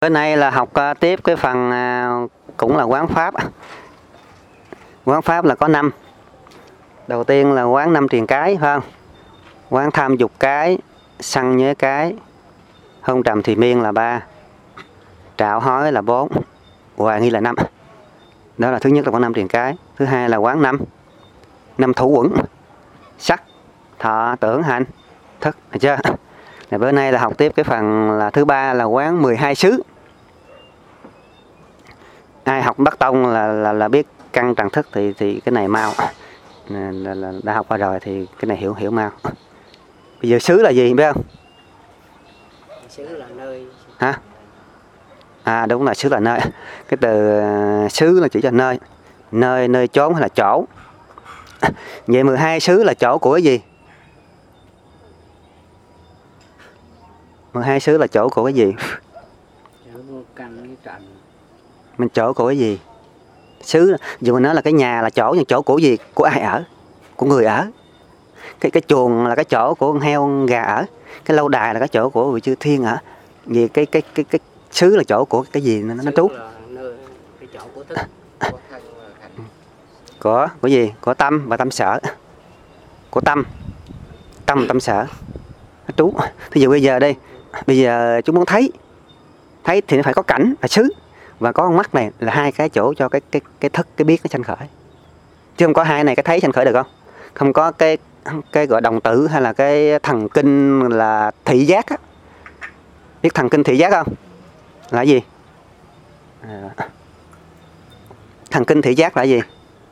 Bữa nay là học tiếp cái phần cũng là quán pháp. Quán pháp là có 5. Đầu tiên là quán 5 triền cái, phải không? Quán tham dục cái, sân nhớ cái, hôn trầm thì miên là 3, trạo hói là 4, hoài nghi là 5. Đó là thứ nhất là quán 5 triền cái. Thứ hai là quán 5 thủ uẩn: sắc, thọ, tưởng, hành, thức, được chưa? Rồi bữa nay là học tiếp cái phần là thứ 3 là quán 12 xứ. Ai học Bắc Tông là biết căn trần thức thì cái này mau, là đã học qua rồi thì cái này hiểu mau. Bây giờ xứ là gì biết không? Xứ là nơi. Hả? Đúng là xứ là nơi. Cái từ xứ là chỉ cho nơi chốn hay là chỗ. Vậy 12 xứ là chỗ của cái gì? 12 xứ là chỗ của cái gì? Mình chỗ của cái gì? Xứ, dù mình nói là cái nhà là chỗ, nhưng chỗ của gì? Của ai ở? Của người ở. Cái chuồng là cái chỗ của con heo, con gà ở. Cái lâu đài là cái chỗ của vị chư thiên ở. Vì cái xứ là chỗ của cái gì nó trú? Cái chỗ của thức, của gì? Của tâm và tâm sở. Của tâm sở nó trú. Thí dụ bây giờ đây, bây giờ chúng muốn thấy thì nó phải có cảnh là xứ, và có con mắt này là hai cái chỗ cho cái thức, cái biết nó sanh khởi. Chứ không có hai này cái thấy sanh khởi được không? Không có cái gọi đồng tử hay là cái thần kinh là thị giác á. Biết thần kinh thị giác không? Là gì? Thần kinh thị giác là gì?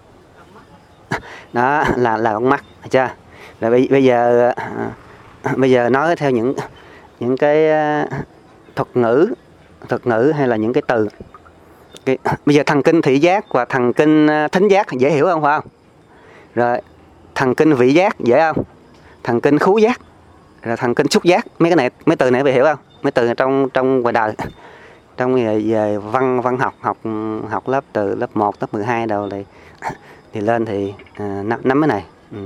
Đó là con mắt, được chưa? Rồi bây giờ nói theo những cái thuật ngữ hay là những cái từ. Bây giờ thần kinh thị giác và thần kinh thính giác dễ hiểu không, phải không? Rồi thần kinh vị giác dễ không? Thần kinh khứu giác, rồi thần kinh xúc giác, mấy từ này phải hiểu không? Mấy từ trong ngoài đời, trong về văn học lớp từ lớp 1 lớp 12 đầu thì lên thì nắm cái này.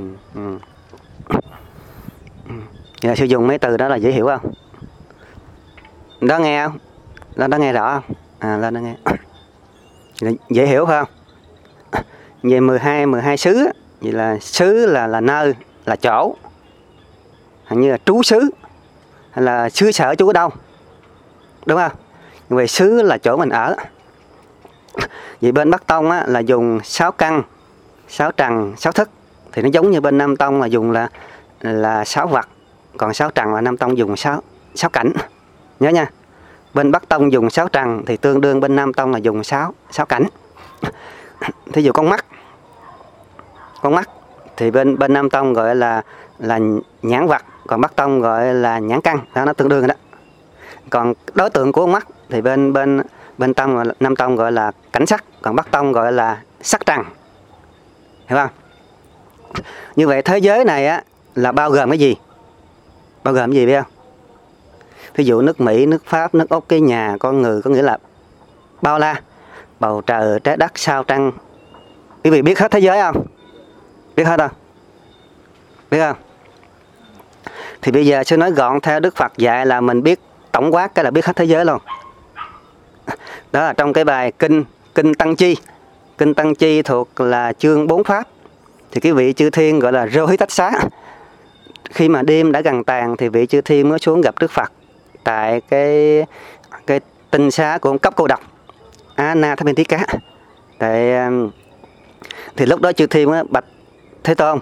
Giờ sử dụng mấy từ đó là dễ hiểu không? Đó nghe không? Đó nghe rõ không? Lên đó nghe. Dễ hiểu phải không? Về 12 xứ, vậy là xứ là nơi, là chỗ, hình như là trú xứ hay là xứ sở trú ở đâu, đúng không? Về xứ là chỗ mình ở. Vậy bên Bắc Tông á, là dùng 6 căn, 6 trần, 6 thức, thì nó giống như bên Nam Tông là dùng là 6 vật, còn 6 trần là Nam Tông dùng 6 cảnh, nhớ nha. Bên Bắc Tông dùng 6 trần thì tương đương bên Nam Tông là dùng 6 cảnh. Thí dụ con mắt thì bên Nam Tông gọi là nhãn vật, còn Bắc Tông gọi là nhãn căn, đó nó tương đương rồi đó. Còn đối tượng của con mắt thì bên Nam Tông gọi là cảnh sắc, còn Bắc Tông gọi là sắc trần, hiểu không? Như vậy thế giới này á là bao gồm cái gì? Bao gồm cái gì biết không? Ví dụ nước Mỹ, nước Pháp, nước Úc, cái nhà, con người, có nghĩa là bao la, bầu trời, trái đất, sao trăng. Quý vị biết hết thế giới không? Biết hết không? Biết không? Thì bây giờ sư nói gọn theo Đức Phật dạy là mình biết tổng quát cái là biết hết thế giới luôn. Đó là trong cái bài Kinh Tăng Chi. Kinh Tăng Chi thuộc là chương 4 Pháp. Thì cái vị chư thiên gọi là Rô Hí Tách Xá. Khi mà đêm đã gần tàn thì vị chư thiên mới xuống gặp Đức Phật tại cái tinh xá của ông Cấp Cô Độc, Na Tháp Bên Tí Cá. Thì lúc đó chư thiên mới bạch Thế Tôn,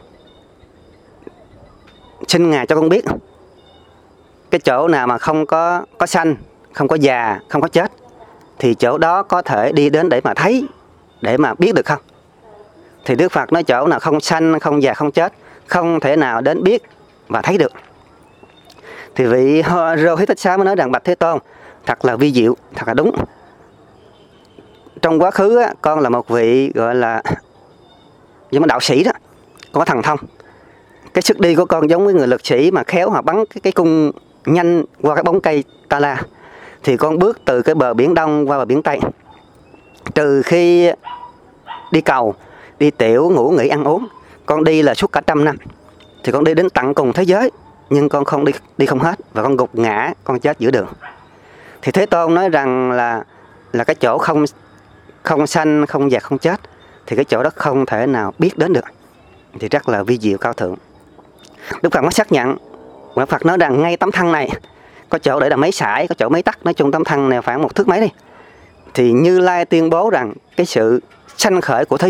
xin Ngài cho con biết cái chỗ nào mà không có sanh, không có già, không có chết, thì chỗ đó có thể đi đến để mà thấy, để mà biết được không? Thì Đức Phật nói chỗ nào không sanh, không già, không chết, không thể nào đến biết và thấy được. Thì vị Rô Hí Tách Xá mới nói rằng bạch Thế Tôn, thật là vi diệu, thật là đúng. Trong quá khứ á, con là một vị gọi là giống như đạo sĩ đó, có thần thông. Cái sức đi của con giống với người lực sĩ mà khéo hoặc bắn cái cung nhanh qua cái bóng cây ta la. Thì con bước từ cái bờ biển Đông qua bờ biển Tây. Trừ khi đi cầu, đi tiểu, ngủ nghỉ, ăn uống, con đi là suốt cả 100 năm. Thì con đi đến tận cùng thế giới, nhưng con không đi không hết, và con gục ngã, con chết giữa đường. Thì Thế Tôn nói rằng là cái chỗ không sanh, không già, không chết, thì cái chỗ đó không thể nào biết đến được, thì rất là vi diệu cao thượng. Đức Phật mới xác nhận, Đức Phật nói rằng ngay tấm thân này có chỗ để là mấy sải, có chỗ mấy tắc, nói chung tấm thân này khoảng 1 thước mấy đi. Thì Như Lai tuyên bố rằng cái sự sanh khởi của thế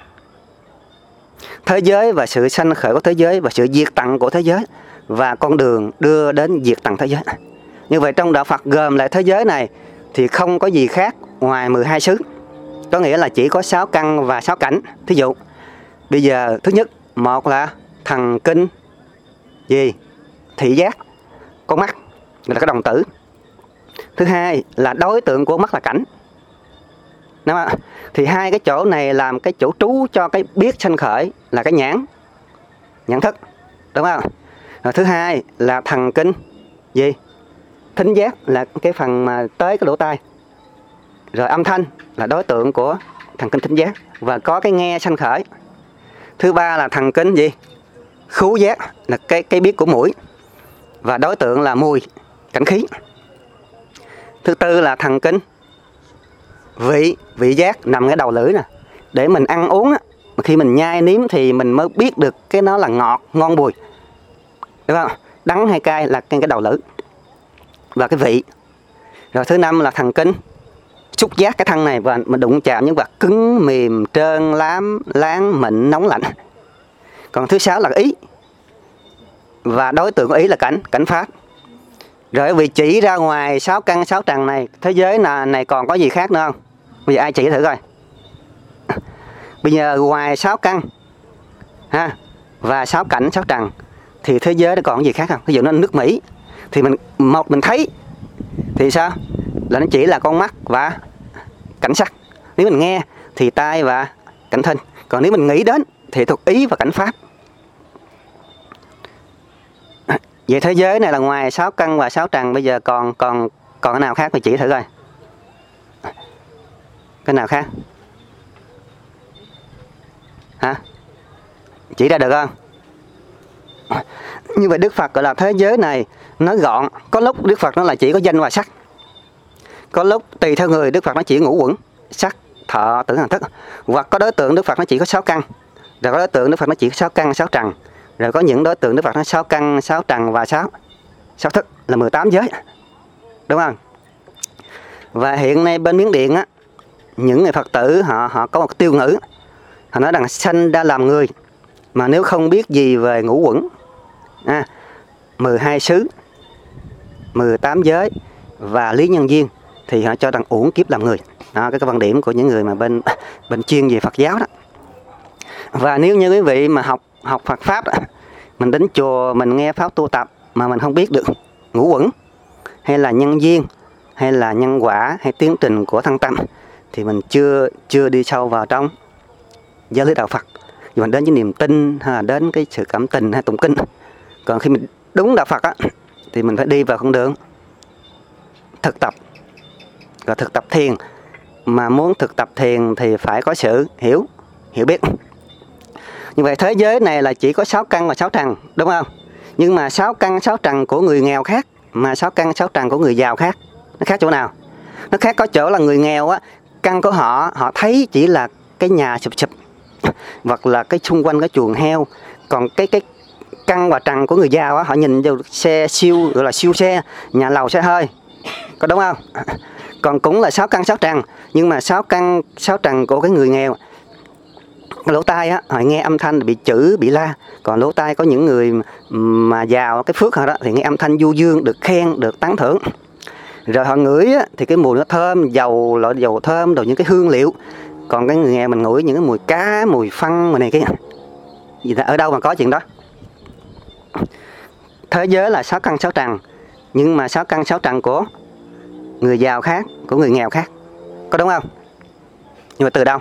giới và sự sanh khởi của thế giới và sự diệt tận của thế giới và con đường đưa đến diệt tận thế giới. Như vậy trong đạo Phật gồm lại thế giới này thì không có gì khác ngoài 12 xứ. Có nghĩa là chỉ có 6 căn và 6 cảnh. Thí dụ bây giờ thứ nhất, một là thần kinh gì? Thị giác, con mắt là cái đồng tử. Thứ hai là đối tượng của mắt là cảnh. Đúng không? Thì hai cái chỗ này làm cái chỗ trú cho cái biết sanh khởi là cái nhãn thức, đúng không? Rồi thứ hai là thần kinh gì? Thính giác là cái phần mà tới cái lỗ tai. Rồi âm thanh là đối tượng của thần kinh thính giác và có cái nghe sanh khởi. Thứ ba là thần kinh gì? Khứu giác là cái biết của mũi và đối tượng là mùi, cảnh khí. Thứ tư là thần kinh vị giác nằm cái đầu lưỡi nè, để mình ăn uống á, khi mình nhai nếm thì mình mới biết được cái nó là ngọt, ngon, bùi, đúng không? Đắng hay cay là cái đầu lưỡi và cái vị. Rồi thứ năm là thần kinh xúc giác, cái thân này và mình đụng chạm những vật cứng, mềm, trơn, láng, mịn, nóng, lạnh. Còn thứ sáu là ý và đối tượng của ý là cảnh pháp. Rồi vì chỉ ra ngoài 6 căn 6 trần này, thế giới này còn có gì khác nữa không? Bây giờ ai chỉ thử coi. Bây giờ ngoài 6 căn ha, và 6 cảnh 6 trần thì thế giới nó còn gì khác không? Ví dụ nó nước Mỹ thì mình thấy thì sao? Là nó chỉ là con mắt và cảnh sắc. Nếu mình nghe thì tai và cảnh thính. Còn nếu mình nghĩ đến thì thuộc ý và cảnh pháp. Vậy thế giới này là ngoài 6 căn và 6 trần, bây giờ còn cái nào khác thì chỉ thử coi. Cái nào khác? Hả? Chỉ ra được không? Như vậy Đức Phật gọi là thế giới này nó gọn. Có lúc Đức Phật nó là chỉ có danh và sắc. Có lúc tùy theo người Đức Phật nó chỉ ngũ uẩn, sắc, thọ, tưởng, hành, thức. Hoặc có đối tượng Đức Phật nó chỉ có 6 căn. Rồi có đối tượng Đức Phật nó chỉ có 6 căn, 6 trần. Rồi có những đối tượng Đức Phật nó 6 căn, 6 trần và 6 thức là 18 giới. Đúng không? Và hiện nay bên Miến Điện á, những người Phật tử họ có một tiêu ngữ. Họ nói rằng sanh ra làm người mà nếu không biết gì về ngũ uẩn, 12 xứ, 18 giới và lý nhân duyên thì họ cho rằng uổng kiếp làm người. Đó, cái quan điểm của những người mà bên chuyên về Phật giáo đó. Và nếu như quý vị mà học Phật pháp đó, mình đến chùa mình nghe pháp tu tập mà mình không biết được ngũ uẩn hay là nhân duyên hay là nhân quả hay tiến trình của thân tâm thì mình chưa đi sâu vào trong giáo lý đạo Phật. Thì mình đến với niềm tin hay là đến cái sự cảm tình hay tụng kinh. Còn khi mình đúng đạo Phật á thì mình phải đi vào con đường thực tập. Và thực tập thiền, mà muốn thực tập thiền thì phải có sự hiểu biết. Như vậy thế giới này là chỉ có 6 căn và 6 trần, đúng không? Nhưng mà 6 căn 6 trần của người nghèo khác, mà 6 căn 6 trần của người giàu khác. Nó khác chỗ nào? Nó khác có chỗ là người nghèo á, căn của họ thấy chỉ là cái nhà sụp hoặc là cái xung quanh cái chuồng heo. Còn cái căn và trần của người giàu á, họ nhìn vào xe siêu, gọi là siêu xe, nhà lầu xe hơi. Có đúng không? Còn cũng là 6 căn 6 trần, nhưng mà 6 căn 6 trần của cái người nghèo, cái lỗ tai á, họ nghe âm thanh bị chửi, bị la. Còn lỗ tai có những người mà giàu cái phước họ đó thì nghe âm thanh du dương, được khen, được tán thưởng. Rồi họ ngửi á, thì cái mùi nó thơm, loại dầu thơm, rồi những cái hương liệu. Còn cái người nghèo mình ngửi những cái mùi cá, mùi phân mà này kia. Gì đó, ở đâu mà có chuyện đó? Thế giới là 6 căn 6 trần, nhưng mà 6 căn 6 trần của người giàu khác, của người nghèo khác. Có đúng không? Nhưng mà từ đâu?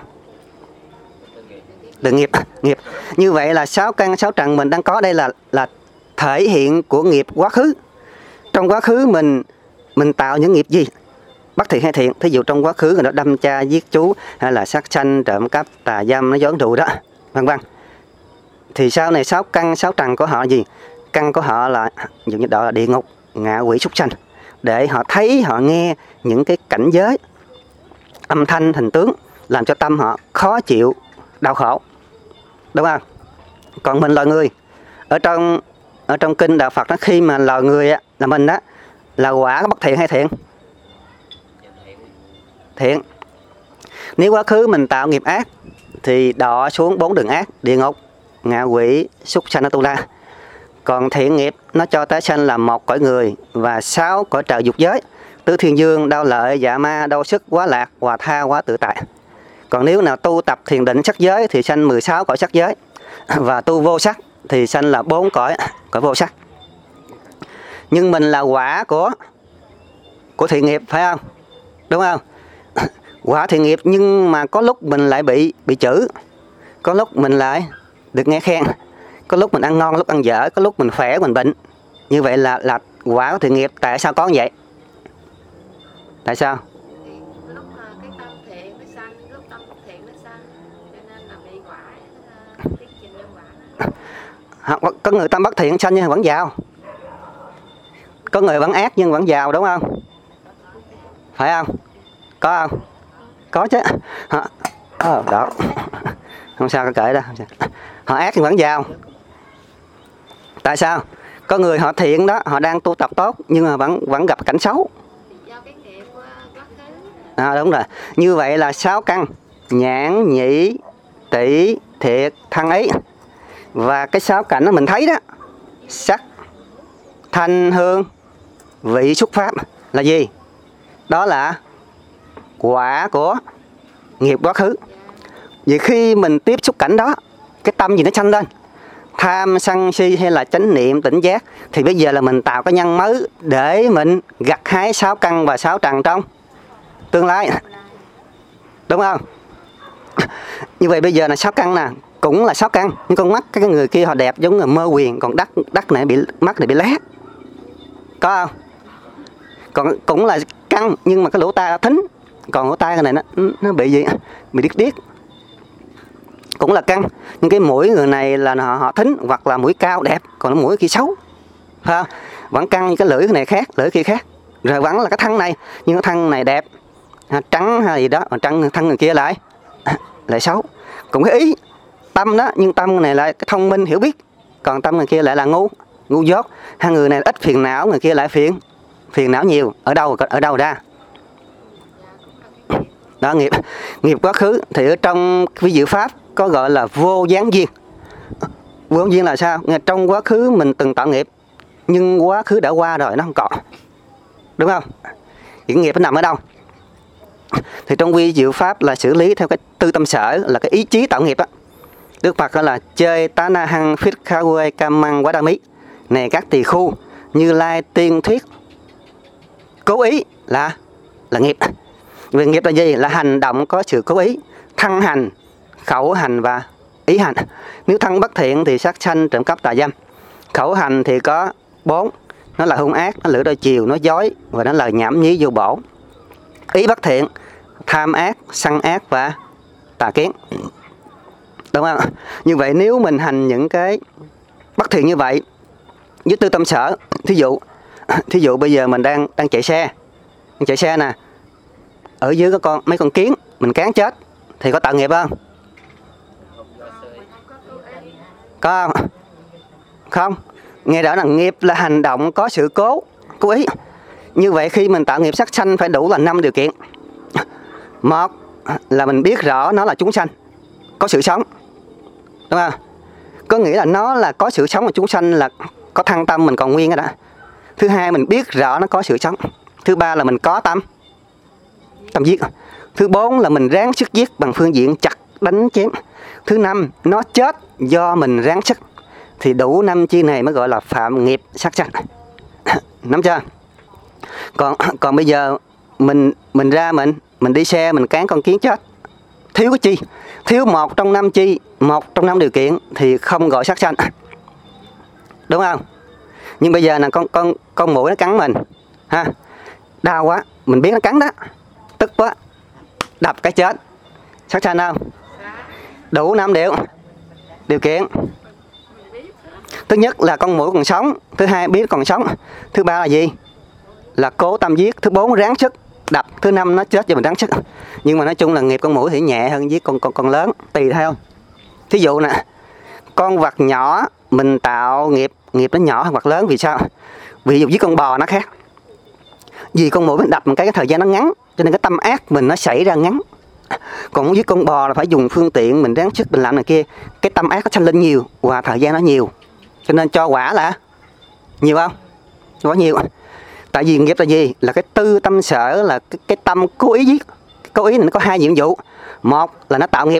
Từ nghiệp. Như vậy là 6 căn 6 trần mình đang có đây là thể hiện của nghiệp quá khứ. Trong quá khứ mình tạo những nghiệp gì? Bất thiện hay thiện. Thí dụ trong quá khứ người đó đâm cha giết chú, hay là sát sanh, trộm cắp, tà dâm, nó giỡn rủi đó, vân vân. Thì sau này 6 căn 6 trần của họ là gì? Căn của họ là ví dụ như đó là địa ngục, ngạ quỷ, súc sanh. để họ thấy, họ nghe những cái cảnh giới, âm thanh, hình tướng, làm cho tâm họ khó chịu, đau khổ. Đúng không? Còn mình loài người, ở trong kinh đạo Phật đó, khi mà loài người á, là mình đó, là quả bất thiện hay thiện? Thiện. Nếu quá khứ mình tạo nghiệp ác thì đọa xuống 4 đường ác: địa ngục, ngạ quỷ, súc sanh, tu la. Còn thiện nghiệp nó cho tái sanh là 1 cõi người và 6 cõi trời dục giới: tứ thiên dương, đau lợi, dạ ma, đau sức, quá lạc, hòa tha, quá tự tại. Còn nếu nào tu tập thiền định sắc giới thì sanh 16 cõi sắc giới, và tu vô sắc thì sanh là 4 cõi vô sắc. Nhưng mình là quả của thiện nghiệp, phải không? Đúng không? Quả thiện nghiệp, nhưng mà có lúc mình lại bị chửi, có lúc mình lại được nghe khen, có lúc mình ăn ngon, lúc ăn dở, có lúc mình khỏe, mình bệnh. Như vậy là quả của thiện nghiệp. Tại sao có như vậy? Tại sao? Lúc cái tâm thiện nó sanh, lúc tâm bất thiện nó sanh, cho nên là bị quả, tiến trình nhân quả. Có người tâm bất thiện sanh nhưng vẫn giàu, có người vẫn ác nhưng vẫn giàu, đúng không? Phải không? Có không? Có chứ. Đó. Không sao, có kể đó. Họ ác nhưng vẫn giàu. Tại sao? Có người họ thiện đó, họ đang tu tập tốt nhưng mà vẫn gặp cảnh xấu. Do cái nghiệp quá khứ. Đúng rồi. Như vậy là 6 căn: nhãn, nhĩ, tỷ, thiệt, thân, ý. Và cái 6 cảnh đó mình thấy đó, sắc, thanh, hương, vị, xúc, pháp là gì? Đó là quả của nghiệp quá khứ. Vậy khi mình tiếp xúc cảnh đó, cái tâm gì nó sanh lên? Tham, sân, si hay là chánh niệm, tỉnh giác. Thì bây giờ là mình tạo cái nhân mới để mình gặt hái 6 căn và 6 trần trong tương lai. Đúng không? Như vậy bây giờ là 6 căn nè, cũng là 6 căn. Nhưng con mắt cái người kia họ đẹp giống là mơ quyền, còn đắc này mắt này bị lé. Có không? Còn cũng là căn, nhưng mà cái lỗ tai thính, còn lỗ tai này nó bị gì? Bị điếc. Cũng là căn, nhưng cái mũi người này là họ thính, hoặc là mũi cao đẹp, còn cái mũi kia xấu, phải không? Vẫn căn, như cái lưỡi này khác, lưỡi kia khác. Rồi vẫn là cái thân này, nhưng cái thân này đẹp, trắng hay gì đó, còn thân người kia lại xấu. Cũng cái ý tâm đó, nhưng tâm này lại cái thông minh hiểu biết, còn tâm người kia lại là ngu dốt. Hai người này ít phiền não, người kia lại phiền não nhiều. Ở đâu ra? Đó, nghiệp quá khứ. Thì ở trong vi diệu pháp có gọi là vô gián duyên. Vô gián duyên là sao? Trong quá khứ mình từng tạo nghiệp, nhưng quá khứ đã qua rồi, nó không còn. Đúng không? Những nghiệp nó nằm ở đâu? Thì trong vi diệu pháp là xử lý theo cái tư tâm sở, là cái ý chí tạo nghiệp á. Đức Phật là chơi tá na hăng phít kha quê cam măng quá đa mí. Này các tỳ khu, Như Lai tiên thuyết cố ý là nghiệp. Về nghiệp là gì? Là hành động có sự cố ý, thân hành, khẩu hành và ý hành. Nếu thân bất thiện thì sát sanh, trộm cắp, tà dâm. Khẩu hành thì có 4, nó là hung ác, nó lưỡi đôi chiều, nó dối và nó lời nhảm nhí vô bổ. Ý bất thiện, tham ác, sân ác và tà kiến. Đúng không? Như vậy nếu mình hành những cái bất thiện như vậy với tư tâm sở, thí dụ bây giờ mình đang chạy xe nè, ở dưới có mấy con kiến mình cán chết thì có tạo nghiệp không? Có không? Không. Nghe rõ là nghiệp là hành động có sự cố ý. Như vậy khi mình tạo nghiệp sát sanh phải đủ là 5 điều kiện. Một là mình biết rõ nó là chúng sanh, có sự sống. Đúng không? Có nghĩa là nó là có sự sống, mà chúng sanh là có thân tâm mình còn nguyên đó. Thứ hai, mình biết rõ nó có sự sống. Thứ ba là mình có tâm giết. Thứ 4 là mình ráng sức giết bằng phương diện chặt, đánh, chém. Thứ 5, nó chết do mình ráng sức. Thì đủ 5 chi này mới gọi là phạm nghiệp sát sanh. Nắm chưa? Còn bây giờ mình ra mình đi xe, mình cán con kiến chết, thiếu cái chi? Thiếu 1 trong 5 chi, 1 trong 5 điều kiện thì không gọi sát sanh. Đúng không? Nhưng bây giờ là con muỗi nó cắn mình ha, đau quá, mình biết nó cắn đó, tức quá, đập cái chết, sát sanh không? Đủ 5 điều kiện. Thứ nhất là con muỗi còn sống, thứ hai biết còn sống, thứ ba là gì? là cố tâm giết, thứ 4 ráng sức đập, thứ 5 nó chết cho mình ráng sức. Nhưng mà nói chung là nghiệp con muỗi thì nhẹ hơn giết con lớn, tùy theo. Thí dụ nè, con vật nhỏ mình tạo nghiệp nó nhỏ hơn vật lớn. Vì sao? Ví dụ với con bò nó khác. Vì con muỗi mình đập một cái thời gian nó ngắn, cho nên cái tâm ác mình nó xảy ra ngắn. Còn với con bò là phải dùng phương tiện, mình ráng sức mình làm này kia, cái tâm ác nó sanh lên nhiều và thời gian nó nhiều, cho nên cho quả là nhiều không? Quá nhiều. Tại vì nghiệp là gì? Là cái tư tâm sở, là cái tâm cố ý giết. Cố ý này nó có 2 nhiệm vụ. Một là nó tạo nghiệp,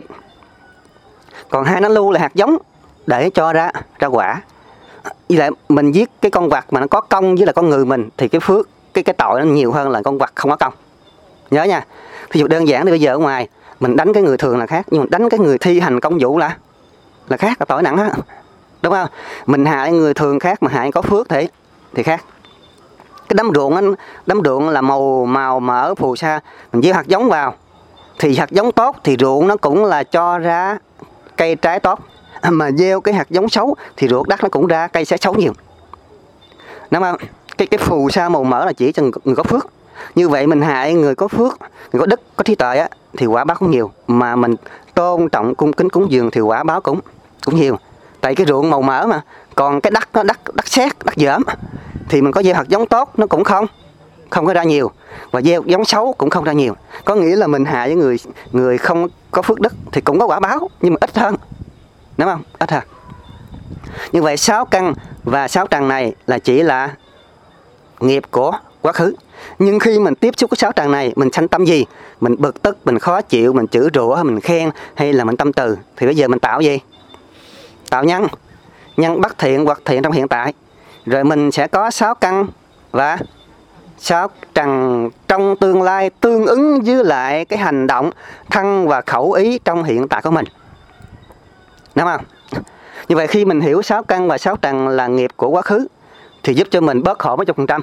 còn 2 nó lưu là hạt giống để cho ra quả. Với lại mình giết cái con vật mà nó có công với là con người mình thì cái phước, cái tội nó nhiều hơn là con vật không có công. Nhớ nha. Ví dụ đơn giản thì bây giờ ở ngoài mình đánh cái người thường là khác, nhưng mình đánh cái người thi hành công vụ là khác, là tội nặng á. Đúng không? Mình hại người thường khác, mà hại có phước thì khác. Cái đám ruộng là màu mỡ phù sa, mình gieo hạt giống vào thì hạt giống tốt thì ruộng nó cũng là cho ra cây trái tốt, mà gieo cái hạt giống xấu thì ruộng đất nó cũng ra cây sẽ xấu nhiều. Đúng không? Cái phù sa màu mỡ là chỉ cho người có phước. Như vậy mình hại người có phước, người có đức, có trí tuệ á, thì quả báo cũng nhiều. Mà mình tôn trọng cung kính cúng dường thì quả báo cũng nhiều. Tại cái ruộng màu mỡ mà, còn cái đất nó đất sét, đất dởm thì mình có gieo hạt giống tốt nó cũng không có ra nhiều, và gieo giống xấu cũng không ra nhiều. Có nghĩa là mình hại với người không có phước đức thì cũng có quả báo, nhưng mà ít hơn. Đúng không? Ít hơn. Như vậy 6 căn và 6 trần này là chỉ là nghiệp của quá khứ. Nhưng khi mình tiếp xúc với 6 trần này, mình sanh tâm gì? Mình bực tức, mình khó chịu, mình chửi rủa, mình khen, hay là mình tâm từ, thì bây giờ mình tạo gì? Tạo nhân bất thiện hoặc thiện trong hiện tại. Rồi mình sẽ có 6 căn và 6 trần trong tương lai, tương ứng với lại cái hành động thân và khẩu ý trong hiện tại của mình. Đúng không? Như vậy khi mình hiểu 6 căn và 6 trần là nghiệp của quá khứ thì giúp cho mình bớt khổ mấy chục %.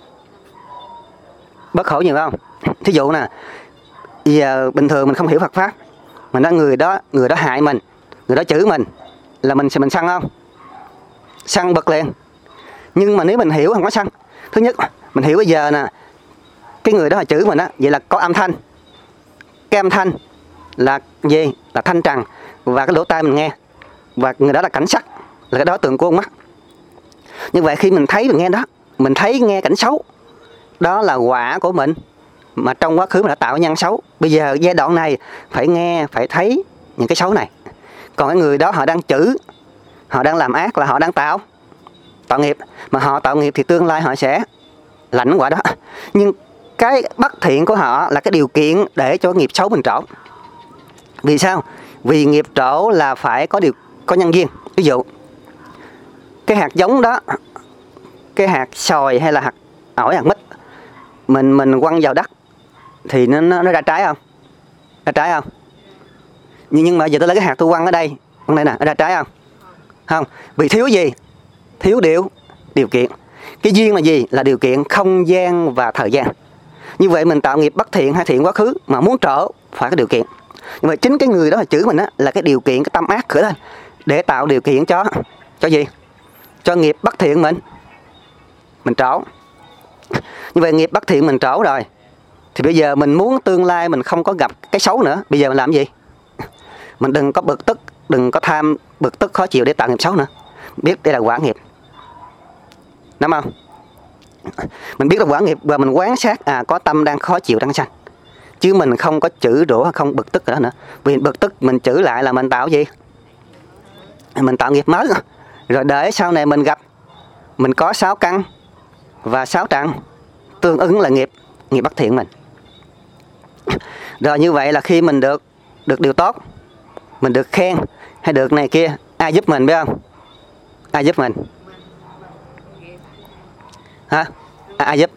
Bớt khổ nhiều không? Thí dụ nè, giờ bình thường mình không hiểu Phật pháp, mình nói người đó hại mình, người đó chửi mình, là mình sân không? Sân bực liền. Nhưng mà nếu mình hiểu không có sân. Thứ nhất, mình hiểu bây giờ nè, cái người đó là chửi mình á, vậy là có âm thanh. Cái âm thanh là gì? Là thanh trần, và cái lỗ tai mình nghe, và người đó là cảnh sắc, là cái đối tượng của con mắt. Như vậy khi mình thấy mình nghe đó, mình thấy nghe cảnh xấu, đó là quả của mình mà trong quá khứ mình đã tạo nhân xấu. Bây giờ giai đoạn này phải nghe, phải thấy những cái xấu này. Còn cái người đó họ đang chửi, họ đang làm ác, là họ đang tạo nghiệp. Mà họ tạo nghiệp thì tương lai họ sẽ lãnh quả đó. Nhưng cái bất thiện của họ là cái điều kiện để cho nghiệp xấu mình trổ. Vì sao? Vì nghiệp trổ là phải có nhân duyên. Ví dụ cái hạt giống đó, cái hạt xoài hay là hạt ổi, hạt mít, mình quăng vào đất thì nó ra trái không? Ra trái không? Nhưng mà giờ tôi lấy cái hạt tôi quăng ở đây nè, nó ra trái không? Không. Vì thiếu gì? Thiếu điều kiện. Cái duyên là gì? Là điều kiện không gian và thời gian. Như vậy mình tạo nghiệp bất thiện hay thiện quá khứ mà muốn trổ phải có điều kiện. Nhưng mà chính cái người đó là chửi mình á, là cái điều kiện, cái tâm ác khởi lên để tạo điều kiện cho gì? Cho nghiệp bất thiện mình trổ. Như vậy nghiệp bất thiện mình trổ rồi thì bây giờ mình muốn tương lai mình không có gặp cái xấu nữa. Bây giờ mình làm gì? Mình đừng có bực tức, đừng có tham bực tức khó chịu để tạo nghiệp xấu nữa. Biết đây là quả nghiệp. Đúng không? Mình biết là quả nghiệp và mình quán sát có tâm đang khó chịu đang sanh. Chứ mình không có chửi rủa, không bực tức nữa nữa. Vì bực tức mình chửi lại là mình tạo gì? Mình tạo nghiệp mới. Rồi để sau này mình gặp, mình có 6 căn và 6 trần tương ứng là nghiệp bất thiện mình. Rồi như vậy là khi mình được điều tốt, mình được khen hay được này kia, ai giúp mình biết không? Ai giúp mình? Hả? Ai giúp?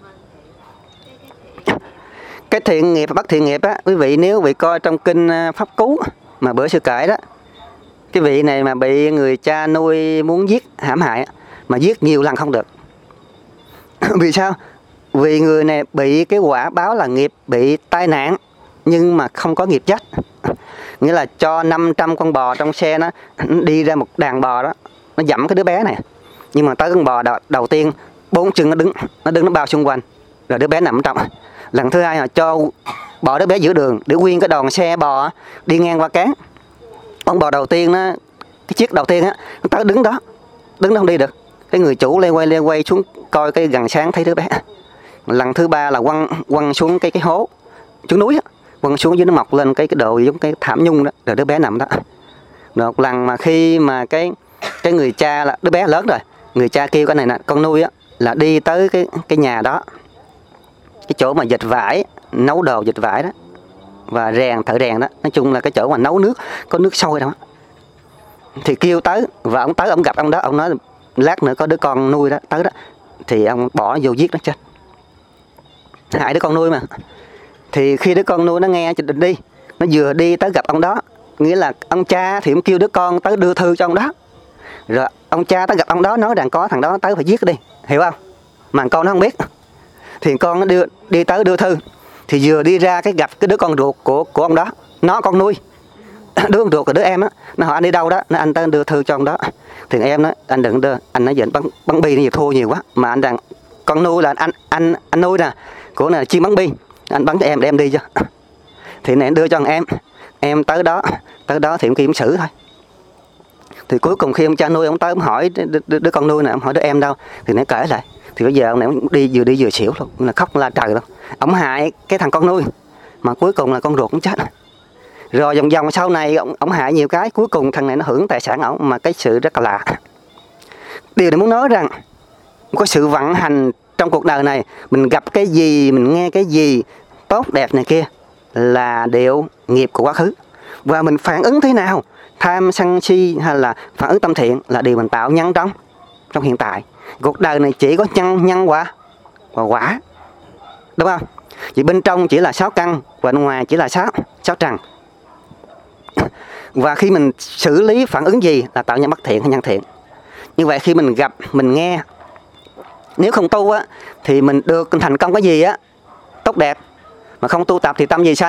Cái thiện nghiệp và bất thiện nghiệp á, quý vị nếu vị coi trong kinh Pháp Cú mà bữa sư kể đó, cái vị này mà bị người cha nuôi muốn giết, hãm hại, mà giết nhiều lần không được. Vì sao? Vì người này bị cái quả báo là nghiệp bị tai nạn, nhưng mà không có nghiệp chết. Nghĩa là cho 500 con bò trong xe nó đi ra một đàn bò đó, nó dẫm cái đứa bé này. Nhưng mà tới con bò đầu tiên 4 chân nó đứng nó bao xung quanh, rồi đứa bé nằm trong. Lần thứ hai là cho bỏ đứa bé giữa đường để nguyên cái đoàn xe bò đi ngang qua cán. Ông bò đầu tiên nó, cái chiếc đầu tiên á, nó tới đứng đó không đi được. Cái người chủ lê quay xuống coi cái gần sáng thấy đứa bé. Lần thứ ba là quăng xuống cái hố xuống núi á, quăng xuống dưới nó mọc lên cái đồ giống cái thảm nhung đó, rồi đứa bé nằm đó. Rồi một lần mà khi mà cái người cha là đứa bé lớn rồi, người cha kêu cái này nè, con nuôi á, là đi tới cái nhà đó, cái chỗ mà dịch vải, nấu đồ dịch vải đó, và thợ rèn đó, nói chung là cái chỗ mà nấu nước, có nước sôi đó. Thì kêu tới, và ông tới, ông gặp ông đó, ông nói lát nữa có đứa con nuôi đó tới đó, thì ông bỏ vô giết nó chết, hại đứa con nuôi mà. Thì khi đứa con nuôi nó nghe định đi, nó vừa đi tới gặp ông đó, nghĩa là ông cha thì ông kêu đứa con tới đưa thư cho ông đó, rồi ông cha tới gặp ông đó nói rằng có thằng đó tới phải giết nó đi, hiểu không? Mà con nó không biết, thì con nó đi tới đưa thư, thì vừa đi ra cái gặp cái đứa con ruột của ông đó, nó con nuôi, đứa con ruột của đứa em á, nó hỏi anh đi đâu đó, nó anh tới đưa thư cho ông đó. Thì em nói anh đừng đưa, anh nói giờ bắn bi nó thua nhiều quá, mà anh rằng con nuôi là anh nuôi nè, của này là chim bắn bi, anh bắn cho em để em đi cho. Thì này anh đưa cho thằng em tới đó thì ông kia ông xử thôi. Thì cuối cùng khi ông cha nuôi ông tới ông hỏi đứa con nuôi này, ông hỏi đứa em đâu, thì nó kể lại. Thì bây giờ ông này vừa đi vừa xỉu luôn, là khóc la trời luôn. Ông hại cái thằng con nuôi, mà cuối cùng là con ruột cũng chết. Rồi vòng sau này ông hại nhiều cái, cuối cùng thằng này nó hưởng tài sản ổng, mà cái sự rất là lạ. Điều này muốn nói rằng có sự vận hành trong cuộc đời này, mình gặp cái gì, mình nghe cái gì tốt đẹp này kia là đều nghiệp của quá khứ, và mình phản ứng thế nào, tham sân si hay là phản ứng tâm thiện là điều mình tạo nhân trong hiện tại. Cuộc đời này chỉ có nhân quả và quả, đúng không? Chỉ bên trong chỉ là 6 căn, và bên ngoài chỉ là 6 trần. Và khi mình xử lý phản ứng gì là tạo nhân bất thiện hay nhân thiện. Như vậy khi mình gặp, mình nghe, nếu không tu á thì mình được thành công cái gì á tốt đẹp, mà không tu tập thì tâm gì sanh?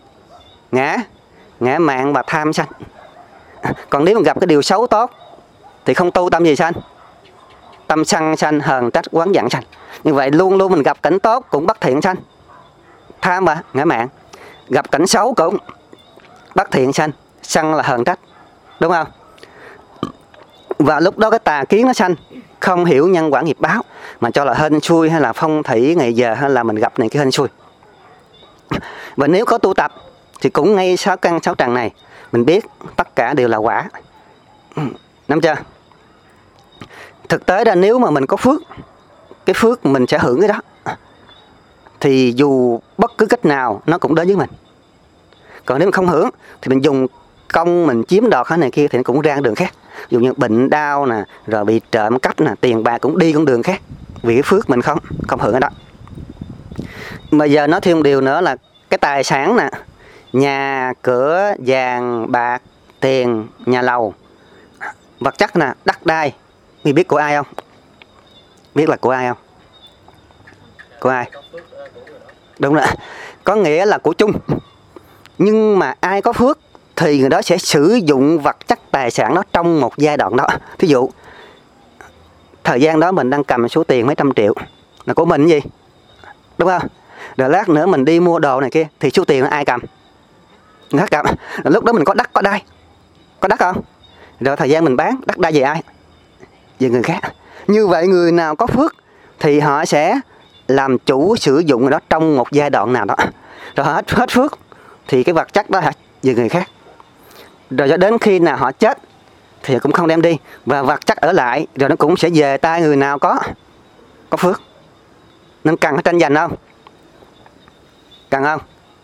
Ngã mạn và tham sanh. Còn nếu mình gặp cái điều xấu tốt thì không tu, tâm gì sanh? Tâm sân sanh, hờn trách, oán giận sanh. Như vậy luôn luôn mình gặp cảnh tốt cũng bất thiện sanh, tham và ngã mạn. Gặp cảnh xấu cũng bất thiện sanh, sân là hờn trách, đúng không? Và lúc đó cái tà kiến nó sanh, không hiểu nhân quả nghiệp báo, mà cho là hên xui hay là phong thủy ngày giờ, hay là mình gặp này cái hên xui. Và nếu có tu tập thì cũng ngay 6 căn 6 trần này mình biết tất cả đều là quả. Nắm chưa? Thực tế ra nếu mà mình có phước, cái phước mình sẽ hưởng cái đó, thì dù bất cứ cách nào nó cũng đến với mình. Còn nếu mình không hưởng thì mình dùng công, mình chiếm đoạt cái này kia thì nó cũng ra đường khác. Ví dụ như bệnh đau nè, rồi bị trộm cắp nè, tiền bạc cũng đi con đường khác, vì cái phước mình không hưởng cái đó. Mà giờ nói thêm một điều nữa là cái tài sản nè, nhà cửa, vàng bạc, tiền, nhà lầu, vật chất nè, đất đai, ngươi biết của ai không? Biết là của ai không? Của ai? Đúng rồi, có nghĩa là của chung. Nhưng mà ai có phước thì người đó sẽ sử dụng vật chất tài sản đó trong một giai đoạn đó. Thí dụ thời gian đó mình đang cầm số tiền mấy trăm triệu là của mình gì, đúng không? Rồi lát nữa mình đi mua đồ này kia thì số tiền là ai cầm? Người khác cầm. Rồi lúc đó mình có đất có đai, có đất không? Rồi thời gian mình bán đất đai về ai? Về người khác. Như vậy người nào có phước thì họ sẽ làm chủ sử dụng người đó trong một giai đoạn nào đó. Rồi họ hết phước thì cái vật chất đó về người khác. Rồi cho đến khi nào họ chết thì cũng không đem đi, và vật chất ở lại rồi nó cũng sẽ về tay người nào có phước. Nên cần phải tranh giành không? Cần không?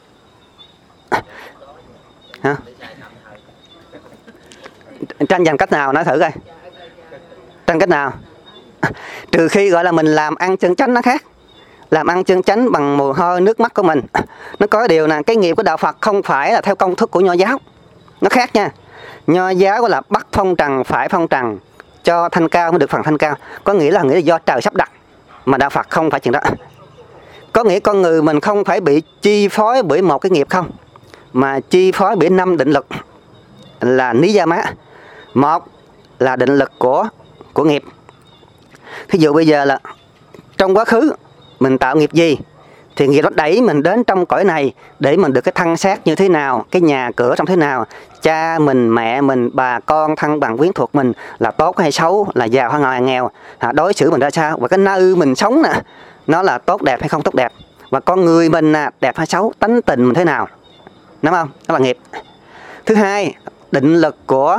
Hả? Tranh giành cách nào nói thử coi. Tranh cách nào? Trừ khi gọi là mình làm ăn chân chánh nó khác. Làm ăn chân chánh bằng mồ hôi nước mắt của mình. Nó có điều là cái nghiệp của đạo Phật không phải là theo công thức của Nho giáo. Nó khác nha. Nho giáo là bắt phong trần phải phong trần, cho thanh cao mới được phần thanh cao. Có nghĩa là do trời sắp đặt. Mà đạo Phật không phải chuyện đó. Có nghĩa con người mình không phải bị chi phối bởi một cái nghiệp không, mà chi phối bởi 5 định lực là niyama. Một là định lực của nghiệp. Thí dụ bây giờ là trong quá khứ mình tạo nghiệp gì thì nghiệp nó đẩy mình đến trong cõi này để mình được cái thân xác như thế nào, cái nhà cửa trong thế nào, cha mình, mẹ mình, bà con, thân bằng quyến thuộc mình là tốt hay xấu, là giàu hay nghèo, đối xử mình ra sao, và cái nơi mình sống nè nó là tốt đẹp hay không tốt đẹp, và con người mình đẹp hay xấu, tánh tình mình thế nào, đúng không? Đó là nghiệp. Thứ hai, định lực của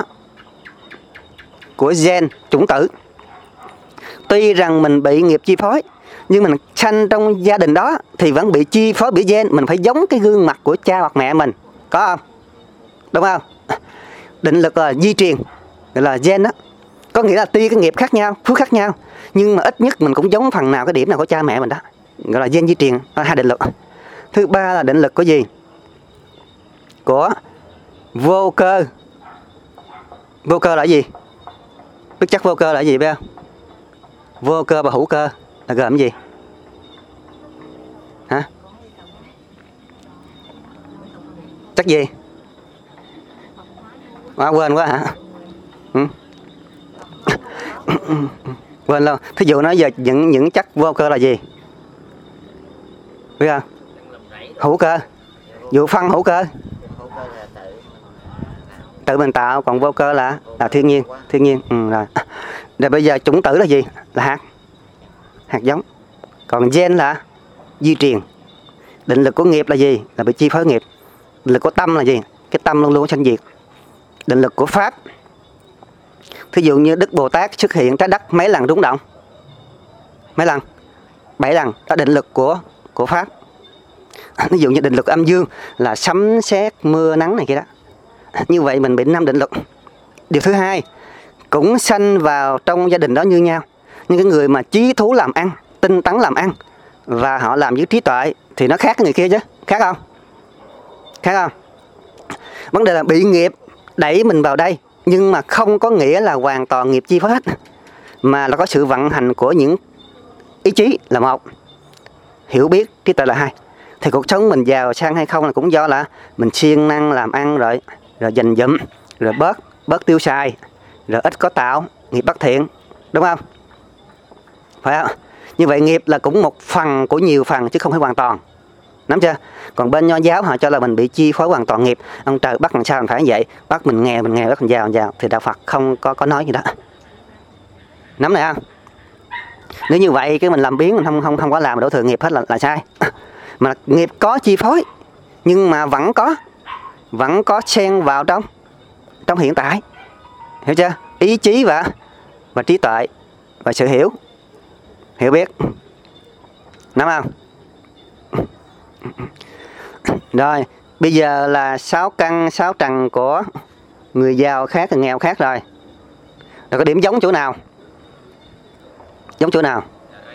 gen chủng tử. Tuy rằng mình bị nghiệp chi phối, nhưng mình sanh trong gia đình đó thì vẫn bị chi phối bởi gen. Mình phải giống cái gương mặt của cha hoặc mẹ mình, có không? Đúng không? Định lực là di truyền, gọi là gen đó. Có nghĩa là tuy cái nghiệp khác nhau, phước khác nhau, nhưng mà ít nhất mình cũng giống phần nào, cái điểm nào của cha mẹ mình đó, gọi là gen di truyền. Đó là hai định lực. Thứ ba là định lực của gì? Của vô cơ. Vô cơ là gì? Biết chắc vô cơ là gì biết không? Vô cơ và hữu cơ là gồm gì? Hả? Chắc gì? Quên quá hả? Quên luôn. Thí dụ nói giờ những chất vô cơ là gì? Biết không? Hữu cơ. Dụ phân hữu cơ. Tự mình tạo, còn vô cơ là thiên nhiên. Thiên nhiên. Rồi. Rồi bây giờ chủng tử là gì? Là hạt giống. Còn gen là di truyền. Định lực của nghiệp là gì? Là bị chi phối nghiệp. Định lực của tâm là gì? Cái tâm luôn luôn sanh diệt. Định lực của pháp, thí dụ như Đức Bồ Tát xuất hiện trái đất mấy lần rung động? Mấy lần? 7 lần. Đó định lực của pháp. Ví dụ như định lực âm dương là sấm sét mưa nắng này kia đó. Như vậy mình bị 5 định lực. Điều thứ hai, cũng sanh vào trong gia đình đó như nhau, nhưng cái người mà chí thú làm ăn, tinh tấn làm ăn và họ làm với trí tuệ thì nó khác cái người kia chứ. Khác không? Khác không? Vấn đề là bị nghiệp đẩy mình vào đây, nhưng mà không có nghĩa là hoàn toàn nghiệp chi phối hết, mà là có sự vận hành của những ý chí là một, hiểu biết trí tuệ là hai. Thì cuộc sống mình giàu sang hay không là cũng do là mình siêng năng làm ăn, rồi dành dụm, rồi bớt tiêu xài, rồi ít có tạo nghiệp bất thiện, đúng không? Phải không? Như vậy nghiệp là cũng một phần của nhiều phần chứ không phải hoàn toàn. Nắm chưa? Còn bên Nho giáo họ cho là mình bị chi phối hoàn toàn nghiệp. Ông trời bắt làm sao mình phải như vậy, bắt mình nghèo, bắt mình giàu. Thì đạo Phật không có nói gì đó. Nắm này không? Nếu như vậy cái mình làm biến, mình không có làm đổ thừa nghiệp hết là sai. Mà nghiệp có chi phối, nhưng mà vẫn có xen vào trong hiện tại. Hiểu chưa? Ý chí và trí tuệ và sự hiểu biết. Nắm không? Rồi, bây giờ là 6 căn 6 trần của người giàu khác, người nghèo khác rồi. Rồi có điểm giống chỗ nào? Giống chỗ nào?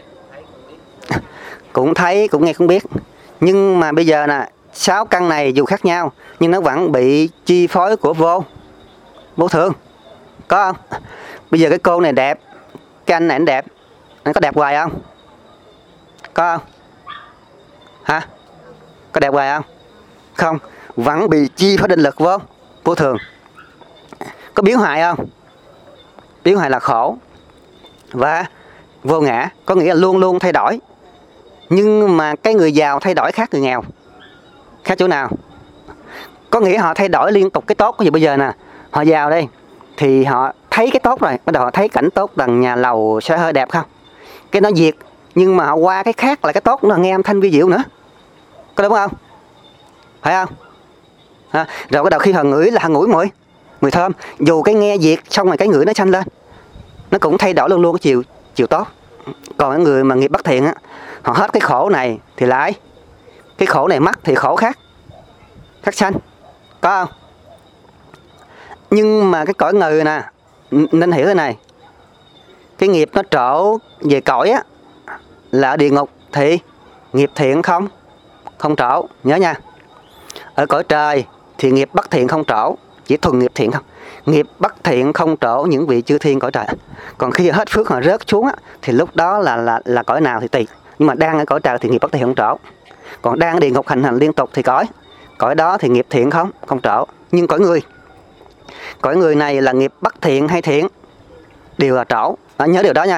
Cũng thấy, cũng nghe, cũng biết. Nhưng mà bây giờ nè, 6 căn này dù khác nhau nhưng nó vẫn bị chi phối của vô thường. Có không? Bây giờ cái cô này đẹp, cái anh này anh đẹp, anh có đẹp hoài không? Có không? Hả? Có đẹp hoài không? Không, vẫn bị chi phối định lực vô thường. Có biến hoại không? Biến hoại là khổ và vô ngã, có nghĩa là luôn luôn thay đổi. Nhưng mà cái người giàu thay đổi khác người nghèo. Khác chỗ nào? Có nghĩa họ thay đổi liên tục cái tốt. Ví dụ bây giờ nè, họ giàu đây thì họ thấy cái tốt rồi, bắt đầu họ thấy cảnh tốt bằng nhà lầu xe hơi đẹp không? Cái nó diệt, nhưng mà họ qua cái khác là cái tốt, nó nghe âm thanh vi diệu nữa. Có đúng không? Phải không? Rồi bắt đầu khi họ ngửi là họ ngửi mùi thơm. Dù cái nghe diệt xong rồi cái ngửi nó sanh lên, nó cũng thay đổi luôn luôn cái chiều tốt. Còn cái người mà nghiệp bất thiện á, họ hết cái khổ này thì lại cái khổ này mất thì khổ khác sanh. Có không? Nhưng mà cái cõi người nè, nên hiểu thế này, cái nghiệp nó trổ về cõi á là ở địa ngục thì nghiệp thiện không trổ, nhớ nha. Ở cõi trời thì nghiệp bất thiện không trổ, chỉ thuần nghiệp thiện không. Nghiệp bất thiện không trổ những vị chư thiên cõi trời. Còn khi hết phước họ rớt xuống á, thì lúc đó là cõi nào thì tùy. Nhưng mà đang ở cõi trời thì nghiệp bất thiện không trổ. Còn đang ở địa ngục hành liên tục thì cõi đó thì nghiệp thiện không trổ. Nhưng cõi người này là nghiệp bất thiện hay thiện đều là trổ. Nhớ điều đó nha.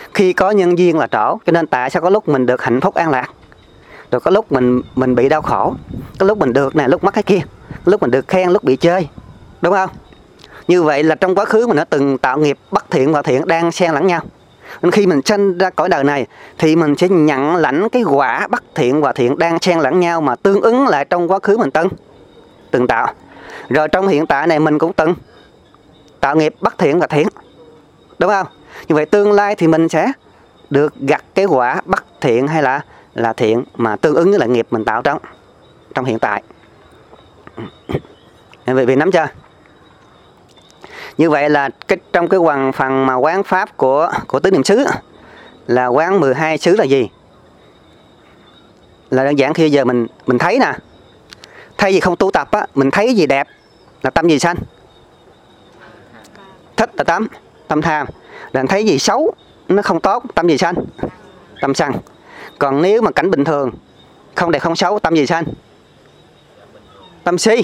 Khi có nhân duyên là trổ, cho nên tại sao có lúc mình được hạnh phúc an lạc, rồi có lúc mình bị đau khổ, có lúc mình được này, lúc mất cái kia, lúc mình được khen, lúc bị chơi, đúng không? Như vậy là trong quá khứ mình đã từng tạo nghiệp bất thiện và thiện đang xen lẫn nhau. Nên khi mình sanh ra cõi đời này thì mình sẽ nhận lãnh cái quả bất thiện và thiện đang xen lẫn nhau mà tương ứng lại trong quá khứ mình từng tạo. Rồi trong hiện tại này mình cũng từng tạo nghiệp bất thiện và thiện, đúng không? Như vậy tương lai thì mình sẽ được gặt cái quả bất thiện hay là thiện mà tương ứng với lại nghiệp mình tạo trong hiện tại. Vì nắm chưa? Như vậy là trong cái phần mà quán pháp của tứ niệm xứ là quán 12 xứ là gì? Là đơn giản khi giờ mình thấy nè, thay vì không tu tập á, mình thấy gì đẹp là tâm gì sanh? Thích là tâm tham. Là thấy gì xấu nó không tốt, tâm gì sanh? Tâm sân. Còn nếu mà cảnh bình thường không đẹp không xấu, tâm gì sanh? Tâm si.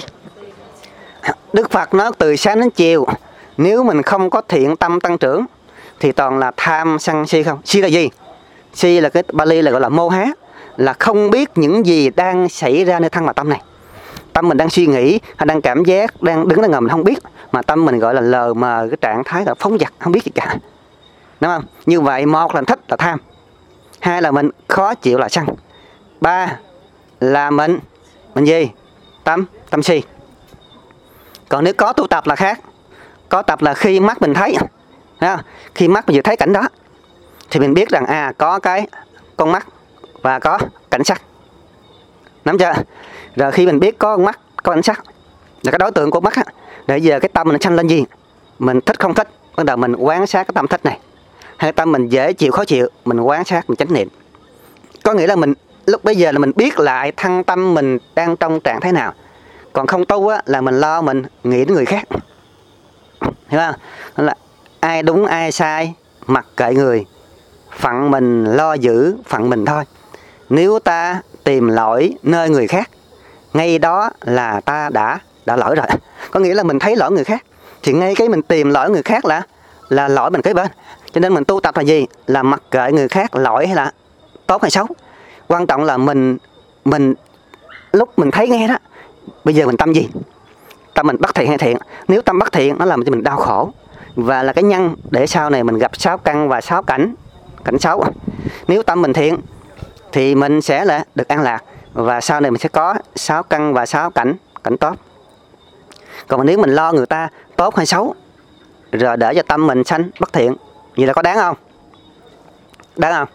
Đức Phật nói từ sáng đến chiều, nếu mình không có thiện tâm tăng trưởng thì toàn là tham sân si không. Si là gì? Si là cái Bali là gọi là mô há, là không biết những gì đang xảy ra nơi thân và tâm này. Tâm mình đang suy nghĩ hay đang cảm giác, đang đứng đang ngồi mình không biết, mà tâm mình gọi là lờ mờ, cái trạng thái là phóng dật, không biết gì cả, đúng không? Như vậy một là thích là tham, hai là mình khó chịu là sân, ba là mình gì? Tâm si. Còn nếu có tu tập là khác. Có tập là khi mắt mình thấy, khi mắt mình vừa thấy cảnh đó thì mình biết rằng có cái con mắt và có cảnh sắc, nắm chưa? Rồi khi mình biết có con mắt, có cảnh sắc là cái đối tượng của mắt á, để giờ cái tâm mình sanh lên gì, mình thích không thích, bắt đầu mình quan sát cái tâm thích này, hay tâm mình dễ chịu khó chịu, mình quan sát, mình chánh niệm. Có nghĩa là mình lúc bây giờ là mình biết lại thân tâm mình đang trong trạng thái nào. Còn không tu á, là mình lo mình nghĩ đến người khác, hiểu không? Nên là ai đúng ai sai mặc kệ người, phận mình lo giữ phận mình thôi. Nếu ta tìm lỗi nơi người khác, ngay đó là ta đã lỗi rồi. Có nghĩa là mình thấy lỗi người khác thì ngay cái mình tìm lỗi người khác là lỗi mình kế bên. Cho nên mình tu tập là gì? Là mặc kệ người khác lỗi hay là tốt hay xấu. Quan trọng là mình lúc mình thấy nghe đó, bây giờ mình tâm gì? Tâm mình bất thiện hay thiện? Nếu tâm bất thiện nó làm cho mình đau khổ và là cái nhân để sau này mình gặp 6 căn và 6 cảnh xấu. Nếu tâm mình thiện thì mình sẽ là được an lạc và sau này mình sẽ có 6 căn và 6 cảnh tốt. Còn nếu mình lo người ta tốt hay xấu rồi để cho tâm mình sanh bất thiện, vậy là có đáng không? Đáng không?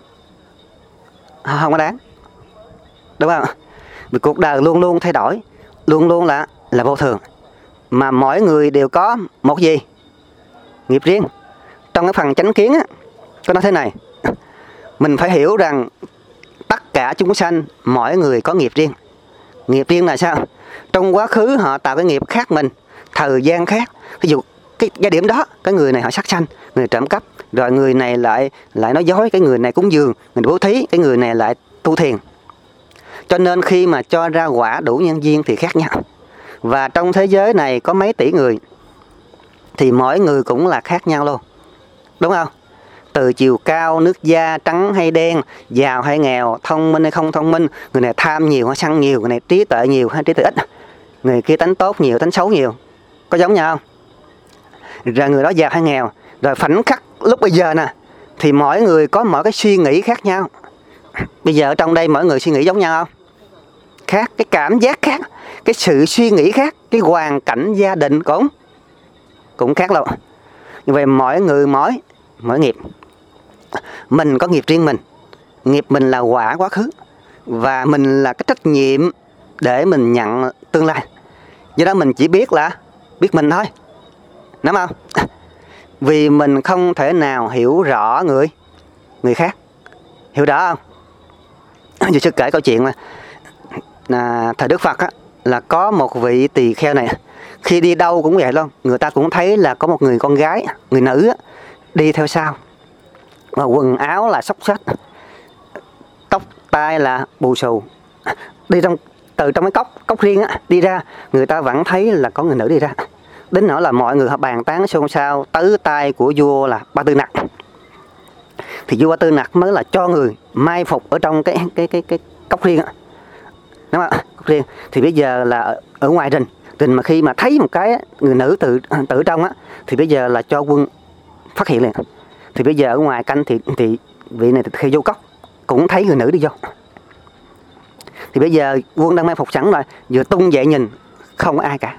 Không có đáng, đúng không? Vì cuộc đời luôn luôn thay đổi, luôn luôn là vô thường, mà mỗi người đều có một gì? Nghiệp riêng. Trong cái phần chánh kiến á, có nói thế này, mình phải hiểu rằng tất cả chúng sanh mỗi người có nghiệp riêng. Nghiệp riêng là sao? Trong quá khứ họ tạo cái nghiệp khác mình, thời gian khác. Ví dụ cái giai điểm đó, cái người này họ sát sanh, người này trộm cắp, rồi người này lại nói dối, cái người này cúng dường, người này bố thí, cái người này lại tu thiền. Cho nên khi mà cho ra quả đủ nhân duyên thì khác nhau. Và trong thế giới này có mấy tỷ người thì mỗi người cũng là khác nhau luôn, đúng không? Từ chiều cao, nước da, trắng hay đen, giàu hay nghèo, thông minh hay không thông minh, người này tham nhiều hay sân nhiều, người này trí tuệ nhiều hay trí tuệ ít, người kia tánh tốt nhiều, tánh xấu nhiều, có giống nhau không? Rồi người đó giàu hay nghèo, rồi khoảnh khắc lúc bây giờ nè thì mỗi người có mỗi cái suy nghĩ khác nhau. Bây giờ ở trong đây mỗi người suy nghĩ giống nhau không? Khác, cái cảm giác khác, cái sự suy nghĩ khác, cái hoàn cảnh gia đình cũng khác luôn. Như vậy mỗi người mỗi nghiệp. Mình có nghiệp riêng mình, nghiệp mình là quả quá khứ và mình là cái trách nhiệm để mình nhận tương lai. Do đó mình chỉ biết mình thôi, đúng không? Vì mình không thể nào hiểu rõ người khác. Hiểu rõ không? Giờ sư kể câu chuyện mà thời Đức Phật á, là có một vị tỳ kheo này, khi đi đâu cũng vậy luôn, người ta cũng thấy là có một người con gái, người nữ á, đi theo sau, và quần áo là xốc xếch, tóc tai là bù xù, đi từ trong cái cốc riêng á, đi ra, người ta vẫn thấy là có người nữ đi ra. Đến nỗi là mọi người họ bàn tán xôn xao, tứ tay của vua là Ba Tư Nặc. thì vua Tư Nặc mới là cho người mai phục ở trong cái cốc riêng á, đúng không? Cốc riêng. Thì bây giờ là ở ngoài rình mà khi mà thấy một cái người nữ tự trong á, thì bây giờ là cho quân phát hiện liền. Thì bây giờ ở ngoài canh thì vị này khi vô cốc cũng thấy người nữ đi vô. Thì bây giờ quân đang mai phục sẵn rồi, vừa tung dậy nhìn không ai cả.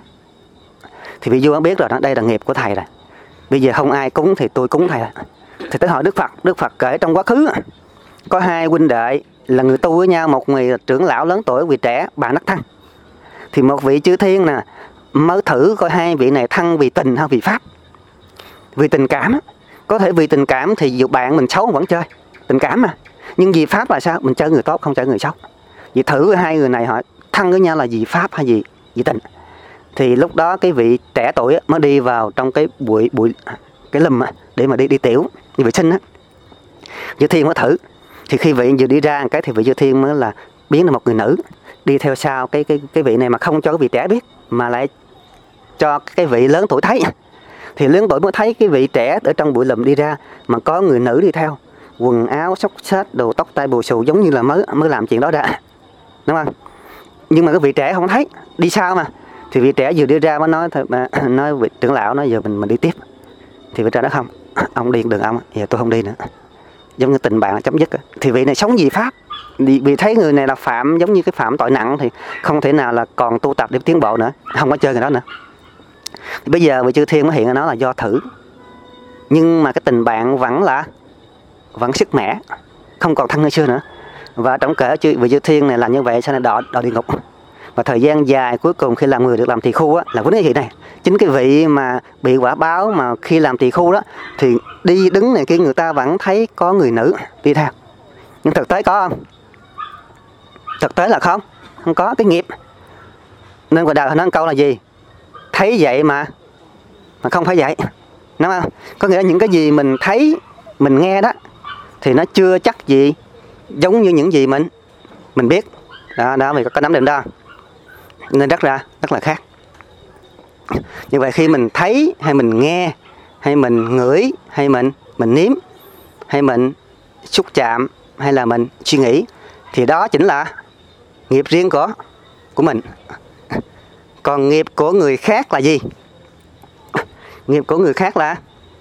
Thì vị vua biết rồi đó, đây là nghiệp của thầy rồi. Bây giờ không ai cúng thì tôi cúng thầy rồi. Thì tới hỏi Đức Phật kể trong quá khứ có hai huynh đệ là người tu với nhau, một người là trưởng lão lớn tuổi, vị trẻ bạn đắc thăng. Thì một vị chư thiên nè mới thử coi hai vị này thăng vì tình hay vì pháp. Vì tình cảm, có thể vì tình cảm thì dù bạn mình xấu vẫn chơi, tình cảm mà. Nhưng vì pháp là sao? Mình chơi người tốt không chơi người xấu. Vậy thử hai người này họ thăng với nhau là vì pháp hay vì tình. Thì lúc đó cái vị trẻ tuổi mới đi vào trong cái bụi cái lùm để mà đi tiểu, đi vệ sinh á. Chư thiên mới thử. Thì khi vị vừa đi ra cái thì vị chư thiên mới là biến thành một người nữ đi theo sau cái vị này, mà không cho cái vị trẻ biết mà lại cho cái vị lớn tuổi thấy. Thì lớn tuổi mới thấy cái vị trẻ ở trong bụi lùm đi ra mà có người nữ đi theo, quần áo xốc xếch, đồ tóc tai bù xù, giống như là mới làm chuyện đó ra, đúng không? Nhưng mà cái vị trẻ không thấy, đi sau mà. Thì vị trẻ vừa đi ra mới nói vị trưởng lão nói giờ mình đi tiếp. Thì vị trẻ nói không, ông đi đường ông, giờ tôi không đi nữa. Giống như tình bạn chấm dứt. Thì vị này sống vì pháp, vì thấy người này là phạm, giống như cái phạm tội nặng thì không thể nào là còn tu tập để tiến bộ nữa, không có chơi người đó nữa. Thì bây giờ vị chư thiên mới hiện ra nó là do thử, nhưng mà cái tình bạn vẫn sức mẻ, không còn thân như xưa nữa. Và trong kể vị chư thiên này làm như vậy sau này đọa địa ngục. Và thời gian dài cuối cùng khi làm người được làm tỳ khu á, là với cái vị này. Chính cái vị mà bị quả báo mà khi làm tỳ khu đó thì đi đứng này kia người ta vẫn thấy có người nữ đi theo. Nhưng thực tế có không? Thực tế là không có cái nghiệp. Nên ngoài đời nói câu là gì? Thấy vậy mà không phải vậy, đúng không? Có nghĩa là những cái gì mình thấy, mình nghe đó thì nó chưa chắc gì giống như những gì mình biết. Đó vì có nắm định đó. Nên rất là khác. Như vậy khi mình thấy hay mình nghe hay mình ngửi hay mình nếm hay mình xúc chạm hay là mình suy nghĩ thì đó chính là nghiệp riêng của mình. Còn nghiệp của người khác là gì? Nghiệp của người khác là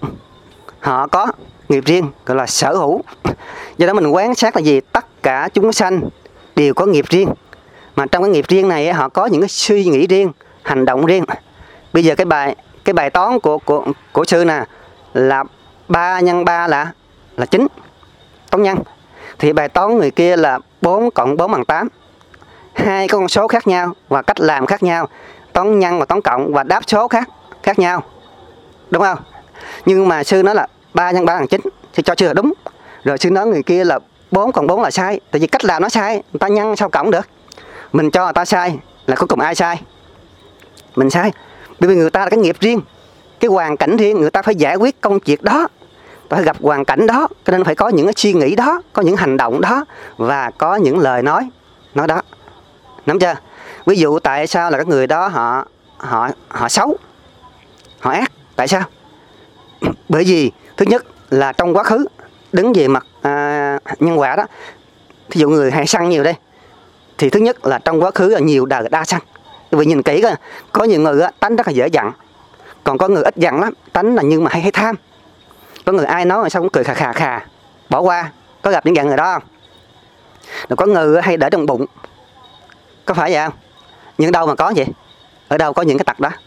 họ có nghiệp riêng, gọi là sở hữu. Do đó mình quan sát là gì? Tất cả chúng sanh đều có nghiệp riêng. Mà trong cái nghiệp riêng này họ có những cái suy nghĩ riêng, hành động riêng. Bây giờ cái bài toán của sư nè là 3 x 3 là 9, toán nhân. Thì bài toán người kia là 4 cộng 4 bằng 8. Hai con số khác nhau và cách làm khác nhau, toán nhân và toán cộng và đáp số khác nhau, đúng không? Nhưng mà sư nói là 3 x 3 bằng 9 thì cho chưa đúng. Rồi sư nói người kia là 4 cộng 4 là sai, tại vì cách làm nó sai, người ta nhân sao cộng được. Mình cho người ta sai là cuối cùng ai sai? Mình sai. Bởi vì người ta là cái nghiệp riêng, cái hoàn cảnh riêng, người ta phải giải quyết công việc đó, phải gặp hoàn cảnh đó, cho nên phải có những cái suy nghĩ đó, có những hành động đó và có những lời nói đó. Nắm chưa? Ví dụ tại sao là các người đó họ xấu, họ ác? Tại sao? Bởi vì thứ nhất là trong quá khứ đứng về mặt nhân quả đó, thí dụ người hay sân nhiều đây, thì thứ nhất là trong quá khứ là nhiều đời đa sân. Vì nhìn kỹ coi, có nhiều người tánh rất là dễ giận, còn có người ít giận lắm, tánh là nhưng mà hay tham. Có người ai nói rồi sao cũng cười khà bỏ qua. Có gặp những dạng người đó không? Rồi có người hay để trong bụng, có phải vậy không? Nhưng đâu mà có vậy? Ở đâu có những cái tật đó?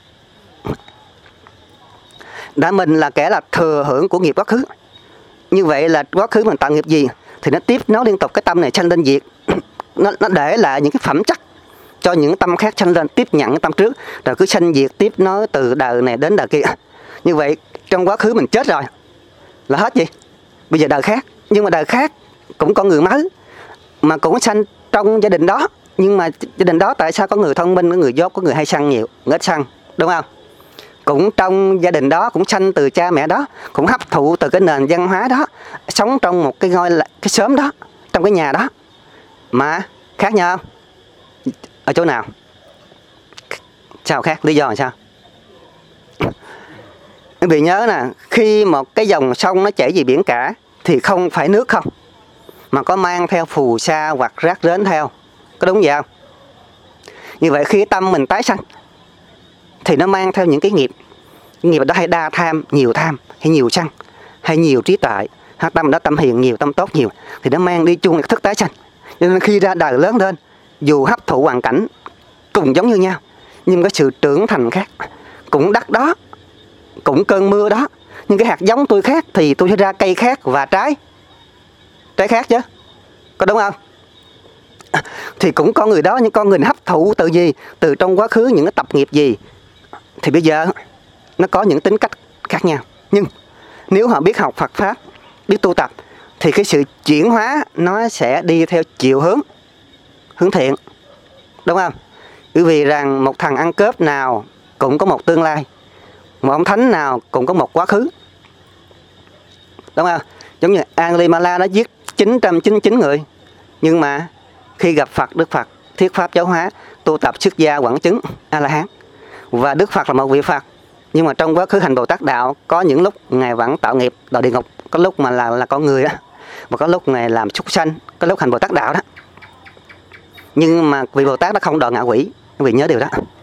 Đã mình là kẻ là thừa hưởng của nghiệp quá khứ. Như vậy là quá khứ mình tạo nghiệp gì thì nó tiếp nối liên tục cái tâm này sanh lên diệt. Nó để lại những cái phẩm chất cho những tâm khác sanh lên, tiếp nhận cái tâm trước, rồi cứ sanh diệt tiếp nối từ đời này đến đời kia. Như vậy trong quá khứ mình chết rồi là hết gì? Bây giờ đời khác, nhưng mà đời khác cũng có người mới mà cũng sanh trong gia đình đó. Nhưng mà gia đình đó tại sao có người thông minh, có người dốt, có người hay sân nhiều, người ít sân, đúng không? Cũng trong gia đình đó, cũng sanh từ cha mẹ đó, cũng hấp thụ từ cái nền văn hóa đó, sống trong một cái cái xóm đó, trong cái nhà đó, mà khác nhau không? Ở chỗ nào? Sao khác? Lý do là sao? Quý vị nhớ nè, khi một cái dòng sông nó chảy về biển cả thì không phải nước không, mà có mang theo phù sa hoặc rác rến theo. Có đúng vậy không? Như vậy khi tâm mình tái sanh thì nó mang theo những cái nghiệp. Nghiệp đó hay đa tham, hay nhiều sân, hay nhiều trí tuệ, hay tâm đó tâm hiền nhiều, tâm tốt nhiều, thì nó mang đi chung cái thức tái sanh. Cho nên khi ra đời lớn lên, dù hấp thụ hoàn cảnh cùng giống như nhau, nhưng cái sự trưởng thành khác. Cũng đất đó, cũng cơn mưa đó, nhưng cái hạt giống tôi khác thì tôi sẽ ra cây khác và trái khác chứ. Có đúng không? Thì cũng con người đó, nhưng con người hấp thụ từ gì? Từ trong quá khứ những cái tập nghiệp gì? Thì bây giờ nó có những tính cách khác nhau. Nhưng nếu họ biết học Phật Pháp, biết tu tập, thì cái sự chuyển hóa nó sẽ đi theo chiều hướng thiện. Đúng không? Bởi vì rằng một thằng ăn cướp nào cũng có một tương lai, một ông thánh nào cũng có một quá khứ. Đúng không? Giống như Angulimala nó giết 999 người, nhưng mà khi gặp Phật, Đức Phật thuyết pháp giáo hóa, tu tập xuất gia quảng chứng A-la-hán. Và Đức Phật là một vị Phật, nhưng mà trong quá khứ hành Bồ Tát đạo, có những lúc Ngài vẫn tạo nghiệp đọa địa ngục, có lúc mà là con người đó, và có lúc Ngài làm súc sanh, có lúc hành Bồ Tát đạo đó. Nhưng mà vị Bồ Tát nó không đọa ngạ quỷ, quý vị nhớ điều đó.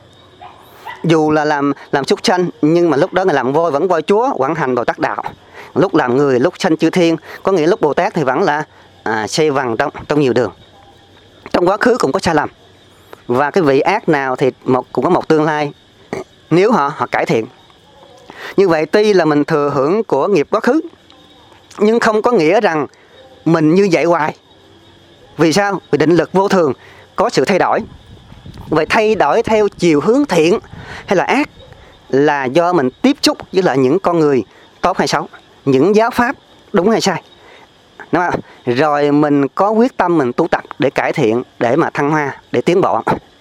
Dù là làm súc sanh, nhưng mà lúc đó Ngài làm voi, vẫn voi Chúa, vẫn hành Bồ Tát đạo. Lúc làm người, lúc sanh chư thiên, có nghĩa lúc Bồ Tát thì vẫn là xây vằng trong nhiều đường. Trong quá khứ cũng có sai lầm, và cái vị ác nào thì cũng có một tương lai nếu họ cải thiện. Như vậy tuy là mình thừa hưởng của nghiệp quá khứ, nhưng không có nghĩa rằng mình như vậy hoài. Vì sao? Vì định lực vô thường, có sự thay đổi. Vậy thay đổi theo chiều hướng thiện hay là ác là do mình tiếp xúc với lại những con người tốt hay xấu, những giáo pháp đúng hay sai. Đúng không? Rồi mình có quyết tâm mình tu tập để cải thiện, để mà thăng hoa, để tiến bộ.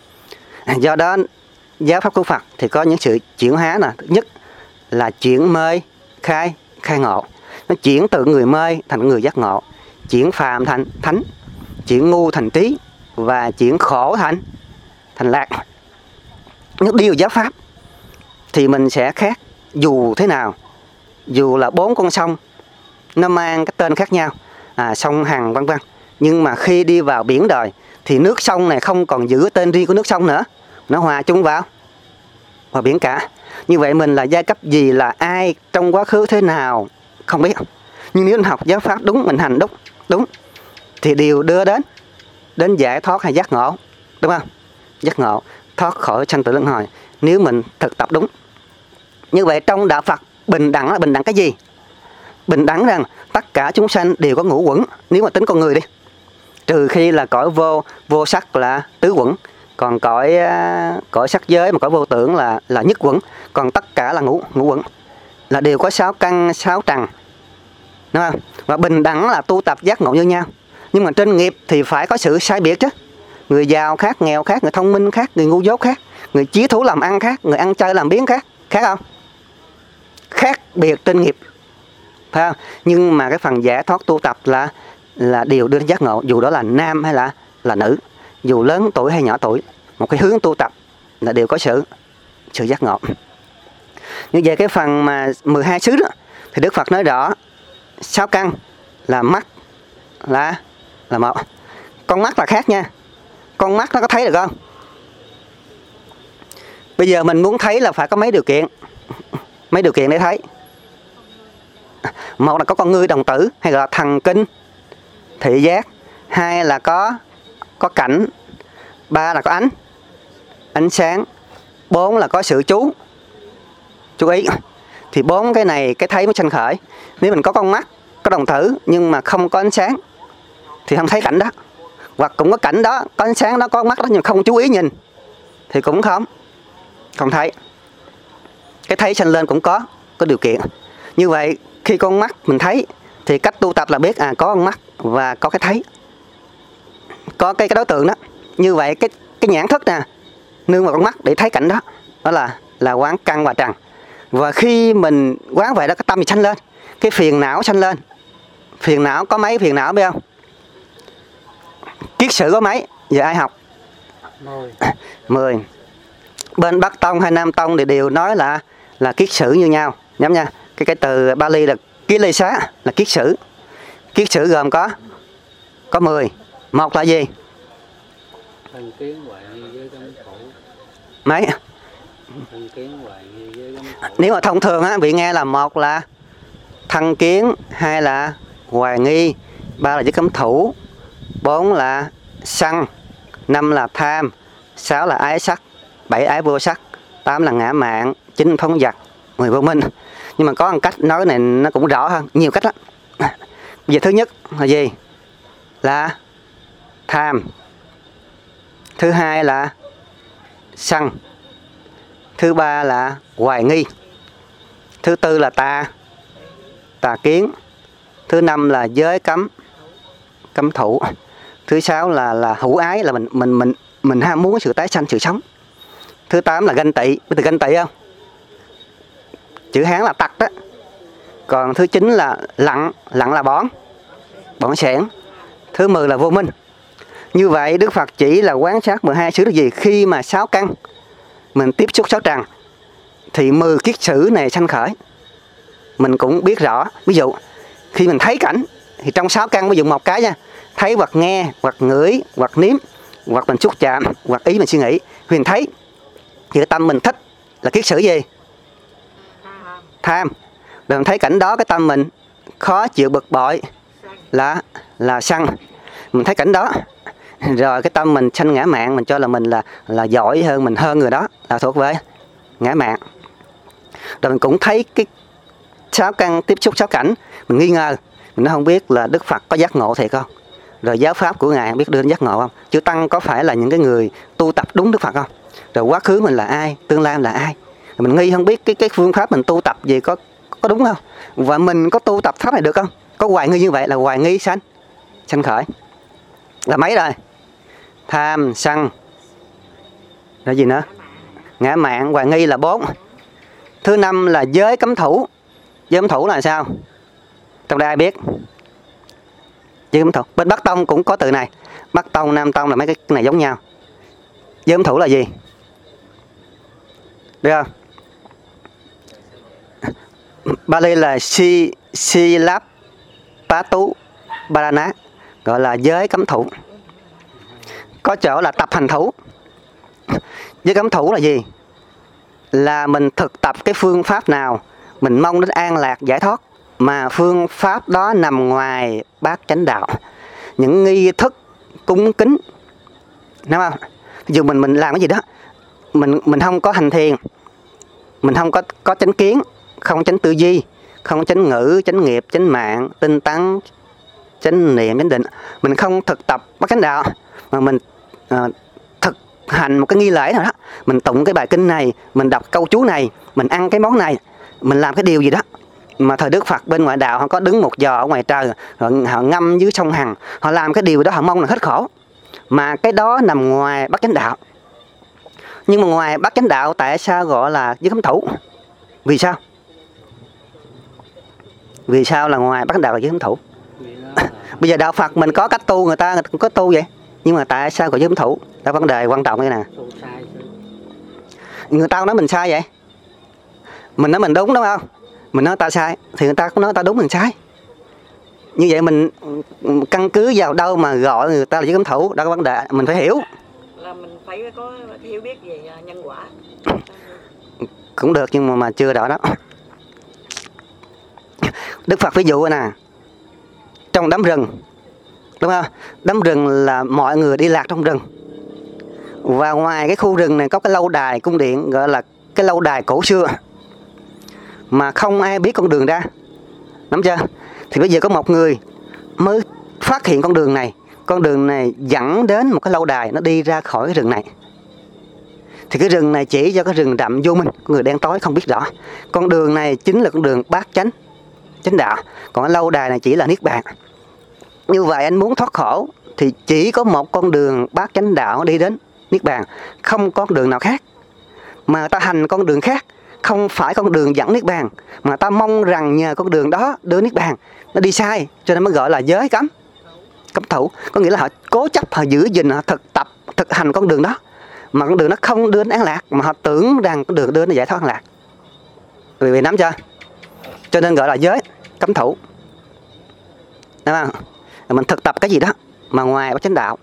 Do đó giáo pháp của Phật thì có những sự chuyển hóa nè. Thứ nhất là chuyển mê khai ngộ. Nó chuyển từ người mê thành người giác ngộ, chuyển phàm thành thánh, chuyển ngu thành trí, và chuyển khổ thành lạc. Những điều giáo pháp thì mình sẽ khác. Dù thế nào, dù là 4 con sông nó mang cái tên khác nhau, sông Hằng vân vân, nhưng mà khi đi vào biển đời thì nước sông này không còn giữ tên riêng của nước sông nữa, nó hòa chung vào biển cả. Như vậy mình là giai cấp gì, là ai, trong quá khứ thế nào không biết, nhưng nếu mình học giáo pháp đúng, mình hành đúng thì đều đưa đến giải thoát hay giác ngộ. Đúng không? Giác ngộ, thoát khỏi sanh tử luân hồi, nếu mình thực tập đúng. Như vậy trong đạo Phật bình đẳng là bình đẳng cái gì? Bình đẳng rằng tất cả chúng sanh đều có ngũ uẩn, nếu mà tính con người đi, trừ khi là cõi vô sắc là tứ uẩn, còn cõi sắc giới mà cõi vô tưởng là nhất uẩn, còn tất cả là ngũ uẩn, là đều có 6 căn 6 trần. Đúng không? Và bình đẳng là tu tập giác ngộ như nhau, nhưng mà trên nghiệp thì phải có sự sai biệt chứ. Người giàu khác, nghèo khác, người thông minh khác, người ngu dốt khác, người chí thú làm ăn khác, người ăn chơi làm biếng khác không? Khác biệt trên nghiệp, phải không? Nhưng mà cái phần giải thoát tu tập là điều đưa đến giác ngộ, dù đó là nam hay là nữ, dù lớn tuổi hay nhỏ tuổi, một cái hướng tu tập là đều có sự giác ngộ. Như vậy cái phần mà 12 xứ đó thì Đức Phật nói rõ 6 căn là mắt là một. Con mắt là khác nha. Con mắt nó có thấy được không? Bây giờ mình muốn thấy là phải có mấy điều kiện để thấy. Một là có con ngươi đồng tử, hay gọi là thần kinh thị giác. Hai là có cảnh. Ba là có ánh sáng. 4 là có sự chú ý. Thì 4 cái này cái thấy mới sanh khởi. Nếu mình có con mắt, có đồng tử nhưng mà không có ánh sáng thì không thấy cảnh đó. Hoặc cũng có cảnh đó, có ánh sáng đó, có mắt đó nhưng không chú ý nhìn thì cũng không thấy. Cái thấy sanh lên cũng có điều kiện. Như vậy khi con mắt mình thấy thì cách tu tập là biết có con mắt và có cái thấy, có cái đối tượng đó. Như vậy cái nhãn thức nè, nương vào con mắt để thấy cảnh đó, đó là quán căn và trần. Và khi mình quán vậy đó, cái tâm mình sanh lên, cái phiền não sanh lên. Phiền não có mấy phiền não biết không? Kiết sử có mấy? Giờ ai học? 10. Bên Bắc Tông hay Nam Tông thì đều nói là kiết sử như nhau, nhắm nha. Cái từ Bali là Kilesa là kiết sử, Kiết sử gồm có 10. Một là gì? Thân kiến hoại nghi với cấm thủ. Mấy? Thân kiến hoại nghi với cấm thủ. Nếu mà thông thường á, vị nghe là một là thân kiến, hai là hoài nghi, ba là giới cấm thủ, 4 là sân, 5 là tham, 6 là ái sắc, 7 ái vô sắc, 8 là ngã mạn, 9 phóng dật, 10 vô minh. Nhưng mà có một cách nói này nó cũng rõ hơn, nhiều cách lắm. Bây giờ thứ nhất là gì? Là tham. Thứ hai là sân. Thứ ba là hoài nghi. Thứ tư là tà kiến. Thứ năm là giới cấm thủ. Thứ sáu là hữu ái, là mình ham muốn sự tái sanh, sự sống. Thứ 8 là ganh tị. Biết từ ganh tị không? Chữ Hán là tặc đó. Còn thứ 9 là lặng là bỏng sẻn. Thứ 10 là vô minh. Như vậy Đức Phật chỉ là quán sát 12 xứ là gì? Khi mà 6 căn mình tiếp xúc 6 trần thì 10 kiết sử này sanh khởi. Mình cũng biết rõ. Ví dụ khi mình thấy cảnh thì trong 6 căn, ví dụ một cái nha, thấy hoặc nghe, hoặc ngửi, hoặc nếm, hoặc mình xúc chạm, hoặc ý mình suy nghĩ, huyền thấy thì cái tâm mình thích là kiết sử gì? Tham. Rồi mình thấy cảnh đó cái tâm mình khó chịu, bực bội là sân. Mình thấy cảnh đó rồi cái tâm mình sanh ngã mạn, mình cho là mình là giỏi hơn, mình hơn người đó, là thuộc về ngã mạn. Rồi mình cũng thấy cái 6 căn tiếp xúc 6 cảnh, mình nghi ngờ, mình không biết là Đức Phật có giác ngộ thiệt không, rồi giáo pháp của Ngài biết đưa đến giác ngộ không, chư tăng có phải là những cái người tu tập đúng Đức Phật không, rồi quá khứ mình là ai, tương lai là ai. Rồi mình nghi không biết cái phương pháp mình tu tập gì có đúng không, và mình có tu tập pháp này được không. Có hoài nghi như vậy là hoài nghi sanh khởi. Là mấy rồi? Tham, sân, rồi gì nữa? Ngã mạn, hoài nghi là 4. Thứ 5 là giới cấm thủ. Giới cấm thủ là sao? Trong đây ai biết? Giới cấm thủ. Bên Bắc Tông cũng có từ này. Bắc Tông, Nam Tông là mấy cái này giống nhau. Giới cấm thủ là gì? Được không? Bali là Silapatu Parana, gọi là giới cấm thủ. Có chỗ là tập hành thủ. Giới cấm thủ là gì? Là mình thực tập cái phương pháp nào mình mong đến an lạc giải thoát, mà phương pháp đó nằm ngoài bát chánh đạo. Những nghi thức cúng kính, đúng không? Ví dụ mình làm cái gì đó, mình không có hành thiền, mình không có chánh kiến, không chánh tư duy, không chánh ngữ, chánh nghiệp, chánh mạng, tinh tấn, chánh niệm, chánh định, mình không thực tập bát chánh đạo, mà mình thực hành một cái nghi lễ nào đó, mình tụng cái bài kinh này, mình đọc câu chú này, mình ăn cái món này, mình làm cái điều gì đó. Mà thời Đức Phật bên ngoại đạo họ có đứng một giò ở ngoài trời, rồi họ ngâm dưới sông Hằng, họ làm cái điều đó họ mong là hết khổ, mà cái đó nằm ngoài bát chánh đạo. Nhưng mà ngoài bát chánh đạo tại sao gọi là giới cấm thủ? Vì sao? Vì sao là ngoài bát chánh đạo là giới cấm thủ? Bây giờ đạo Phật mình có cách tu, người ta cũng có tu vậy, nhưng mà tại sao gọi giới cấm thủ? Đó vấn đề quan trọng đây nè. Người ta nói mình sai vậy, mình nói mình đúng, đúng không? Mình nói ta sai thì người ta cũng nói ta đúng, mình sai. Như vậy mình căn cứ vào đâu mà gọi người ta là giới cấm thủ? Đó có vấn đề mình phải hiểu. Là mình phải có hiểu biết về nhân quả. Cũng được nhưng mà chưa rõ đó. Đức Phật ví dụ nè, trong đám rừng, đúng không? Đám rừng là mọi người đi lạc trong rừng, và ngoài cái khu rừng này có cái lâu đài cung điện, gọi là cái lâu đài cổ xưa, mà không ai biết con đường ra, nắm chưa? Thì bây giờ có một người mới phát hiện con đường này dẫn đến một cái lâu đài, nó đi ra khỏi cái rừng này. Thì cái rừng này chỉ cho cái rừng rậm vô minh, người đen tối không biết rõ. Con đường này chính là con đường bát chánh đạo, còn cái lâu đài này chỉ là niết bàn. Như vậy anh muốn thoát khổ thì chỉ có một con đường bát chánh đạo đi đến niết bàn, không có con đường nào khác. Mà ta hành con đường khác, không phải con đường dẫn niết bàn, mà ta mong rằng nhờ con đường đó đưa niết bàn, nó đi sai, cho nên mới gọi là giới cấm thủ. Có nghĩa là họ cố chấp, họ giữ gìn, họ thực hành con đường đó, mà con đường nó không đưa đến an lạc, mà họ tưởng rằng con đường đưa đến giải thoát an lạc. Vì nắm chưa? Cho nên gọi là giới cấm thủ. đúng không? Mình thực tập cái gì đó mà ngoài bát chánh đạo.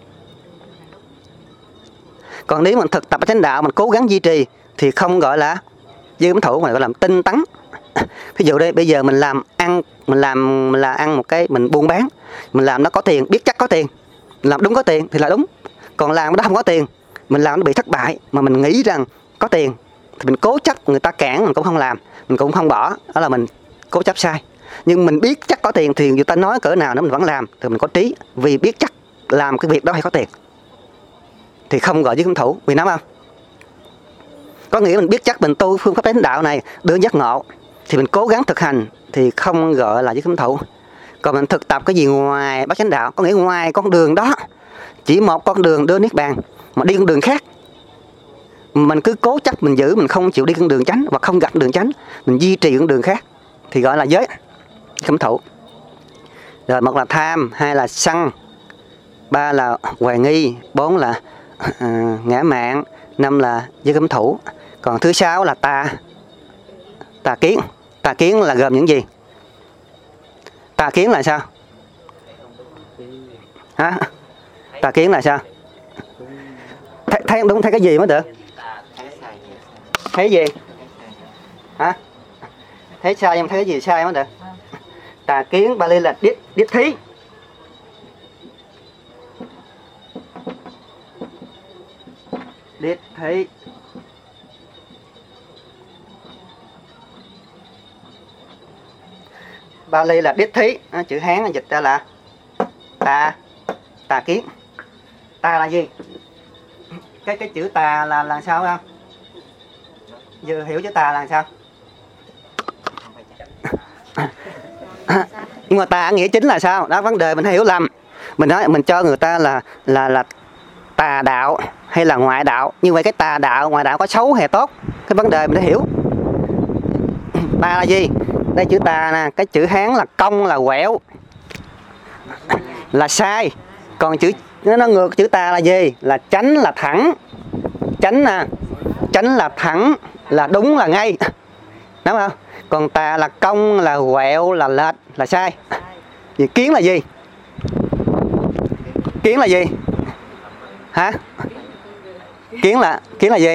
Còn nếu mình thực tập bát chánh đạo, mình cố gắng duy trì thì không gọi là dư cấm thủ, mà gọi là tinh tấn. Ví dụ đây bây giờ mình làm ăn, mình là ăn một cái, mình buôn bán, mình làm nó có tiền, biết chắc có tiền, mình làm đúng có tiền thì là đúng. Còn làm nó không có tiền, mình làm nó bị thất bại mà mình nghĩ rằng có tiền thì mình cố chấp, người ta cản mình cũng không làm, mình cũng không bỏ, đó là mình cố chấp sai. Nhưng mình biết chắc có tiền thì người ta nói cỡ nào nữa mình vẫn làm, thì mình có trí, vì biết chắc làm cái việc đó hay có tiền thì không gọi với cấm thủ. Vì nắm không? Có nghĩa mình biết chắc mình tu phương pháp chánh đạo này đưa giác ngộ thì mình cố gắng thực hành thì không gọi là với cấm thủ. Còn mình thực tập cái gì ngoài bát chánh đạo, có nghĩa ngoài con đường đó, chỉ một con đường đưa niết bàn mà đi con đường khác, mình cứ cố chấp mình giữ, mình không chịu đi con đường chánh và không gặp đường chánh, mình duy trì con đường khác thì gọi là giới cấm thủ. Rồi một là tham, hai là sân, ba là hoài nghi, bốn là ngã mạn, năm là giới cấm thủ. Còn thứ sáu là tà kiến. Tà kiến là gồm những gì? Tà kiến là sao? Hả? Tà kiến là sao? Thấy đúng, thấy cái gì mới được? Thấy gì? Hả? Thấy sai nhưng thấy cái gì sai mới được? Tà kiến Bali là điết thí. Điết thí. Bali là điết thí, chữ Hán dịch ra là tà kiến. Tà là gì? Cái chữ tà là sao không? Giờ hiểu chữ tà là sao? Nhưng mà tà nghĩa chính là sao? Đó vấn đề mình hay hiểu lầm. Mình nói mình cho người ta là tà đạo hay là ngoại đạo. Như vậy cái tà đạo, ngoại đạo có xấu hay tốt? Cái vấn đề mình đã hiểu. Tà là gì? Đây chữ tà nè, cái chữ Hán là cong, là quẹo, là sai. Còn chữ nó ngược chữ tà là gì? Là chánh, là thẳng. Chánh nè, chánh là thẳng, là đúng, là ngay, đúng không? Còn tà là cong, là quẹo, là lệch, là sai. Vậy kiến là gì? Kiến là gì? Hả? Kiến là gì?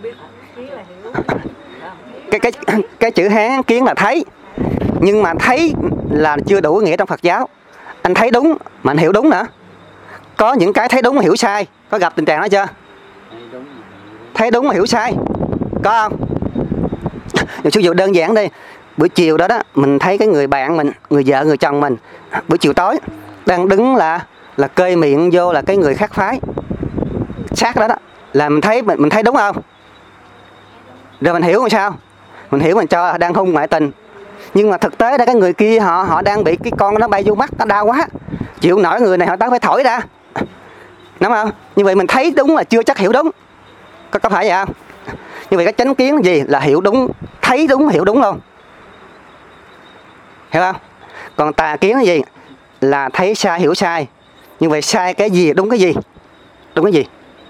Cái chữ Hán kiến là thấy. Nhưng mà thấy là chưa đủ nghĩa trong Phật giáo. Anh thấy đúng mà anh hiểu đúng nữa. Có những cái thấy đúng mà hiểu sai. Có gặp tình trạng đó chưa? Thấy đúng mà hiểu sai. Có không? Ví dụ đơn giản đi. Buổi chiều đó mình thấy cái người bạn mình, người vợ, người chồng mình, buổi chiều tối đang đứng là kê miệng vô là cái người khác phái. Sát đó là mình thấy đúng không? Rồi mình hiểu làm sao? Mình hiểu mình cho đang hung ngoại tình. Nhưng mà thực tế đây cái người kia họ đang bị cái con nó bay vô mắt, nó đau quá, chịu nổi người này họ tới phải thổi ra, đúng không? Như vậy mình thấy đúng là chưa chắc hiểu đúng. Có phải vậy không? Như vậy cái chánh kiến gì là hiểu đúng, thấy đúng, hiểu đúng luôn, hiểu không? Còn tà kiến là gì? Là thấy sai, hiểu sai. Như vậy sai cái gì, đúng cái gì? Đúng cái gì?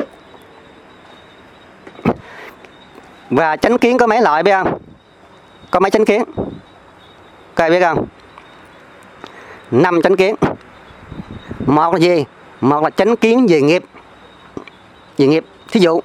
Và chánh kiến có mấy loại biết không? Có mấy chánh kiến? Các ai biết không? 5 chánh kiến. Một là gì? Một là chánh kiến về nghiệp. Về nghiệp. Thí dụ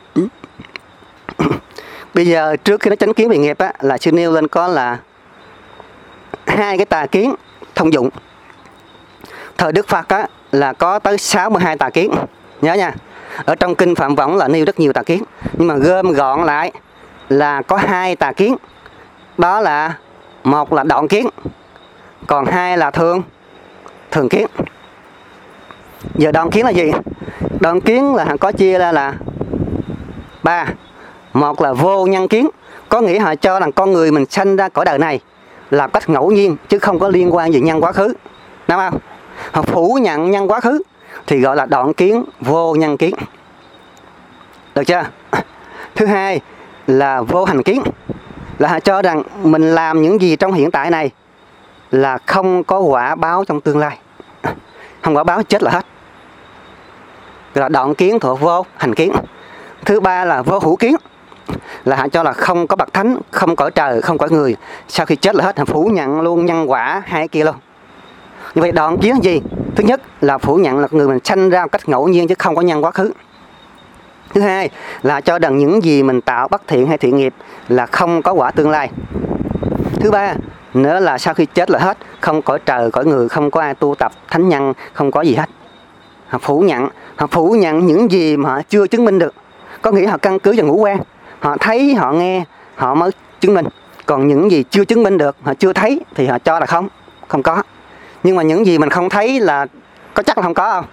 bây giờ trước khi nói chánh kiến về nghiệp á, là sư nêu lên có là 2 cái tà kiến thông dụng. Thời Đức Phật á, là có tới 62 tà kiến. Nhớ nha. Ở trong kinh Phạm Võng là nêu rất nhiều tà kiến. Nhưng mà gom gọn lại là có 2 tà kiến. Đó là một là đoạn kiến, còn 2 là thường kiến. Giờ đoạn kiến là gì? Đoạn kiến là có chia ra là 3. Một là vô nhân kiến, có nghĩa họ cho rằng con người mình sanh ra cõi đời này là cách ngẫu nhiên chứ không có liên quan gì nhân quá khứ, đúng không? Họ phủ nhận nhân quá khứ thì gọi là đoạn kiến, vô nhân kiến. Được chưa? Thứ hai là vô hành kiến, là họ cho rằng mình làm những gì trong hiện tại này là không có quả báo trong tương lai, không quả báo chết là hết, là đoạn kiến thuộc vô hành kiến. Thứ ba là vô hữu kiến, là họ cho là không có bậc thánh, không có trời, không có người, sau khi chết là hết, họ phủ nhận luôn nhân quả 2 kia luôn. Như vậy đoạn kiến là gì? Thứ nhất là phủ nhận là người mình sanh ra một cách ngẫu nhiên chứ không có nhân quá khứ. Thứ hai là cho rằng những gì mình tạo bất thiện hay thiện nghiệp là không có quả tương lai. Thứ ba nữa là sau khi chết là hết, không cõi trời cõi người, không có ai tu tập thánh nhân, không có gì hết. Họ phủ nhận những gì mà họ chưa chứng minh được. Có nghĩa họ căn cứ vào ngũ quan, họ thấy, họ nghe, họ mới chứng minh. Còn những gì chưa chứng minh được, họ chưa thấy thì họ cho là không có. Nhưng mà những gì mình không thấy là có chắc là không có không?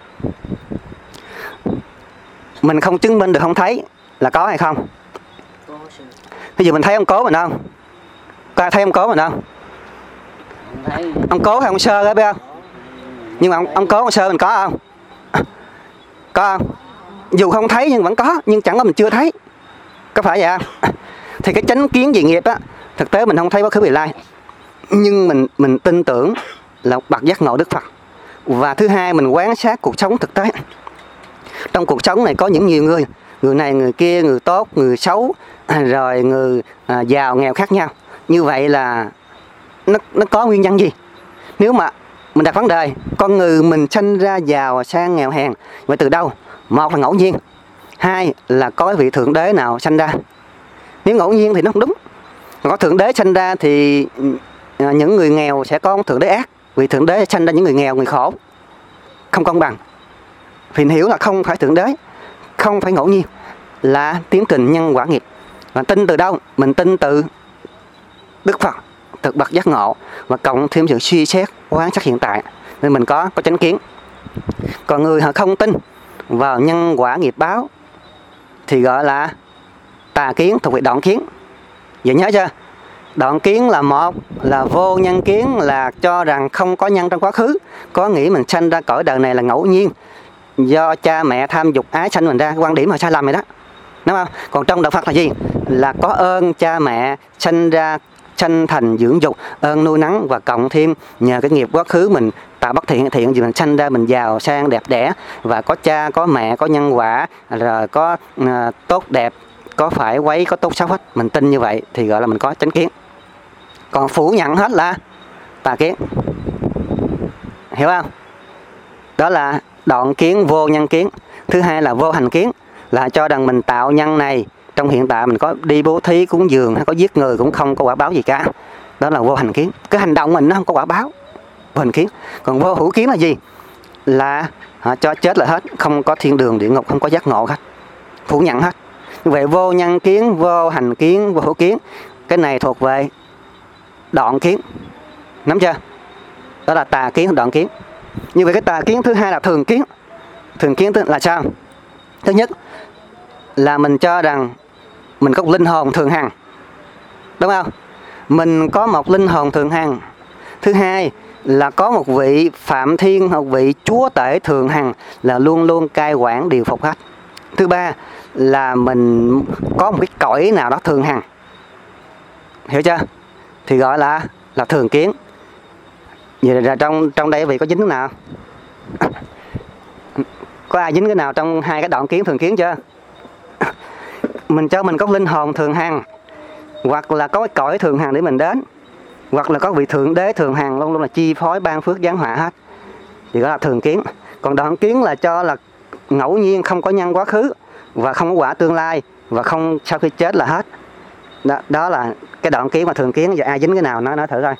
Mình không chứng minh được, không thấy là có hay không? Bây giờ mình thấy ông cố mình không? Có ai thấy ông cố mình không? Ông cố hay ông sơ đó biết không? Nhưng mà ông cố ông sơ mình có không? Có không? Dù không thấy nhưng vẫn có, nhưng chẳng có mình chưa thấy. Có phải vậy không? Thì cái chánh kiến về nghiệp á, thực tế mình không thấy quá khứ vị lai, nhưng mình tin tưởng là bậc giác ngộ Đức Phật. Và thứ hai mình quan sát cuộc sống thực tế. Trong cuộc sống này có những nhiều người, người này người kia, người tốt, người xấu, rồi người giàu nghèo khác nhau. Như vậy là nó có nguyên nhân gì? Nếu mà mình đặt vấn đề con người mình sanh ra giàu sang nghèo hèn, vậy từ đâu? Một là ngẫu nhiên, hai là có vị thượng đế nào sanh ra. Nếu ngẫu nhiên thì nó không đúng. Còn có thượng đế sanh ra thì những người nghèo sẽ có thượng đế ác, vì thượng đế sanh ra những người nghèo, người khổ, không công bằng. Thì hiểu là không phải thượng đế, không phải ngẫu nhiên, là tiến trình nhân quả nghiệp. Và tin từ đâu? Mình tin từ Đức Phật, từ bậc giác ngộ, và cộng thêm sự suy xét quan sát hiện tại, nên mình có chánh kiến. Còn người họ không tin vào nhân quả nghiệp báo thì gọi là tà kiến, thuộc về đoạn kiến. Vậy nhớ chưa? Đoạn kiến là một là vô nhân kiến, là cho rằng không có nhân trong quá khứ, có nghĩ mình sanh ra cõi đời này là ngẫu nhiên, do cha mẹ tham dục ái sanh mình ra. Quan điểm là sai lầm rồi đó, đúng không? Còn trong đạo Phật là gì? Là có ơn cha mẹ sanh ra, sanh thành dưỡng dục, ơn nuôi nắng, và cộng thêm nhờ cái nghiệp quá khứ mình tạo bất thiện thiện gì mình sanh ra mình giàu sang đẹp đẽ, và có cha có mẹ có nhân quả, rồi có tốt đẹp, có phải quấy, có tốt xấu hết. Mình tin như vậy thì gọi là mình có chánh kiến. Còn phủ nhận hết là tà kiến. Hiểu không? Đó là đoạn kiến, vô nhân kiến. Thứ hai là vô hành kiến, là cho rằng mình tạo nhân này, trong hiện tại mình có đi bố thí cúng dường hay có giết người cũng không có quả báo gì cả. Đó là vô hành kiến. Cái hành động mình nó không có quả báo, vô hành kiến. Còn vô hữu kiến là gì? Là họ cho chết là hết, không có thiên đường địa ngục, không có giác ngộ hết, phủ nhận hết. Như vậy vô nhân kiến, vô hành kiến, vô hữu kiến, cái này thuộc về đoạn kiến. Nắm chưa? Đó là tà kiến, đoạn kiến. Như vậy cái tà kiến thứ hai là thường kiến. Thường kiến là sao? Thứ nhất là mình cho rằng mình có một linh hồn thường hằng, đúng không? Mình có một linh hồn thường hằng. Thứ hai là có một vị Phạm Thiên, một vị Chúa Tể thường hằng, là luôn luôn cai quản điều phục hết. Thứ ba là mình có một cái cõi nào đó thường hằng. Hiểu chưa? Thì gọi là thường kiến. Vậy là trong đây vị có dính cái nào? Có ai dính cái nào trong hai cái đoạn kiến thường kiến chưa? Mình cho mình có linh hồn thường hằng, hoặc là có cái cõi thường hằng để mình đến, hoặc là có vị thượng đế thường hằng luôn luôn là chi phối ban phước giáng họa hết, thì gọi là thường kiến. Còn đoạn kiến là cho là ngẫu nhiên, không có nhân quá khứ, và không có quả tương lai, và không sau khi chết là hết. Đó là cái đoạn kiến và thường kiến. Giờ ai dính cái nào nói thử coi.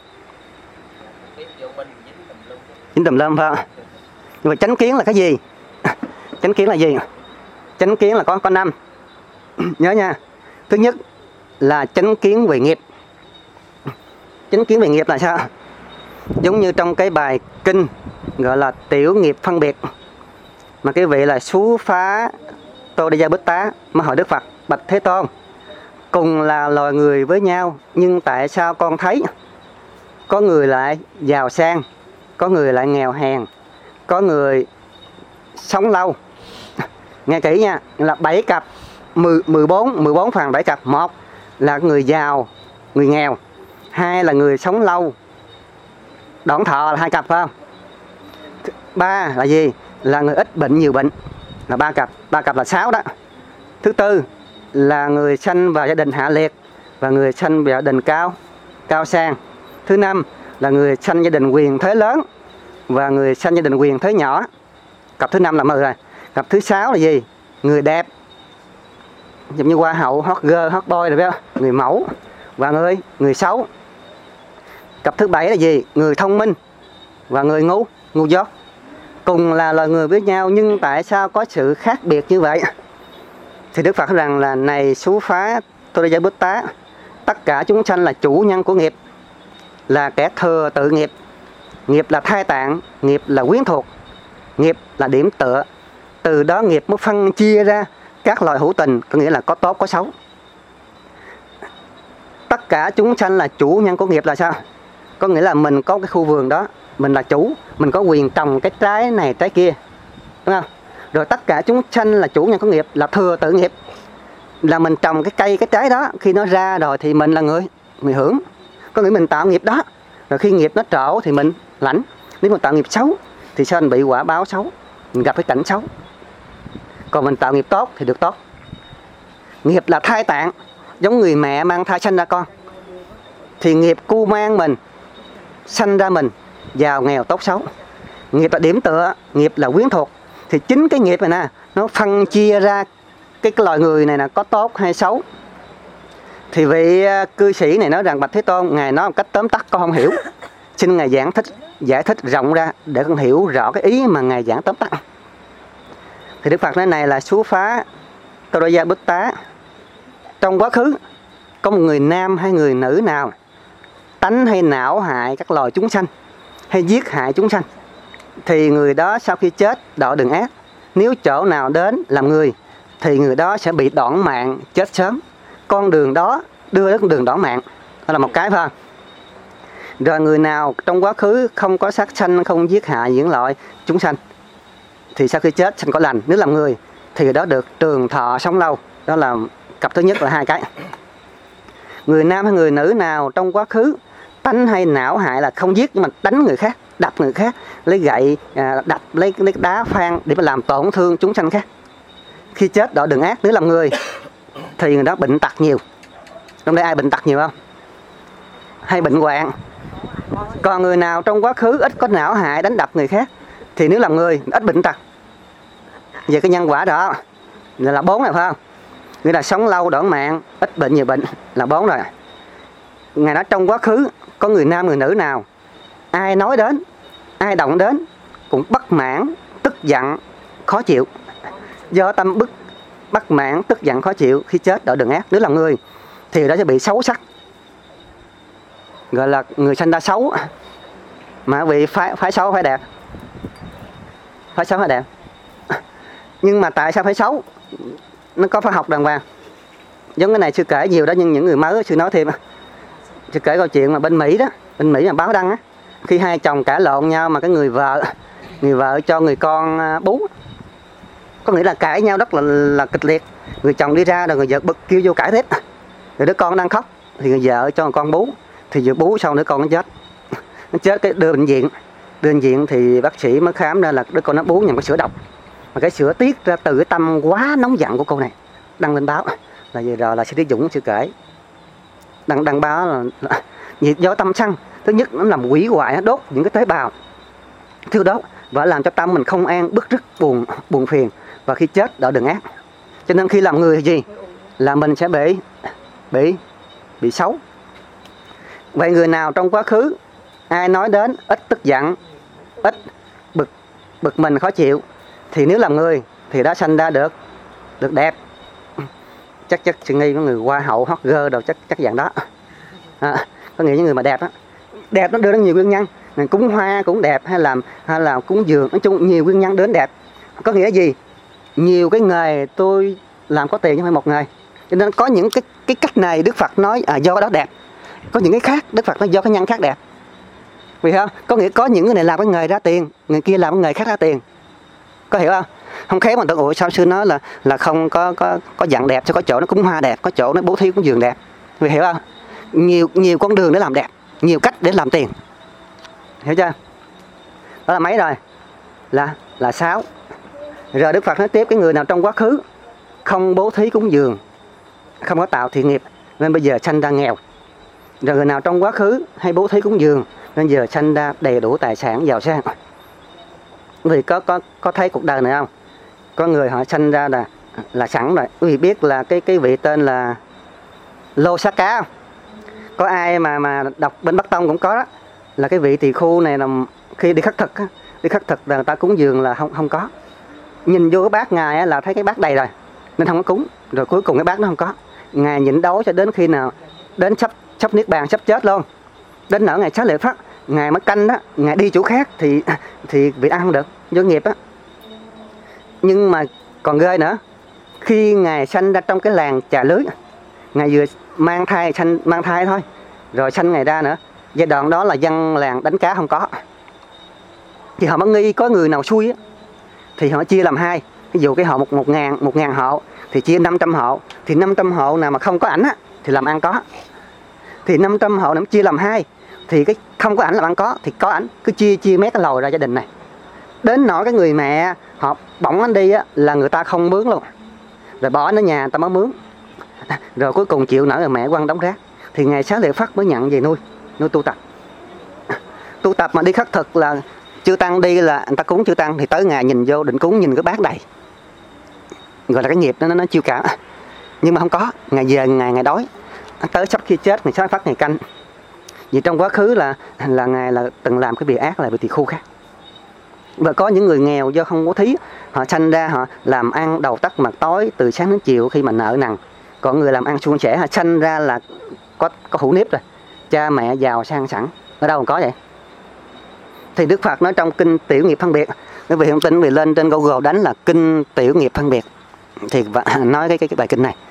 Dính tùm lum phải không? Nhưng mà chánh kiến là cái gì? Chánh kiến là gì? Chánh kiến là có 5. Nhớ nha. Thứ nhất là chánh kiến về nghiệp. Chánh kiến về nghiệp là sao? Giống như trong cái bài kinh gọi là tiểu nghiệp phân biệt, mà cái vị là Xú Phá Tô Đa Gia Bích Tá mới hỏi Đức Phật: bạch Thế Tôn, cùng là loài người với nhau, nhưng tại sao con thấy có người lại giàu sang, có người lại nghèo hèn, có người sống lâu? Nghe kỹ nha, là 7 cặp, 14 phần 7 cặp. Một là người giàu, người nghèo. Hai là người sống lâu, đoạn thọ là 2 cặp phải không? 3 là gì? Là người ít bệnh nhiều bệnh, là 3 cặp. 3 cặp là 6 đó. Thứ tư là người sanh vào gia đình hạ liệt và người sanh vào gia đình cao sang. Thứ năm là người sanh gia đình quyền thế lớn và người sanh gia đình quyền thế nhỏ. Cặp thứ 5 là 10 rồi. Cặp thứ 6 là gì? Người đẹp, giống như hoa hậu, hot girl, hot boy rồi biết không? Người mẫu và người xấu. Cặp thứ 7 là gì? Người thông minh và người ngu dốt. Cùng là loài người với nhau nhưng tại sao có sự khác biệt như vậy? Thì Đức Phật nói rằng là này Sú Phá Todaya Buddha, tất cả chúng sanh là chủ nhân của nghiệp, là kẻ thừa tự nghiệp. Nghiệp là thai tạng, nghiệp là quyến thuộc, nghiệp là điểm tựa. Từ đó nghiệp mới phân chia ra các loài hữu tình, có nghĩa là có tốt có xấu. Tất cả chúng sanh là chủ nhân của nghiệp là sao? Có nghĩa là mình có cái khu vườn đó, mình là chủ, mình có quyền trồng cái trái này trái kia, đúng không? Rồi tất cả chúng sanh là chủ nhân của nghiệp, là thừa tự nghiệp, là mình trồng cái cây cái trái đó, khi nó ra rồi thì mình là người hưởng. Có nghĩa mình tạo nghiệp đó, rồi khi nghiệp nó trổ thì mình lãnh. Nếu mình tạo nghiệp xấu thì sao mình bị quả báo xấu, mình gặp cái cảnh xấu. Còn mình tạo nghiệp tốt thì được tốt. Nghiệp là thai tạng, giống người mẹ mang thai sanh ra con, thì nghiệp cu mang mình, sanh ra mình, giàu nghèo tốt xấu. Nghiệp là điểm tựa, nghiệp là quyến thuộc. Thì chính cái nghiệp này nè, nó phân chia ra cái loài người này là có tốt hay xấu. Thì vị cư sĩ này nói rằng bạch Thế Tôn, Ngài nói một cách tóm tắt con không hiểu, xin Ngài giải thích rộng ra để con hiểu rõ cái ý mà Ngài giảng tóm tắt. Thì Đức Phật nói này là Sú Phá Todaya Buddha, trong quá khứ có một người nam hay người nữ nào tánh hay não hại các loài chúng sanh, hay giết hại chúng sanh, thì người đó sau khi chết đọa đường ác. Nếu chỗ nào đến làm người thì người đó sẽ bị đoạn mạng, chết sớm. Con đường đó đưa đến con đường đoạn mạng, đó là một cái thôi. Rồi người nào trong quá khứ không có sát sanh, không giết hại những loại chúng sanh, thì sau khi chết sanh có lành. Nếu làm người thì người đó được trường thọ sống lâu. Đó là cặp thứ nhất là hai cái. Người nam hay người nữ nào trong quá khứ tánh hay não hại là không giết, nhưng mà đánh người khác, đập người khác, lấy gậy đập, lấy đá phan để mà làm tổn thương chúng sanh khác, khi chết đọa đường ác. Nếu làm người thì người đó bệnh tật nhiều. Trong đây ai bệnh tật nhiều không? Hay bệnh hoạn. Còn người nào trong quá khứ ít có não hại đánh đập người khác thì nếu làm người ít bệnh tật. Về cái nhân quả đó là 4 này phải không? Người là sống lâu đoạn mạng, ít bệnh nhiều bệnh là 4 rồi. Ngài nói trong quá khứ có người nam người nữ nào ai nói đến, ai động đến cũng bất mãn, tức giận, khó chịu. Do tâm bất mãn, tức giận, khó chịu, khi chết đọa đường ác. Nếu làm người thì đó sẽ bị xấu sắc, gọi là người sanh ra xấu. Mà vì phải xấu phải đẹp, phải xấu phải đẹp. Nhưng mà tại sao phải xấu? Nó có phải học đàng hoàng. Giống cái này sư kể nhiều đó, nhưng những người mới sư nói thêm. Sư kể câu chuyện mà bên Mỹ đó, bên Mỹ mà báo đăng á, khi hai chồng cãi lộn nhau mà cái người vợ cho người con bú, có nghĩa là cãi nhau rất là kịch liệt. Người chồng đi ra rồi người vợ bực kêu vô cãi tiếp, rồi đứa con đang khóc thì người vợ cho con bú, thì vừa bú xong đứa con nó chết. Nó chết cái đưa bệnh viện thì bác sĩ mới khám ra là đứa con nó bú nhầm cái sữa độc, mà cái sữa tiết ra từ cái tâm quá nóng giận của cô này. Đăng lên báo là vừa rồi là sư Trí Dũng sư kể, đăng báo là nhiệt do tâm sân. Thứ nhất nó làm hủy hoại, nó đốt những cái tế bào thiêu đốt và làm cho tâm mình không an, bức rứt, buồn phiền, và khi chết đọa đường ác. Cho nên khi làm người thì gì là mình sẽ bị xấu. Vậy người nào trong quá khứ ai nói đến ít tức giận, ít bực mình khó chịu, thì nếu làm người thì đã sanh ra được đẹp. Chắc suy nghĩ có người hoa hậu, hot girl đâu chắc dạng đó. Có nghĩa những người mà đẹp á, đẹp nó đưa đến nhiều nguyên nhân. Cúng hoa cũng đẹp, hay là cúng dường, nói chung nhiều nguyên nhân đến đẹp. Có nghĩa gì? Nhiều cái nghề tôi làm có tiền chứ không phải một nghề. Cho nên có những cái cách này Đức Phật nói do cái đó đẹp, có những cái khác Đức Phật nói do cái nhân khác đẹp. Vì không? Có nghĩa có những người này làm cái nghề ra tiền, người kia làm cái nghề khác ra tiền. Có hiểu không? Không khéo mà tôi ủa sao sư nói là không có dạng đẹp, chứ có chỗ nó cúng hoa đẹp, có chỗ nó bố thí cúng dường đẹp. Vì hiểu không? Nhiều con đường để làm đẹp, nhiều cách để làm tiền. Hiểu chưa? Đó là mấy rồi? Là 6. Rồi Đức Phật nói tiếp, cái người nào trong quá khứ không bố thí cúng dường, không có tạo thiện nghiệp, nên bây giờ sanh ra nghèo. Rồi người nào trong quá khứ hay bố thí cúng dường, nên giờ sanh ra đầy đủ tài sản giàu sang. Vì có thấy cuộc đời này không? Có người họ sanh ra là sẵn rồi. Quý vị biết là cái vị tên là Lô Sát Cá không? Có ai mà đọc bên Bắc Tông cũng có đó. Là cái vị tỳ khu này là khi đi khất thực á, đi khất thực là người ta cúng dường là không có. Nhìn vô cái bát Ngài á, là thấy cái bát đầy rồi nên không có cúng. Rồi cuối cùng cái bát nó không có. Ngài nhịn đấu cho đến khi nào đến sắp niết bàn, sắp chết luôn. Đến nở Ngài Xá Lợi Phất, Ngài mới canh đó, Ngài đi chỗ khác thì vị ăn không được, do nghiệp á. Nhưng mà còn ghê nữa, khi Ngài sanh ra trong cái làng Trà Lưới, Ngài vừa mang thai thôi, rồi sanh Ngài ra nữa. Giai đoạn đó là dân làng đánh cá không có, thì họ mới nghi có người nào xui á, thì họ chia làm hai. Ví dụ cái hộ một ngàn hộ thì chia 500 hộ, thì 500 hộ nào mà không có ảnh á thì làm ăn có. Thì 500 hộ nó chia làm hai, thì cái không có ảnh làm ăn có, thì có ảnh cứ chia mấy cái lồi ra gia đình này. Đến nỗi cái người mẹ họ bỏng anh đi á là người ta không mướn luôn, rồi bỏ nó nhà người ta mới mướn. Rồi cuối cùng chịu nở rồi mẹ quăng đống rác, thì Ngài Xá Lợi Phất mới nhận về nuôi tu tập. Tu tập mà đi khất thực là chư tăng đi, là người ta cúng chư tăng, thì tới Ngài nhìn vô định cúng, nhìn cái bát đầy, gọi là cái nghiệp nó chiêu cảm. Nhưng mà không có. Ngài về Ngài đói, tới sắp khi chết Ngài Xá Lợi Phất Ngài canh. Vì trong quá khứ là Ngài là từng làm cái việc ác là bị tỳ khu khác. Và có những người nghèo do không có thí, họ sanh ra họ làm ăn đầu tắt mặt tối từ sáng đến chiều khi mà nợ nần. Còn người làm ăn suôn sẻ, họ sanh ra là có hữu nếp rồi, cha mẹ giàu sang sẵn. Ở đâu còn có vậy? Thì Đức Phật nói trong kinh Tiểu Nghiệp Phân Biệt, quý vị không tin vì lên trên Google đánh là kinh Tiểu Nghiệp Phân Biệt thì nói cái bài kinh này.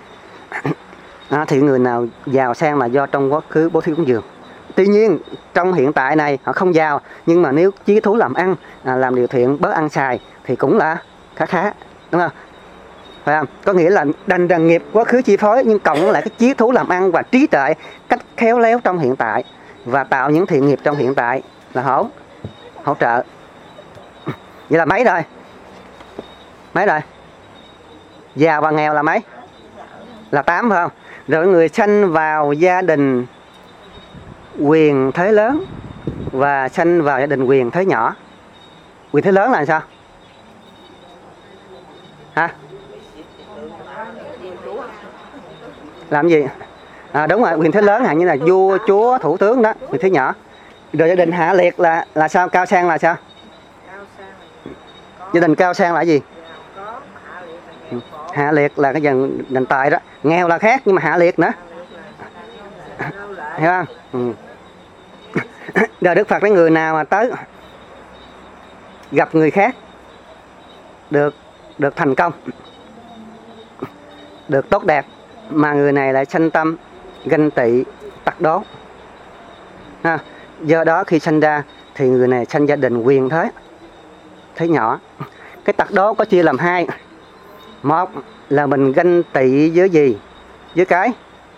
Thì người nào giàu sang là do trong quá khứ bố thí cúng dường. Tuy nhiên trong hiện tại này họ không giàu, nhưng mà nếu chí thú làm ăn, làm điều thiện, bớt ăn xài thì cũng là khá, đúng không? Phải không? Có nghĩa là đành rằng nghiệp quá khứ chi phối, nhưng cộng lại cái chí thú làm ăn và trí tuệ cách khéo léo trong hiện tại và tạo những thiện nghiệp trong hiện tại là hỗ trợ. Vậy là mấy rồi? Giàu và nghèo là mấy? Là 8 phải không? Rồi người sanh vào gia đình quyền thế lớn và sanh vào gia đình quyền thế nhỏ. Quyền thế lớn là sao? Hả? Làm gì? Đúng rồi, quyền thế lớn hẳn như là vua, chúa, thủ tướng đó, quyền thế nhỏ. Rồi gia đình hạ liệt là sao? Cao sang là sao? Gia đình cao sang là gì? Hạ liệt là cái dần tài đó. Nghèo là khác nhưng mà hạ liệt nữa, hiểu không? Rồi Đức Phật cái người nào mà tới gặp người khác được thành công, được tốt đẹp, mà người này lại sanh tâm ganh tị tặc đố, do đó khi sanh ra thì người này sanh gia đình quyền thế nhỏ. Cái tặc đố có chia làm hai. Một là mình ganh tị với gì? Với cái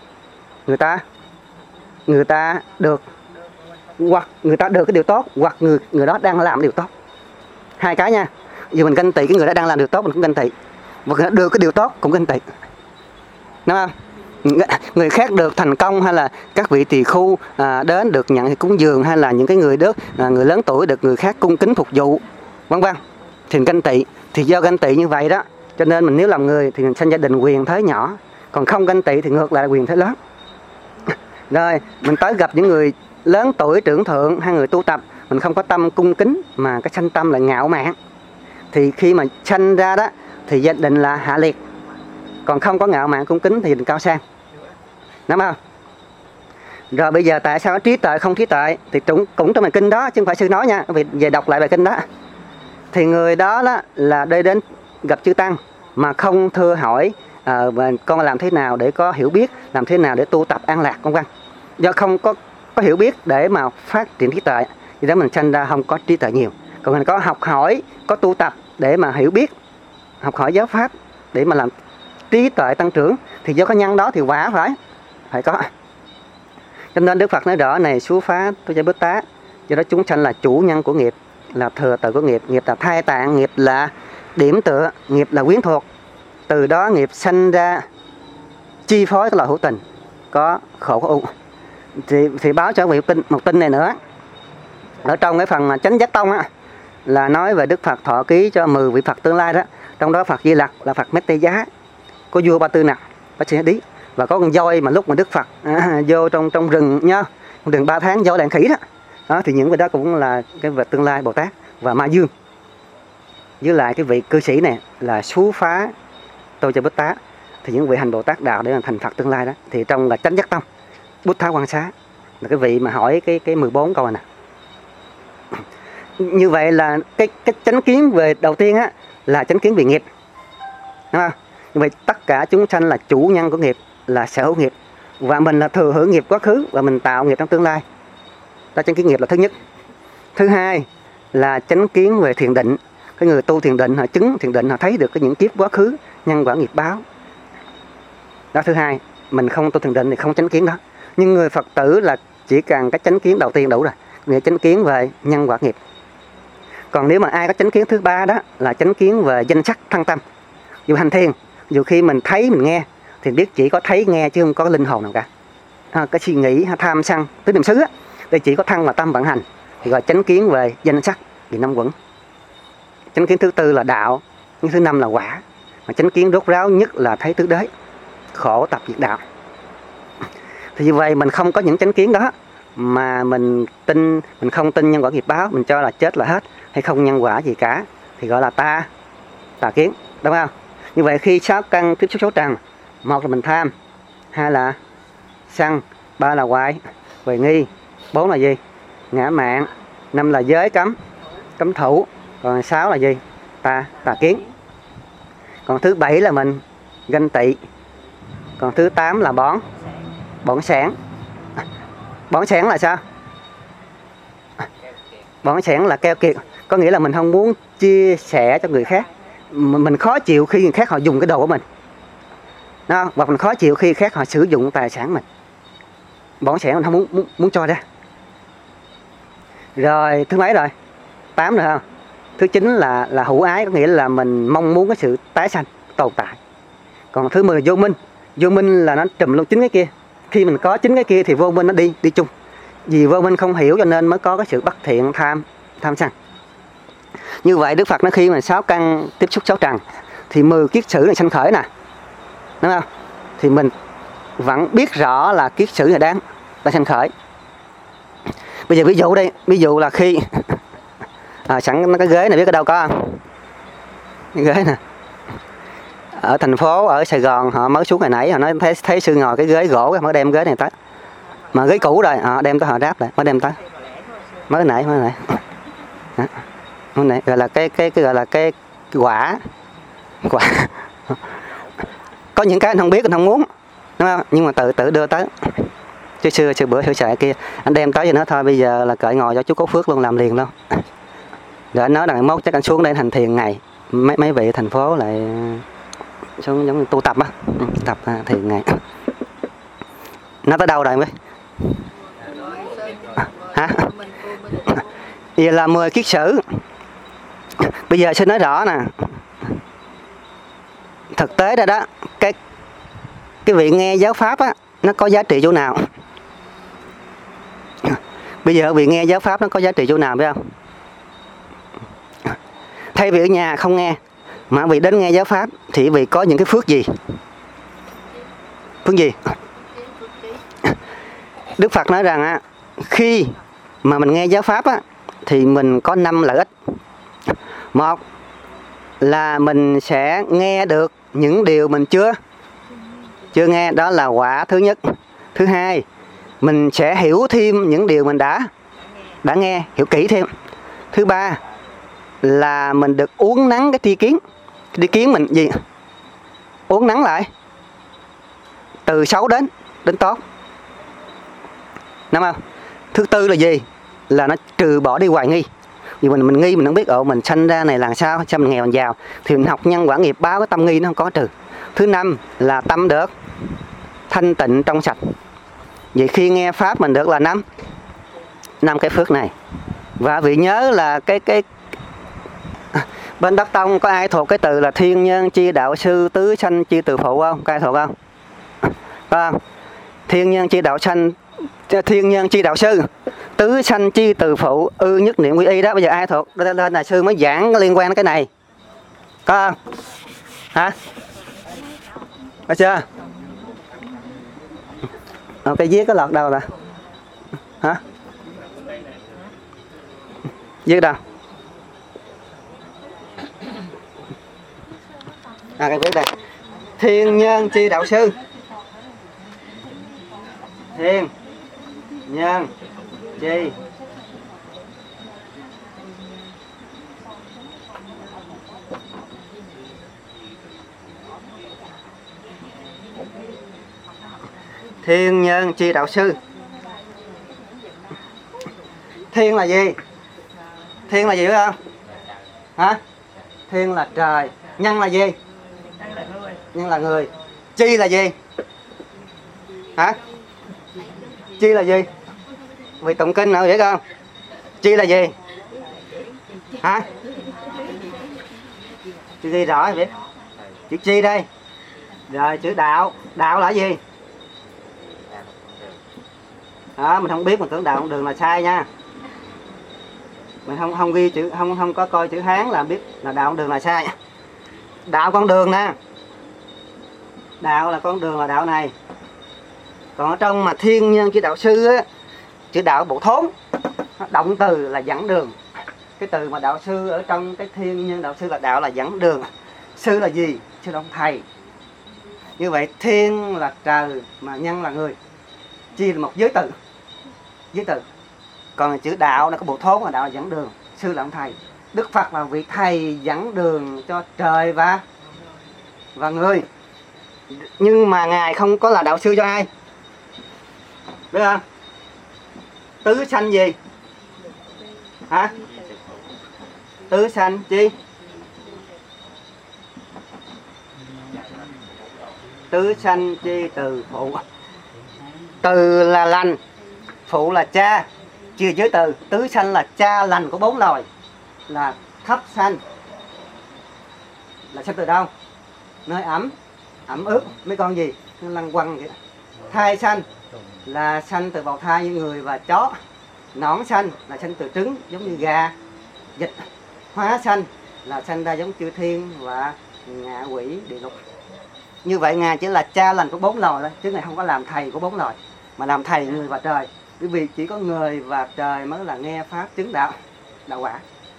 người ta được, hoặc người ta được cái điều tốt, hoặc người đó đang làm điều tốt. Hai cái nha. Giờ mình ganh tị cái người đó đang làm điều tốt mình cũng ganh tị, hoặc người đó được cái điều tốt cũng ganh tị, đúng không? Người khác được thành công, hay là các vị tỳ khu đến được nhận cúng dường, hay là những cái người người lớn tuổi được người khác cung kính phục vụ, vân vân, thì mình ganh tị. Thì do ganh tị như vậy đó, cho nên mình nếu làm người thì mình sanh gia đình quyền thế nhỏ, còn không ganh tị thì ngược lại là quyền thế lớn. Rồi mình tới gặp những người lớn tuổi trưởng thượng hay người tu tập, mình không có tâm cung kính mà cái sanh tâm là ngạo mạn, thì khi mà sanh ra đó thì gia đình là hạ liệt. Còn không có ngạo mạn cung kính thì gia đình cao sang, đúng không? Rồi bây giờ tại sao trí tuệ không trí tuệ thì cũng trong bài kinh đó chứ không phải sư nói nha. Vì về đọc lại bài kinh đó thì người đó là đi đến gặp chư tăng mà không thưa hỏi con làm thế nào để có hiểu biết, làm thế nào để tu tập an lạc, vân vân. Do không có hiểu biết để mà phát triển trí tuệ, thì đó mình sanh ra không có trí tuệ nhiều. Còn mình có học hỏi, có tu tập để mà hiểu biết, học hỏi giáo pháp để mà làm trí tuệ tăng trưởng, thì do có nhân đó thì quả phải có. Cho nên Đức Phật nói rõ này: Sú phá tôi giải bứt tá. Do đó chúng sanh là chủ nhân của nghiệp, là thừa tự của nghiệp. Nghiệp là thai tạng, nghiệp là điểm tựa, nghiệp là quyến thuộc. Từ đó nghiệp sanh ra chi phối cái loài hữu tình, có khổ có u. Thì báo cho vị một tin này nữa. Ở trong cái phần mà Chánh Giác Tông á, là nói về Đức Phật thọ ký cho 10 vị Phật tương lai đó. Trong đó Phật Di Lặc là Phật Mét Tê Giá, có vua Ba Tư Nặc, Bát Sĩ Đi, và có con voi mà lúc mà Đức Phật vô trong rừng nhá, rừng 3 tháng voi đàn khỉ đó. Đó thì những vị đó cũng là cái vật tương lai Bồ Tát. Và Ma Dương với lại cái vị cư sĩ này là Xú Phá Tô Cha Bích Tá, thì những vị hành Bồ Tát đạo để thành Phật tương lai đó. Thì trong là Chánh Giác Tông Bút Thá Quan Xá là cái vị mà hỏi cái 14 câu này nè. Như vậy là cái chánh kiến về đầu tiên á là chánh kiến về nghiệp, đúng không? Như vậy tất cả chúng sanh là chủ nhân của nghiệp, là sở hữu nghiệp, và mình là thừa hưởng nghiệp quá khứ và mình tạo nghiệp trong tương lai. Đó, chánh kiến nghiệp là thứ nhất. Thứ hai là chánh kiến về thiền định. Cái người tu thiền định họ chứng thiền định, họ thấy được cái những kiếp quá khứ, nhân quả nghiệp báo. Đó, thứ hai. Mình không tu thiền định thì không chánh kiến đó. Nhưng người Phật tử là chỉ cần cái chánh kiến đầu tiên đủ rồi, nghĩa chánh kiến về nhân quả nghiệp. Còn nếu mà ai có chánh kiến thứ ba đó là chánh kiến về danh sắc thân tâm. Dù hành thiền, dù khi mình thấy mình nghe thì biết chỉ có thấy nghe chứ không có linh hồn nào cả. Cái suy nghĩ tham sân tứ niệm xứ á, thì chỉ có thân và tâm vận hành, thì gọi chánh kiến về danh sắc thì năm quẩn. Chánh kiến thứ tư là đạo, thứ năm là quả. Mà chánh kiến rốt ráo nhất là thấy tứ đế, khổ tập diệt đạo. Thì như vậy mình không có những chánh kiến đó mà mình không tin nhân quả nghiệp báo, mình cho là chết là hết hay không nhân quả gì cả, thì gọi là tà kiến, đúng không? Như vậy khi 6 căn tiếp xúc số trần, một là mình tham, hai là sân, ba là hoại, huệ nghi, 4 là gì? Ngã mạn, 5 là giới cấm thủ, còn 6 là gì? Tà kiến. Còn thứ 7 là mình ganh tị, còn thứ 8 là bỏn sẻn. Bỏn sẻn là sao? Bỏn sẻn là keo kiệt, có nghĩa là mình không muốn chia sẻ cho người khác, mình khó chịu khi người khác họ dùng cái đồ của mình, đó, hoặc mình khó chịu khi khác họ sử dụng tài sản mình. Bỏn sẻn mình không muốn cho ra. Rồi thứ mấy rồi? 8 rồi không? Thứ 9 là hữu ái, có nghĩa là mình mong muốn cái sự tái sanh tồn tại. Còn thứ 10 là vô minh. Vô minh là nó trùm luôn 9 cái kia. Khi mình có 9 cái kia thì vô minh nó đi chung. Vì vô minh không hiểu cho nên mới có cái sự bất thiện tham sân. Như vậy Đức Phật nó khi mà 6 căn tiếp xúc 6 trần thì 10 kiết sử này sanh khởi nè, đúng không? Thì mình vẫn biết rõ là kiết sử này đang sanh khởi. Bây giờ ví dụ đây, ví dụ là khi sẵn cái ghế này biết ở đâu có không? Cái ghế nè. Ở thành phố, ở Sài Gòn họ mới xuống ngày nãy, họ nói thấy sư ngồi cái ghế gỗ, mới đem ghế này tới. Mà ghế cũ rồi, họ đem tới họ ráp lại, mới đem tới. Mới nãy. Đó. Mới nãy gọi là cái gọi là cái quả. Có những cái anh không biết, anh không muốn, đúng không? Nhưng mà tự đưa tới. Chứ xưa bữa sửa sợi kia, anh đem tới cho nó thôi, bây giờ là cởi ngồi cho chú có phước luôn, làm liền luôn. Rồi anh nói rằng mốt chắc anh xuống đây hành thiền ngày. Mấy vị thành phố lại xuống giống như tu tập á, tập thiền ngày. Nó tới đâu rồi mấy? Hả? Vậy là 10 kiết sử. Bây giờ xin nói rõ nè. Thực tế ra đó, cái vị nghe giáo pháp á, nó có giá trị chỗ nào? Bây giờ vị nghe giáo pháp nó có giá trị chỗ nào biết không? Thay vì ở nhà không nghe, mà vị đến nghe giáo pháp thì vị có những cái phước gì? Phước gì? Đức Phật nói rằng á, khi mà mình nghe giáo pháp á, thì mình có 5 lợi ích. Một là mình sẽ nghe được những điều mình chưa nghe, đó là quả thứ nhất. Thứ hai, mình sẽ hiểu thêm những điều mình đã nghe, hiểu kỹ thêm. Thứ ba là mình được uốn nắn cái tri kiến. Tri kiến mình gì? Uốn nắn lại từ xấu đến tốt, đúng không? Thứ tư là gì? Là nó trừ bỏ đi hoài nghi. Vì mình nghi, mình không biết mình sanh ra này là sao mình nghèo mình giàu, thì mình học nhân quả nghiệp báo, cái tâm nghi nó không có trừ. Thứ năm là tâm được thanh tịnh trong sạch. Vậy khi nghe pháp mình được là 5 cái phước này. Và vị nhớ là cái bên Đắc Tông có ai thuộc cái từ là thiên nhân chi đạo sư, tứ sanh chi từ phụ không? Có ai thuộc không? Có không? Thiên nhân chi đạo sanh, thiên nhân chi đạo sư, tứ sanh chi từ phụ ư nhất niệm quy y đó. Bây giờ ai thuộc lên là sư mới giảng liên quan đến cái này, có không? Hả? Có chưa? Cái viết có lọt đâu nè? Hả? Viết đâu? Cái viết đây. Thiên nhân chi đạo sư. Thiên nhân chi thiên nhân chi đạo sư. Thiên là gì? Thiên là gì biết không? Hả? Thiên là trời. Nhân là gì? Nhân là người. Chi là gì? Hả? Chi là gì? Vì tụng kinh nào vậy không? Chi là gì? Hả? Chữ gì rõ thì biết. Chữ chi đây. Rồi chữ đạo. Đạo là gì? Đó, mình không biết mình tưởng đạo con đường là sai nha. Mình không ghi chữ, không có coi chữ Hán là biết là đạo con đường là sai. Đạo con đường nè. Đạo là con đường là đạo này. Còn ở trong mà thiên nhân chữ đạo sư á, chữ đạo bộ thốn, động từ là dẫn đường. Cái từ mà đạo sư ở trong cái thiên nhân đạo sư là đạo là dẫn đường. Sư là gì? Sư là ông thầy. Như vậy thiên là trời mà nhân là người. Chi là một giới từ. Giới từ. Còn chữ đạo là có bộ thốn, là đạo là dẫn đường. Sư là ông thầy. Đức Phật là vị thầy dẫn đường cho trời và người. Nhưng mà Ngài không có là đạo sư cho ai. Biết không? Tứ sanh gì? Hả? Tứ sanh chi? Tứ sanh chi từ phụ. Từ là lành, phụ là cha, chia giới từ. Tứ sanh là cha lành của 4 loài. Là thấp sanh là sanh từ đâu? Nơi ẩm ướt. Mấy con gì? Nó lăn quăng vậy. Thai sanh là sanh từ bào thai như người và chó. Nõn sanh là sanh từ trứng giống như gà, vịt. Hóa sanh là sanh ra giống chư thiên và ngạ quỷ địa ngục. Như vậy Ngài chỉ là cha lành của 4 loài thôi, chứ Ngài không có làm thầy của 4 loài, mà làm thầy người và trời. Bởi vì chỉ có người và trời mới là nghe pháp chứng đạo quả.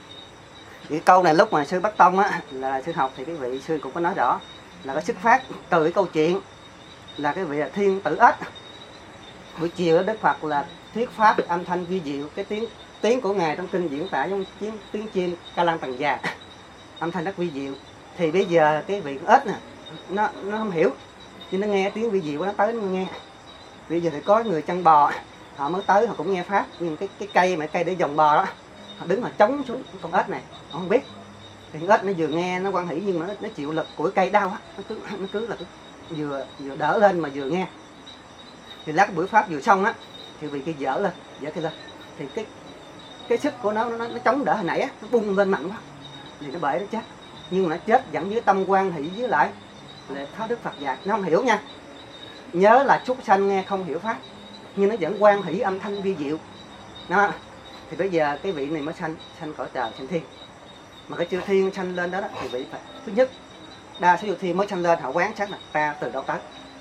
Cái câu này lúc mà sư Bắc Tông á, là sư học thì cái vị sư cũng có nói rõ là có xuất phát từ cái câu chuyện là cái vị là thiên tử ếch. Buổi chiều đó Đức Phật là thuyết pháp âm thanh vi diệu, cái tiếng của Ngài trong kinh diễn tả giống tiếng chim ca lăng tầng già, âm thanh rất vi diệu. Thì bây giờ cái vị ếch nè, nó không hiểu, nhưng nó nghe tiếng vi diệu của nó tới nó nghe. Bây giờ thì có người chăn bò, họ mới tới họ cũng nghe pháp, nhưng cái cây mà cây để dòng bò đó, họ đứng họ chống xuống con ếch này, họ không biết. Thì con ếch nó vừa nghe nó quan hỷ nhưng mà nó chịu lực của cái cây đau á, nó cứ là vừa đỡ lên mà vừa nghe. Thì lát cái buổi pháp vừa xong á, thì vì cái dở cái lên, thì cái sức của nó chống đỡ hồi nãy á, nó bung lên mạnh quá, thì nó bể nó chết. Nhưng mà nó chết vẫn dưới tâm quan hỷ với lại là Thái Đức Phật dạy, nó không hiểu nha. Nhớ là súc sanh nghe không hiểu pháp, nhưng nó vẫn quan hỷ âm thanh vi diệu. Đó. Thì bây giờ cái vị này mới sanh cõi trời, sanh thiên. Mà cái chư thiên sanh lên đó, thì vị phải thứ nhất, đa số chư thiên mới sanh lên họ quán sát là ta từ đâu tới.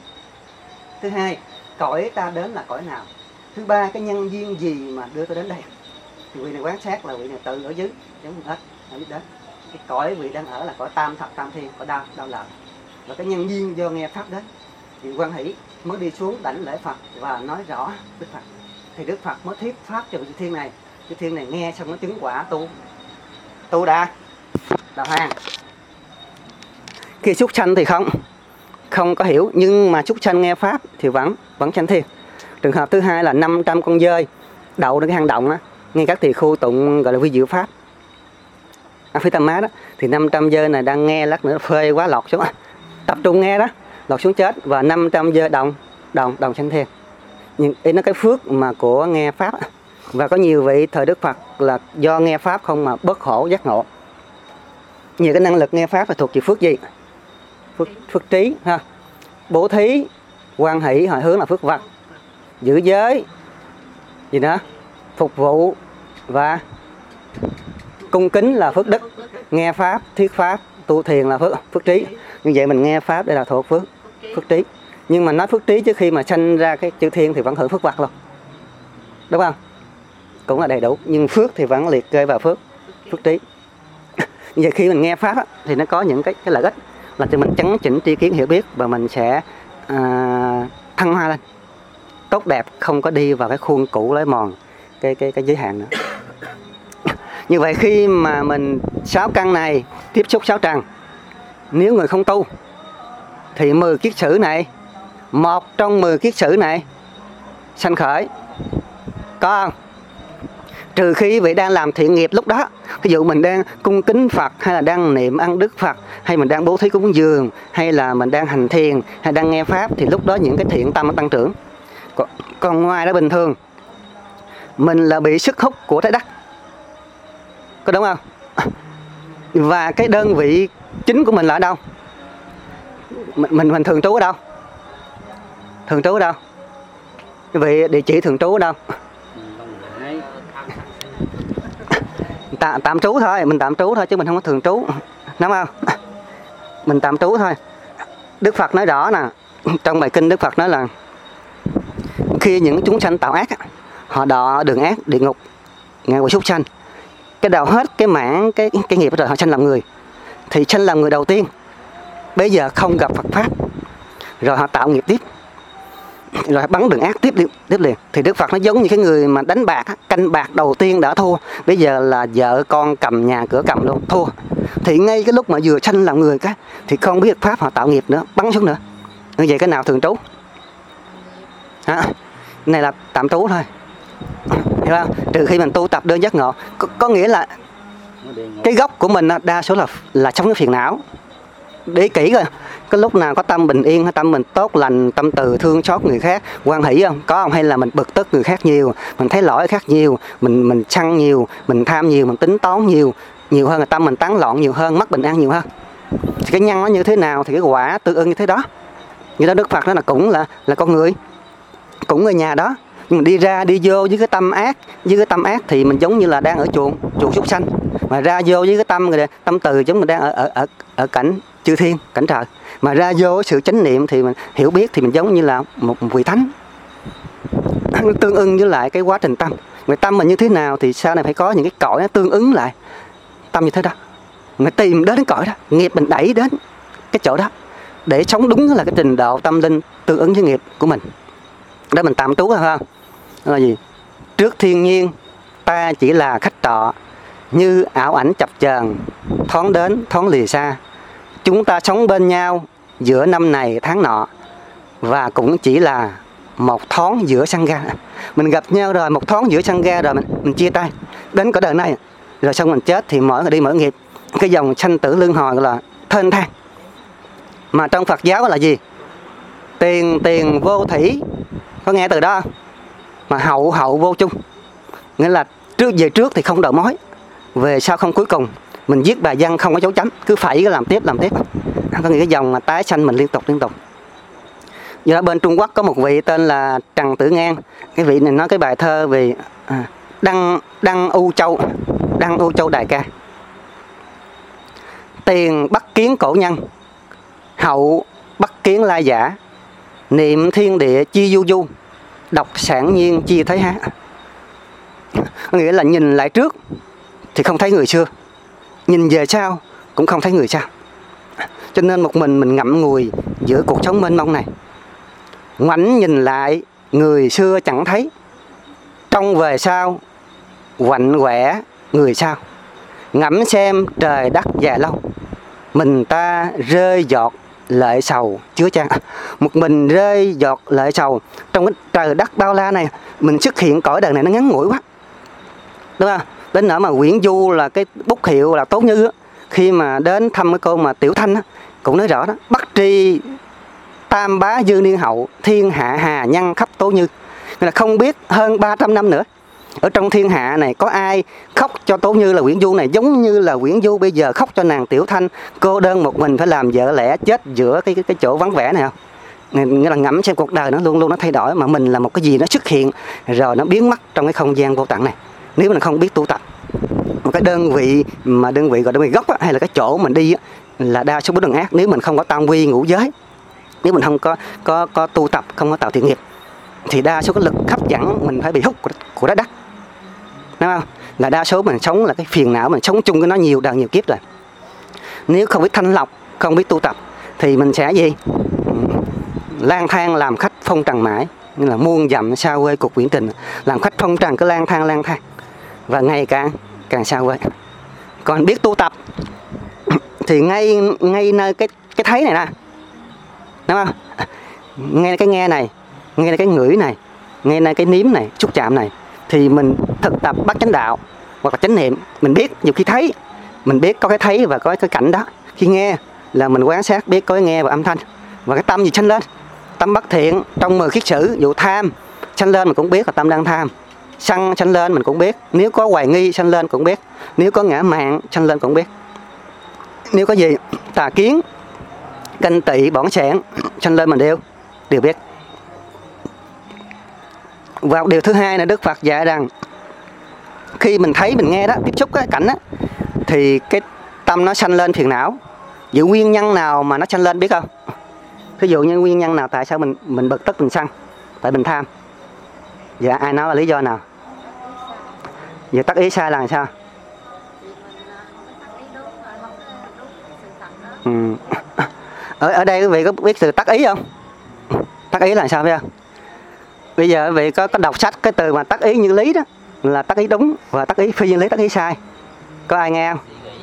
Thứ hai, cõi ta đến là cõi nào. Thứ ba, cái nhân duyên gì mà đưa tôi đến đây. Thì vị này quán sát là vị này tự ở dưới, giống như hết, không biết đến. Cái cõi vị đang ở là cõi tam thập tam thiên, cõi đau lợi. Và cái nhân duyên do nghe pháp đến, thì quan hỷ mới đi xuống đảnh lễ Phật và nói rõ Đức Phật. Thì Đức Phật mới thuyết pháp cho vị chư thiên này. Chư thiên này nghe xong nó chứng quả tu đà hoàng. Khi súc sanh thì không có hiểu, nhưng mà súc sanh nghe pháp thì vẫn sanh thiên. Trường hợp thứ hai là 500 con dơi đậu đến cái hang động á, nghe các tỳ khu tụng gọi là vi diệu pháp Aphitamma đó, thì 500 dơi này đang nghe, lát nữa phê quá lọt xuống, tập trung nghe đó, lọt xuống chết, và 500 dơi đồng sanh thiên. Nhưng ý nó cái phước mà của nghe pháp. Và có nhiều vị thời Đức Phật là do nghe pháp không mà bất khổ giác ngộ. Nhiều cái năng lực nghe pháp là thuộc về phước gì? Phước trí ha, bố thí, quan hỷ, hồi hướng là phước vật, giữ giới gì nữa, phục vụ và cung kính là phước đức, nghe pháp, thuyết pháp, tu thiền là phước trí. Như vậy mình nghe pháp để là thuộc phước trí. Nhưng mà nói phước trí trước khi mà sanh ra cái chư thiên thì vẫn hưởng phước vật luôn, đúng không? Cũng là đầy đủ, nhưng phước thì vẫn liệt kê vào phước trí. Như vậy khi mình nghe pháp á, thì nó có những cái lợi ích là cho mình chấn chỉnh tri kiến hiểu biết, và mình sẽ thăng hoa lên tốt đẹp, không có đi vào cái khuôn cũ lấy mòn cái giới hạn nữa. Như vậy khi mà mình 6 căn này tiếp xúc 6 trần, nếu người không tu thì 10 kiết sử này, một trong 10 kiết sử này sanh khởi, có không? Trừ khi vị đang làm thiện nghiệp lúc đó, ví dụ mình đang cung kính Phật, hay là đang niệm ân đức Phật, hay mình đang bố thí cúng dường, hay là mình đang hành thiền, hay đang nghe pháp, thì lúc đó những cái thiện tâm nó tăng trưởng. Còn ngoài đó bình thường mình là bị sức hút của trái đất, có đúng không? Và cái đơn vị chính của mình là ở đâu? Mình thường trú ở đâu? Thường trú ở đâu? Cái vị địa chỉ thường trú ở đâu? Tạm trú thôi, mình tạm trú thôi chứ mình không có thường trú, đúng không? Mình tạm trú thôi. Đức Phật nói rõ nè, trong bài kinh Đức Phật nói là khi những chúng sanh tạo ác, họ đọa đường ác, địa ngục, ngạ quỷ súc sanh, cái đầu hết cái mảng cái nghiệp rồi họ sanh làm người, thì sanh làm người đầu tiên bây giờ không gặp Phật pháp, rồi họ tạo nghiệp tiếp, rồi bắn đường ác tiếp liền. Thì Đức Phật nó giống như cái người mà đánh bạc, canh bạc đầu tiên đã thua, bây giờ là vợ con cầm, nhà cửa cầm luôn, thua. Thì ngay cái lúc mà vừa sanh làm người cái thì không biết pháp, họ tạo nghiệp nữa, bắn xuống nữa. Như vậy cái nào thường trú? Này là tạm trú thôi, hiểu không? Trừ khi mình tu tập đơn giác ngộ, có nghĩa là cái gốc của mình đa số là sống với phiền não. Để kỹ coi, cái lúc nào có tâm bình yên, tâm mình tốt lành, tâm từ thương xót người khác, hoan hỷ không? Có không? Hay là mình bực tức người khác nhiều, mình thấy lỗi khác nhiều, mình sân nhiều, mình tham nhiều, mình tính toán nhiều hơn, là tâm mình tán loạn nhiều hơn, mất bình an nhiều hơn. Thì cái nhân nó như thế nào thì cái quả tương ưng như thế đó. Như đó Đức Phật nói là cũng là con người, cũng người nhà đó, nhưng mình đi ra đi vô với cái tâm ác thì mình giống như là đang ở chuồng súc sanh, mà ra vô với cái tâm từ giống mình đang ở cảnh chư thiên, cảnh trời, mà ra vô với sự chánh niệm thì mình hiểu biết thì mình giống như là một vị thánh. Tương ưng với lại cái quá trình tâm, người tâm mình như thế nào thì sau này phải có những cái cõi nó tương ứng lại tâm như thế đó. Mình tìm đến cái cõi đó, nghiệp mình đẩy đến cái chỗ đó để sống đúng là cái trình độ tâm linh tương ứng với nghiệp của mình. Đó mình tạm trú phải không? Đó là gì? Trước thiên nhiên ta chỉ là khách trọ, như ảo ảnh chập chờn, thoáng đến thoáng lìa xa. Chúng ta sống bên nhau giữa năm này tháng nọ, và cũng chỉ là một thoáng giữa sân ga. Mình gặp nhau rồi, một thoáng giữa sân ga rồi mình chia tay đến cõi đời này, rồi xong mình chết thì mỗi người đi mỗi nghiệp. Cái dòng sanh tử luân hồi gọi là thênh thang. Mà trong Phật giáo là gì? Tiền vô thủy, có nghe từ đó không? Mà hậu vô chung, nghĩa là về trước thì không đầu mối, về sau không cuối cùng. Mình viết bài văn không có dấu chấm, cứ phải làm tiếp. Có nghĩa cái dòng mà tái sanh mình liên tục. Do đó bên Trung Quốc có một vị tên là Trần Tử Ngang. Cái vị này nói cái bài thơ về Đăng U Châu Đại Ca. Tiền bắt kiến cổ nhân, hậu bắt kiến lai giả. Niệm thiên địa chi du, đọc sản nhiên chi thấy há. Nghĩa là nhìn lại trước thì không thấy người xưa, nhìn về sau cũng không thấy người sau. Cho nên một mình ngậm ngùi giữa cuộc sống mênh mông này. Ngoảnh nhìn lại người xưa chẳng thấy, trông về sau quạnh quẻ người sau. Ngẫm xem trời đất dài lâu, mình ta rơi giọt lệ sầu chứa chan. Một mình rơi giọt lệ sầu trong cái trời đất bao la này. Mình xuất hiện cõi đời này nó ngắn ngủi quá, đúng không? Đến nỗi mà Nguyễn Du là cái bút hiệu là Tố Như á, khi mà đến thăm cái cô mà Tiểu Thanh á, cũng nói rõ đó: Bắc tri tam bá dư niên hậu, thiên hạ hà nhân khắp Tố Như. Nghĩa là không biết hơn 300 năm nữa ở trong thiên hạ này có ai khóc cho Tố Như là Nguyễn Du này, giống như là Nguyễn Du bây giờ khóc cho nàng Tiểu Thanh cô đơn một mình phải làm vợ lẽ chết giữa cái chỗ vắng vẻ này không? nghĩa là ngẫm xem cuộc đời nó luôn luôn nó thay đổi, mà mình là một cái gì nó xuất hiện rồi nó biến mất trong cái không gian vô tận này. Nếu mình không biết tu tập, một cái đơn vị gọi đơn vị gốc á, hay là cái chỗ mình đi á, là đa số bất đường ác. Nếu mình không có tam quy ngũ giới, nếu mình không có tu tập, không có tạo thiện nghiệp, thì đa số cái lực hấp dẫn mình phải bị hút của trái đất, đúng không? Là đa số mình sống là cái phiền não, mình sống chung với nó nhiều đời nhiều kiếp rồi. Nếu không biết thanh lọc, không biết tu tập, thì mình sẽ gì? Lang thang làm khách phong trần mãi, như là muôn dặm xa quê cuộc viễn tình, làm khách phong trần cứ lang thang và ngày càng xa quê. Còn biết tu tập thì ngay nơi cái thấy này nè, đúng không? Ngay cái nghe này, ngay cái ngửi này, ngay nơi cái nếm này, xúc chạm này, thì mình thực tập bắt chánh đạo hoặc là chánh niệm. Mình biết nhiều khi thấy, mình biết có cái thấy và có cái cảnh đó. Khi nghe là mình quan sát biết có cái nghe và âm thanh, và cái tâm gì sanh lên. Tâm bất thiện trong 10 khiết sử, dụ tham sanh lên mình cũng biết là tâm đang tham, sân sanh lên mình cũng biết, nếu có hoài nghi sanh lên cũng biết, nếu có ngã mạn sanh lên cũng biết, nếu có gì tà kiến ganh tị bỏng sẻn sanh lên mình đều biết. Và điều thứ hai là Đức Phật dạy rằng khi mình thấy mình nghe đó, tiếp xúc cái cảnh đó, thì cái tâm nó sanh lên phiền não. Vậy nguyên nhân nào mà nó sanh lên biết không? Ví dụ như nguyên nhân nào tại sao mình bực tức mình sân? Tại mình tham. Dạ ai nói là lý do nào? Vậy tác ý sai là sao? Ở đây quý vị có biết sự tác ý không? Tác ý là sao biết không? Bây giờ quý vị có đọc sách cái từ mà tác ý như lý đó là tác ý đúng, và tác ý phi như lý, tác ý sai. Có ai nghe không?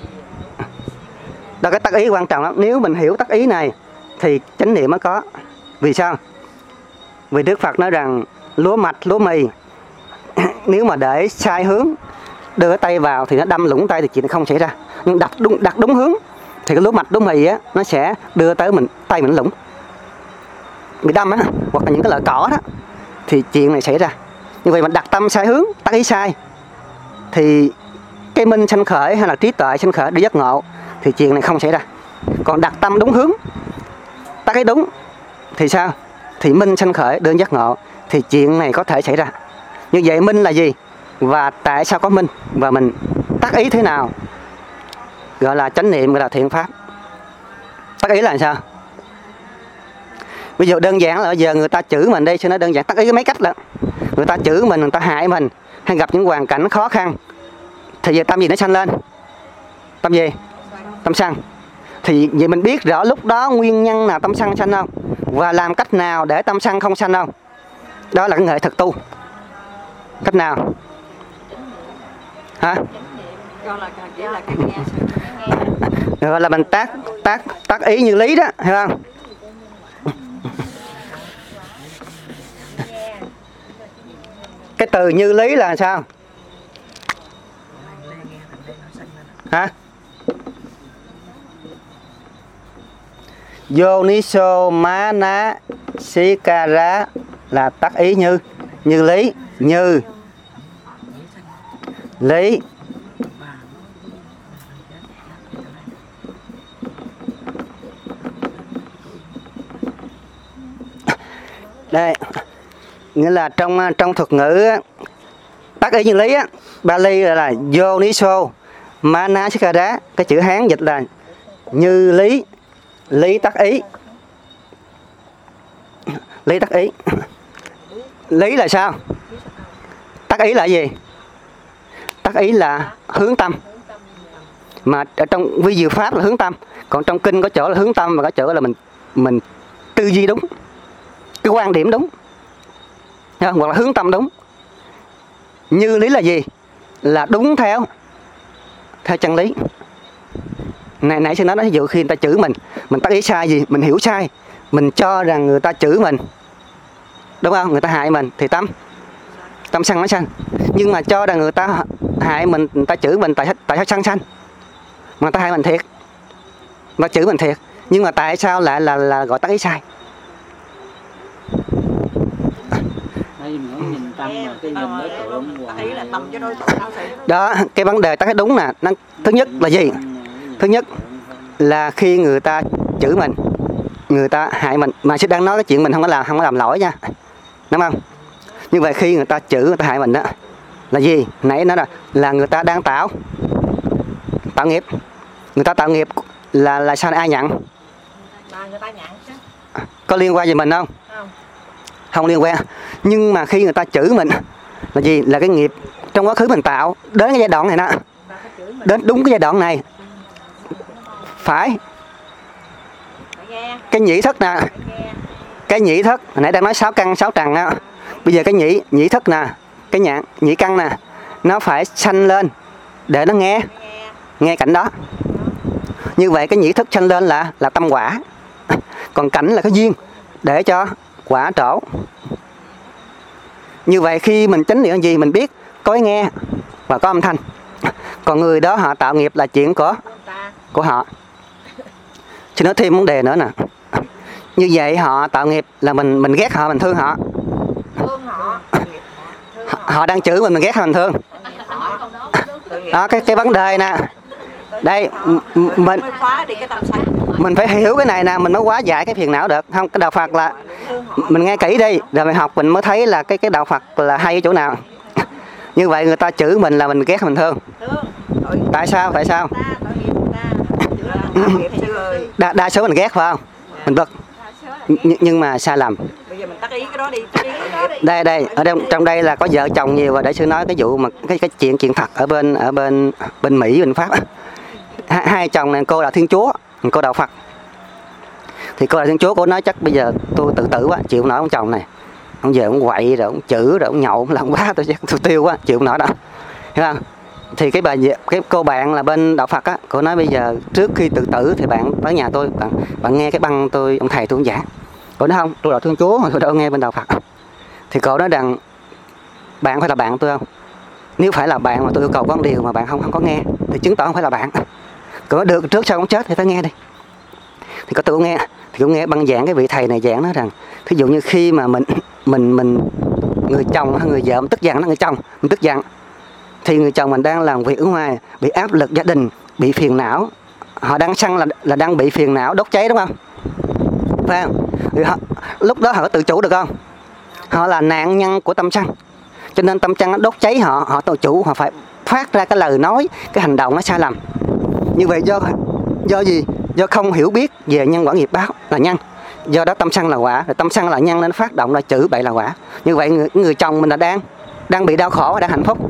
Đó, cái tác ý quan trọng lắm. Nếu mình hiểu tác ý này thì chánh niệm mới có. Vì sao? Vì Đức Phật nói rằng lúa mạch, lúa mì nếu mà để sai hướng, đưa cái tay vào thì nó đâm lũng tay thì chuyện không xảy ra. Nhưng đặt đúng hướng thì cái lúa mạch, lúa mì á, nó sẽ đưa tới tay mình lũng, bị đâm á, hoặc là những cái loại cỏ đó, thì chuyện này xảy ra. Như vậy mình đặt tâm sai hướng, tác ý sai, thì cái minh sanh khởi hay là trí tuệ sanh khởi để giác ngộ thì chuyện này không xảy ra. Còn đặt tâm đúng hướng, tác ý đúng thì sao? Thì minh sanh khởi đơn giác ngộ thì chuyện này có thể xảy ra. Như vậy minh là gì? Và tại sao có minh? Và mình tác ý thế nào? Gọi là chánh niệm, gọi là thiện pháp. Tác ý là sao? Ví dụ đơn giản là bây giờ người ta chửi mình đi, cho nó đơn giản, tác ý mấy cách lắm. Người ta chửi mình, người ta hại mình, hay gặp những hoàn cảnh khó khăn, thì giờ tâm gì nó sanh lên? Tâm gì? Tâm sân. Thì vậy mình biết rõ lúc đó nguyên nhân nào tâm sân sanh không? Và làm cách nào để tâm sân không sanh không? Đó là cái nghệ thuật tu. Cách nào? Hả? Gọi là mình tác ý như lý đó, hiểu không? Cái từ như lý là sao? Hả? Yoniso mana sikara là tác ý như lý, như lý. Đây, nghĩa là trong thuật ngữ tác ý như lý á, Bali là Yoniso Manasikara, cái chữ Hán dịch là như lý, lý tác ý. Lý tác ý. Lý là sao? Tác ý là gì? Tác ý là hướng tâm. Mà ở trong vi diệu pháp là hướng tâm, còn trong kinh có chỗ là hướng tâm và có chỗ là mình tư duy đúng, cái quan điểm đúng, hoặc là hướng tâm đúng. Như lý là gì? Là đúng theo chân lý. Nãy sư nói ví dụ khi người ta chửi mình tác ý sai gì? Mình hiểu sai, mình cho rằng người ta chửi mình, đúng không? Người ta hại mình thì tâm sân nó sanh. Nhưng mà cho rằng người ta hại mình, người ta chửi mình, tại sao sân sanh? Mà người ta hại mình thiệt, mà chửi mình thiệt, nhưng mà tại sao lại là gọi tác ý sai? Đó, cái vấn đề tác ý đúng nè. Thứ nhất là gì? Thứ nhất là khi người ta chửi mình, người ta hại mình, mà sư đang nói cái chuyện mình không có làm lỗi nha, đúng không? Như vậy khi người ta chửi, người ta hại mình đó là gì? Nãy nó là người ta đang tạo nghiệp. Người ta tạo nghiệp là sao ai nhận? Là người ta nhận chứ. Có liên quan gì mình không? Không liên quan. Nhưng mà khi người ta chửi mình là gì? Là cái nghiệp trong quá khứ mình tạo đến cái giai đoạn này đó, đến đúng cái giai đoạn này phải cái nhĩ thức nè, cái nhĩ thức hồi nãy đang nói 6 căn 6 trần á, bây giờ cái nhĩ thức nè, cái nhĩ căn nè, nó phải sanh lên để nó nghe cảnh đó. Như vậy cái nhĩ thức sanh lên là tâm quả, còn cảnh là cái duyên để cho quả trổ. Như vậy khi mình chánh niệm gì mình biết có cái nghe và có âm thanh, còn người đó họ tạo nghiệp là chuyện của họ. Xin nói thêm vấn đề nữa nè, như vậy họ tạo nghiệp là mình ghét họ, mình thương họ. Họ đang chửi mình ghét họ, mình thương. Đó, cái vấn đề nè, đây mình phải hiểu cái này nè, mình mới hóa giải cái phiền não được. Không, cái đạo Phật là mình nghe kỹ đi, rồi mình học mình mới thấy là cái đạo Phật là hay ở chỗ nào. Như vậy người ta chửi mình là mình ghét mình thương. Tại sao? Đa số mình ghét phải không? Mình bực. Nhưng mà sai lầm. Đây ở trong đây là có vợ chồng nhiều, và để sư nói cái vụ mà cái chuyện thật ở bên Mỹ, bên Pháp. Hai chồng này, cô là Thiên Chúa, cô đạo Phật. Thì cô là Thiên Chúa, cô nói chắc bây giờ tôi tự tử quá, chịu không nổi ông chồng này. Ông về ông quậy rồi ông chửi rồi ông nhậu, ông làm quá tôi tiêu quá, chịu không nổi đâu. Hiểu không? Thì cái cô bạn là bên đạo Phật á, cô nói bây giờ trước khi tự tử thì bạn tới nhà tôi, bạn nghe cái băng ông thầy tôi giảng. Cô nói không, tôi là Thiên Chúa mà tôi đâu nghe bên đạo Phật. Thì cô nói rằng bạn phải là bạn tôi không? Nếu phải là bạn mà tôi yêu cầu có một điều mà bạn không có nghe thì chứng tỏ không phải là bạn. Cô nói được, trước sau ông chết thì phải nghe đi. Thì có tôi nghe, thì cũng nghe băng giảng cái vị thầy này giảng nói rằng thí dụ như khi mà mình người chồng hay người vợ tức giận, người chồng mình tức giận thì người chồng mình đang làm việc ở ngoài, bị áp lực gia đình, bị phiền não, họ đang sân là đang bị phiền não đốt cháy, đúng không? Phải không? Lúc đó họ có tự chủ được không? Họ là nạn nhân của tâm sân, cho nên tâm sân nó đốt cháy họ tự chủ, họ phải phát ra cái lời nói, cái hành động nó sai lầm. Như vậy do gì? Do không hiểu biết về nhân quả nghiệp báo là nhân, do đó tâm sân là quả, rồi tâm sân là nhân nên phát động là chữ bậy là quả. Như vậy người chồng mình là đang bị đau khổ, đang hạnh phúc,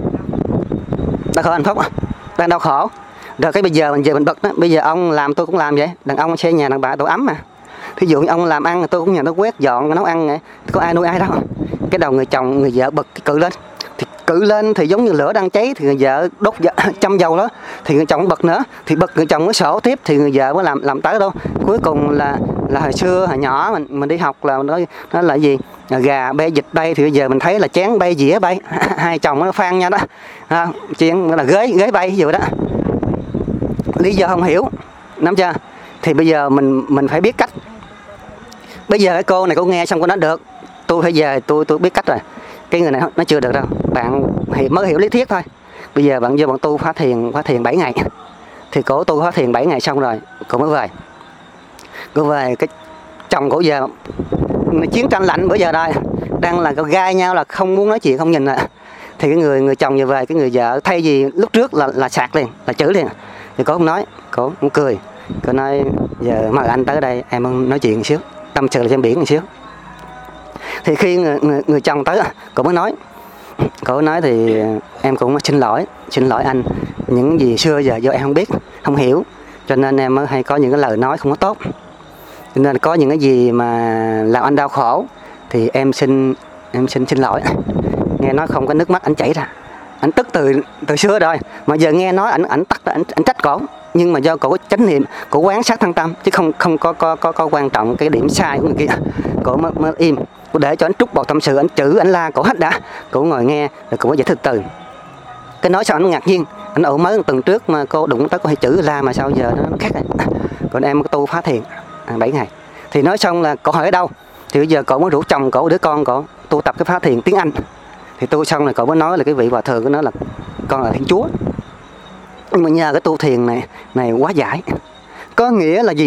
đang đau khổ. Rồi cái bây giờ mình về mình bực đó, bây giờ ông làm tôi cũng làm vậy, đàn ông xây nhà đàn bà tổ ấm mà. Thí dụ như ông làm ăn tôi cũng nhà nó quét dọn nấu ăn vậy, có ai nuôi ai đâu. Cái đầu người chồng người vợ bực cự lên thì giống như lửa đang cháy, thì người vợ đốt châm dầu đó, thì người chồng bực nữa, thì bực người chồng mới sổ tiếp, thì người vợ mới làm tới đâu. Cuối cùng là hồi xưa hồi nhỏ mình đi học là nó là gì, gà bay vịt bay, thì bây giờ mình thấy là chén bay dĩa bay, hai chồng nó phan nhau đó, chuyện là ghế bay gì đó. Lý do không hiểu, nắm chưa? Thì bây giờ mình phải biết cách. Bây giờ cái cô này cô nghe xong cô nói được, tôi phải về tôi biết cách rồi. Cái người này nó chưa được đâu, bạn mới hiểu lý thuyết thôi. Bây giờ bạn vô bạn tu phá thiền 7 ngày. Thì cổ tu phá thiền 7 ngày xong rồi cổ mới về. Cô về cái chồng cổ giờ chiến tranh lạnh bữa giờ đây đang là gai nhau, là không muốn nói chuyện, không nhìn lại. Thì cái người chồng vừa về, cái người vợ thay vì lúc trước là sạc liền, là chửi liền, thì cổ không nói, cổ cũng cười. Cổ nói giờ mời anh tới đây em nói chuyện một xíu, tâm sự là trên biển một xíu. Thì khi người chồng tới, cổ mới nói, cổ nói thì em cũng xin lỗi anh, những gì xưa giờ do em không biết, không hiểu, cho nên em mới hay có những cái lời nói không có tốt, cho nên có những cái gì mà làm anh đau khổ thì em xin lỗi. Nghe nói không có nước mắt anh chảy ra, anh tức từ xưa rồi, mà giờ nghe nói anh trách cổ, nhưng mà do cổ chánh niệm, cổ quán sát thân tâm, chứ không có quan trọng cái điểm sai của người kia. Cổ mới im, cổ để cho anh trút bọt tâm sự, anh chửi anh la cổ hết đã, cổ ngồi nghe rồi cổ mới giải thích từ. Cái nói sao anh ngạc nhiên, anh ủ mới tuần trước mà cô đụng tới cô hay chửi la mà sao giờ nó khác rồi. Còn em tu phá thiền 7 ngày. Thì nói xong là cổ hỏi ở đâu, thì bây giờ cổ mới rủ chồng cổ, đứa con cổ tu tập cái phá thiền tiếng Anh. Thì tu xong rồi cậu mới nói là cái vị hòa thượng của nó là con là Thiên Chúa. Nhưng mà nhờ cái tu thiền này hóa giải. Có nghĩa là gì?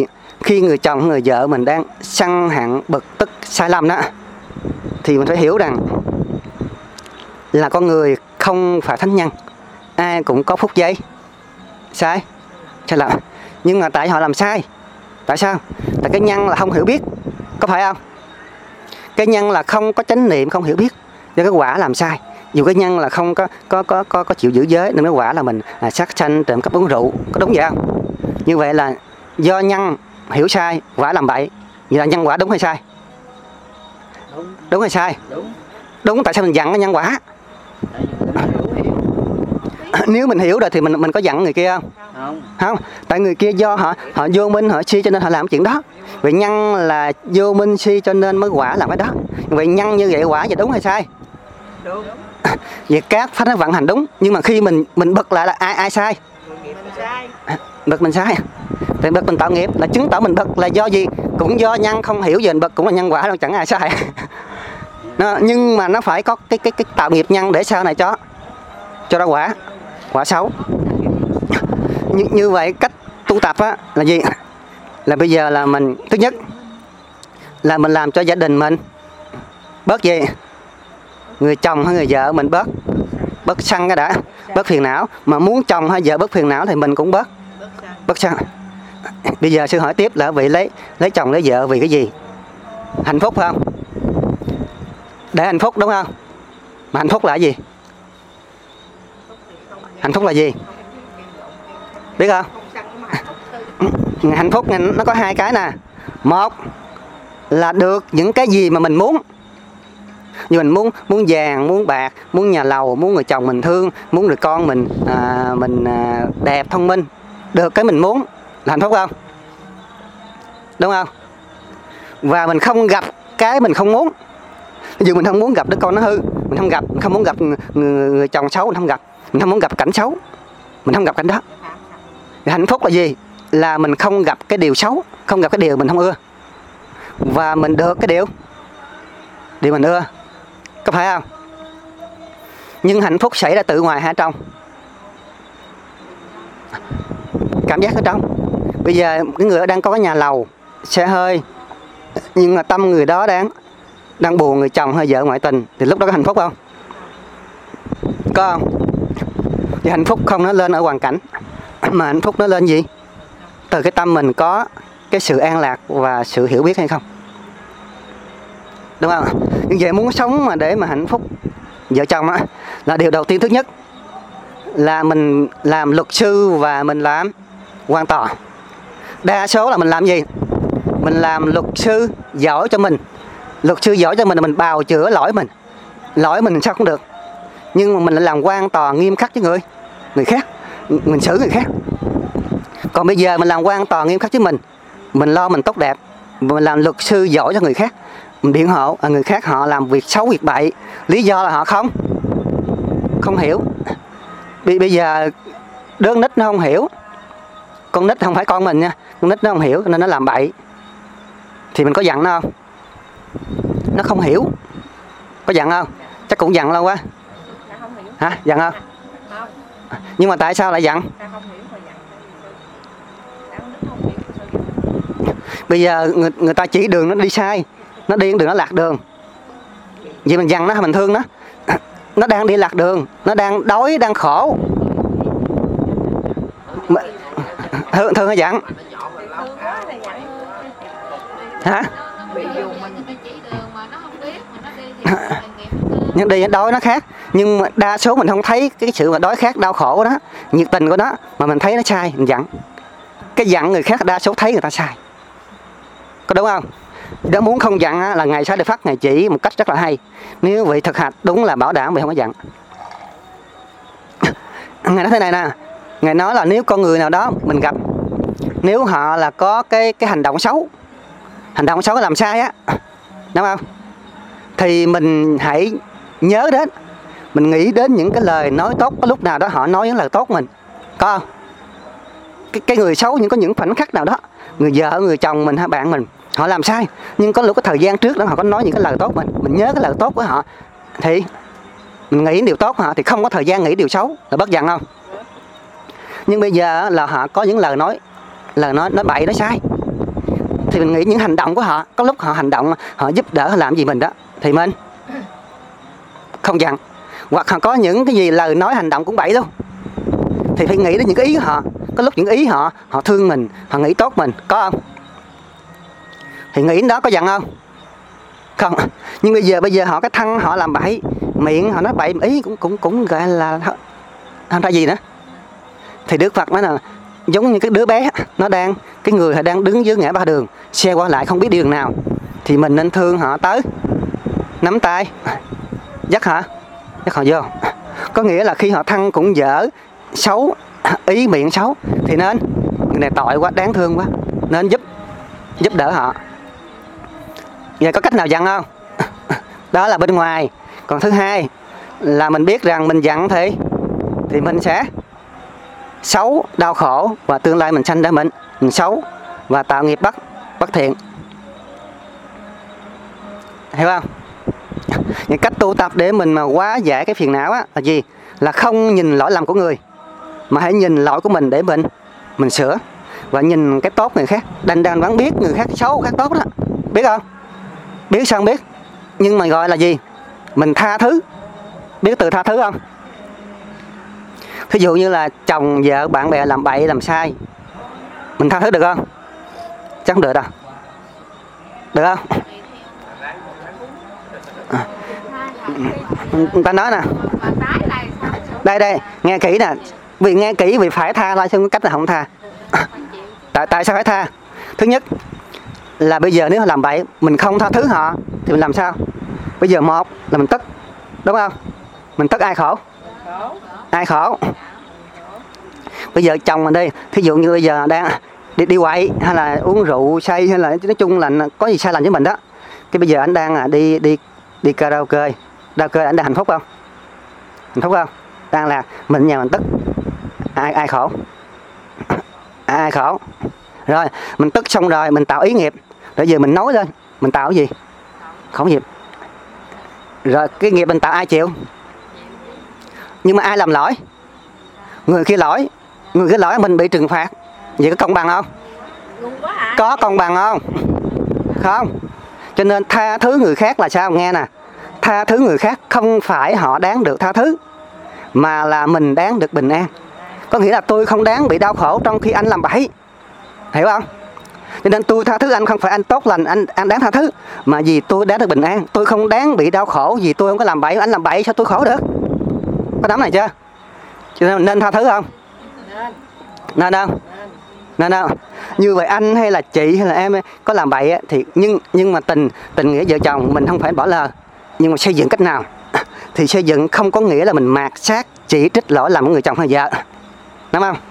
khi người chồng người vợ mình đang sân hận bực tức sai lầm đó, thì mình phải hiểu rằng là con người không phải thánh nhân, ai cũng có phút giây sai lầm. Nhưng mà tại họ làm sai, tại sao? Tại cái nhân là không hiểu biết, có phải không? Cái nhân là không có chánh niệm, không hiểu biết, do cái quả làm sai. Dù cái nhân là không có chịu giữ giới, nên cái quả là mình sát sanh, trộm cắp, uống rượu, có đúng vậy không? Như vậy là do nhân hiểu sai, quả làm bậy. Vậy là nhân quả đúng hay sai? Đúng hay sai? Đúng. Tại sao mình giận cái nhân quả? Nếu mình hiểu rồi thì mình có giận người kia không? Không. Tại người kia do họ vô minh, họ si cho nên họ làm chuyện đó. Vậy nhân là vô minh si cho nên mới quả làm cái đó. Vậy nhân như vậy quả vậy đúng hay sai? Đúng. Vậy các pháp nó vận hành đúng, nhưng mà khi mình bực lại là ai sai? Mình sai. Bực mình sai. Tại bực mình tạo nghiệp, là chứng tỏ mình bực là do gì? Cũng do nhân không hiểu về mình bực, cũng là nhân quả đâu, chẳng ai sai. Nhưng mà nó phải có cái tạo nghiệp nhân để sau này cho ra quả xấu. Như vậy cách tu tập á là gì? Là bây giờ là mình, thứ nhất là mình làm cho gia đình mình bớt gì? Người chồng hay người vợ mình bớt sân cái đã, bớt phiền não. Mà muốn chồng hay vợ bớt phiền não thì mình cũng bớt sân. Bây giờ sư hỏi tiếp là vị lấy chồng lấy vợ vì cái gì? Hạnh phúc phải không? Để hạnh phúc đúng không? Mà hạnh phúc là cái gì? Hạnh phúc là gì? Biết không? Hạnh phúc nó có hai cái nè. Một là được những cái gì mà mình muốn. Như mình muốn vàng, muốn bạc, muốn nhà lầu, muốn người chồng mình thương, muốn người con mình đẹp, thông minh. Được cái mình muốn là hạnh phúc không? Đúng không? Và mình không gặp cái mình không muốn. Ví dụ mình không muốn gặp đứa con nó hư, mình không muốn gặp người chồng xấu, mình không muốn gặp cảnh xấu, mình không gặp cảnh đó. Thì hạnh phúc là gì? Là mình không gặp cái điều xấu, không gặp cái điều mình không ưa, và mình được cái điều mình ưa, có phải không? Nhưng hạnh phúc xảy ra từ ngoài hay trong? Cảm giác ở trong. Bây giờ cái người đang có cái nhà lầu, xe hơi, nhưng mà tâm người đó đang buồn người chồng hay vợ ngoại tình, thì lúc đó có hạnh phúc không? Có không? Thì hạnh phúc không nó lên ở hoàn cảnh, mà hạnh phúc nó lên gì? Từ cái tâm mình có cái sự an lạc và sự hiểu biết hay không? Đúng không? Như vậy muốn sống mà để mà hạnh phúc vợ chồng á, là điều đầu tiên thứ nhất là mình làm luật sư và mình làm quan tòa. Đa số là mình làm gì? Mình làm luật sư giỏi cho mình. Luật sư giỏi cho mình là mình bào chữa lỗi mình. Lỗi mình sao cũng được, nhưng mà mình lại làm quan tòa nghiêm khắc với người khác, mình xử người khác. Còn bây giờ mình làm quan tòa nghiêm khắc với mình lo mình tốt đẹp, mình làm luật sư giỏi cho người khác, mình biện hộ người khác họ làm việc xấu việc bậy, lý do là họ không hiểu. Bây giờ đứa nít nó không hiểu, con nít không phải con mình nha, con nít nó không hiểu nên nó làm bậy, thì mình có giận nó không? Nó không hiểu, có giận không? Chắc cũng giận lâu quá. Hả? Giận không? Nhưng mà tại sao lại giận? Bây giờ người ta chỉ đường nó đi sai, nó đi đường nó lạc đường, vậy mình giận nó hay mình thương nó? Nó đang đi lạc đường, nó đang đói, đang khổ. Thương hay giận? Hả? Nhưng đi đói nó khác, nhưng mà đa số mình không thấy cái sự mà đói khát đau khổ của nó, nhiệt tình của nó, mà mình thấy nó sai, mình giận. Cái giận người khác đa số thấy người ta sai, có đúng không? Nếu muốn không giận là Ngài Xá Lợi Phất Ngài chỉ một cách rất là hay. Nếu vị thực hành đúng là bảo đảm vị không có giận. Ngài nói thế này nè, Ngài nói là nếu con người nào đó mình gặp, nếu họ là có cái hành động xấu làm sai á, đúng không? Thì mình hãy nhớ đến, mình nghĩ đến những cái lời nói tốt, có lúc nào đó họ nói những lời tốt mình, có không? Cái người xấu có những khoảnh khắc nào đó, người vợ, người chồng mình hay bạn mình, họ làm sai, nhưng có lúc cái thời gian trước đó họ có nói những cái lời tốt mình nhớ cái lời tốt của họ, thì mình nghĩ điều tốt của họ, thì không có thời gian nghĩ điều xấu, là bớt giận không? Nhưng bây giờ là họ có những lời nói bậy, nói sai, thì mình nghĩ những hành động của họ, có lúc họ hành động, họ giúp đỡ, họ làm gì mình đó, thì mình không giận. Hoặc họ có những cái gì lời nói hành động cũng bậy luôn, thì phải nghĩ đến những cái ý của họ. Có lúc những ý họ thương mình, họ nghĩ tốt mình, có không? Thì nghĩ đến đó có giận không? Không. Nhưng bây giờ họ cái thân họ làm bậy, miệng họ nói bậy, ý cũng gọi là không ra gì nữa. Thì Đức Phật nói là giống như cái đứa bé, cái người họ đang đứng dưới ngã ba đường, xe qua lại không biết đi đường nào, thì mình nên thương họ tới, nắm tay, dắt họ vô. Có nghĩa là khi họ thân cũng dở, xấu, ý miệng xấu, thì nên người này tội quá, đáng thương quá, nên giúp đỡ họ. Vậy có cách nào giận không? Đó là bên ngoài. Còn thứ hai là mình biết rằng mình giận thì mình sẽ xấu, đau khổ, và tương lai mình sanh ra mình xấu và tạo nghiệp bất thiện. Hiểu không? Những cách tu tập để mình mà hóa giải cái phiền não á, là gì? Là không nhìn lỗi lầm của người, mà hãy nhìn lỗi của mình để mình sửa. Và nhìn cái tốt người khác, đành vẫn biết người khác xấu, khác tốt đó. Biết không? Biết sao không biết? Nhưng mà gọi là gì? Mình tha thứ. Biết từ tha thứ không? Thí dụ như là chồng, vợ, bạn bè làm bậy, làm sai, mình tha thứ được không? Chắc không được đâu. Được không? Người ta nói nè, đây nghe kỹ nè, vì nghe kỹ vì phải tha thôi, chứ không có cách là không tha. Tại sao phải tha? Thứ nhất là bây giờ nếu họ làm bậy mình không tha thứ họ thì mình làm sao? Bây giờ một là mình tức, đúng không? Mình tức ai khổ? Ai khổ? Bây giờ chồng mình đi, thí dụ như bây giờ đang đi quậy, hay là uống rượu say, hay là nói chung là có gì sai lầm với mình đó. Cái bây giờ anh đang đi karaoke, anh đang hạnh phúc không? Hạnh phúc không? Đang là mình nhà mình tức, ai khổ? Ai khổ? Rồi mình tức xong rồi mình tạo ý nghiệp, rồi giờ mình nói lên, mình tạo cái gì? Khổ nghiệp. Rồi cái nghiệp mình tạo ai chịu? Nhưng mà ai làm lỗi? Người kia lỗi, mình bị trừng phạt. Vậy có công bằng không? Có công bằng không? Không. Cho nên tha thứ người khác là sao? Nghe nè, tha thứ người khác không phải họ đáng được tha thứ, mà là mình đáng được bình an. Có nghĩa là tôi không đáng bị đau khổ trong khi anh làm bậy. Hiểu không? Cho nên tôi tha thứ anh không phải anh tốt lành, anh đáng tha thứ, mà vì tôi đáng được bình an. Tôi không đáng bị đau khổ vì tôi không có làm bậy. Anh làm bậy sao tôi khổ được? Có nắm này chưa? Cho nên tha thứ không? Nên không? Nên không? Như vậy anh hay là chị hay là em có làm bậy thì nhưng mà tình nghĩa vợ chồng mình không phải bỏ lờ. Nhưng mà xây dựng cách nào? Thì xây dựng không có nghĩa là mình mạt sát chỉ trích lỗi lầm của người chồng hay vợ, đúng không?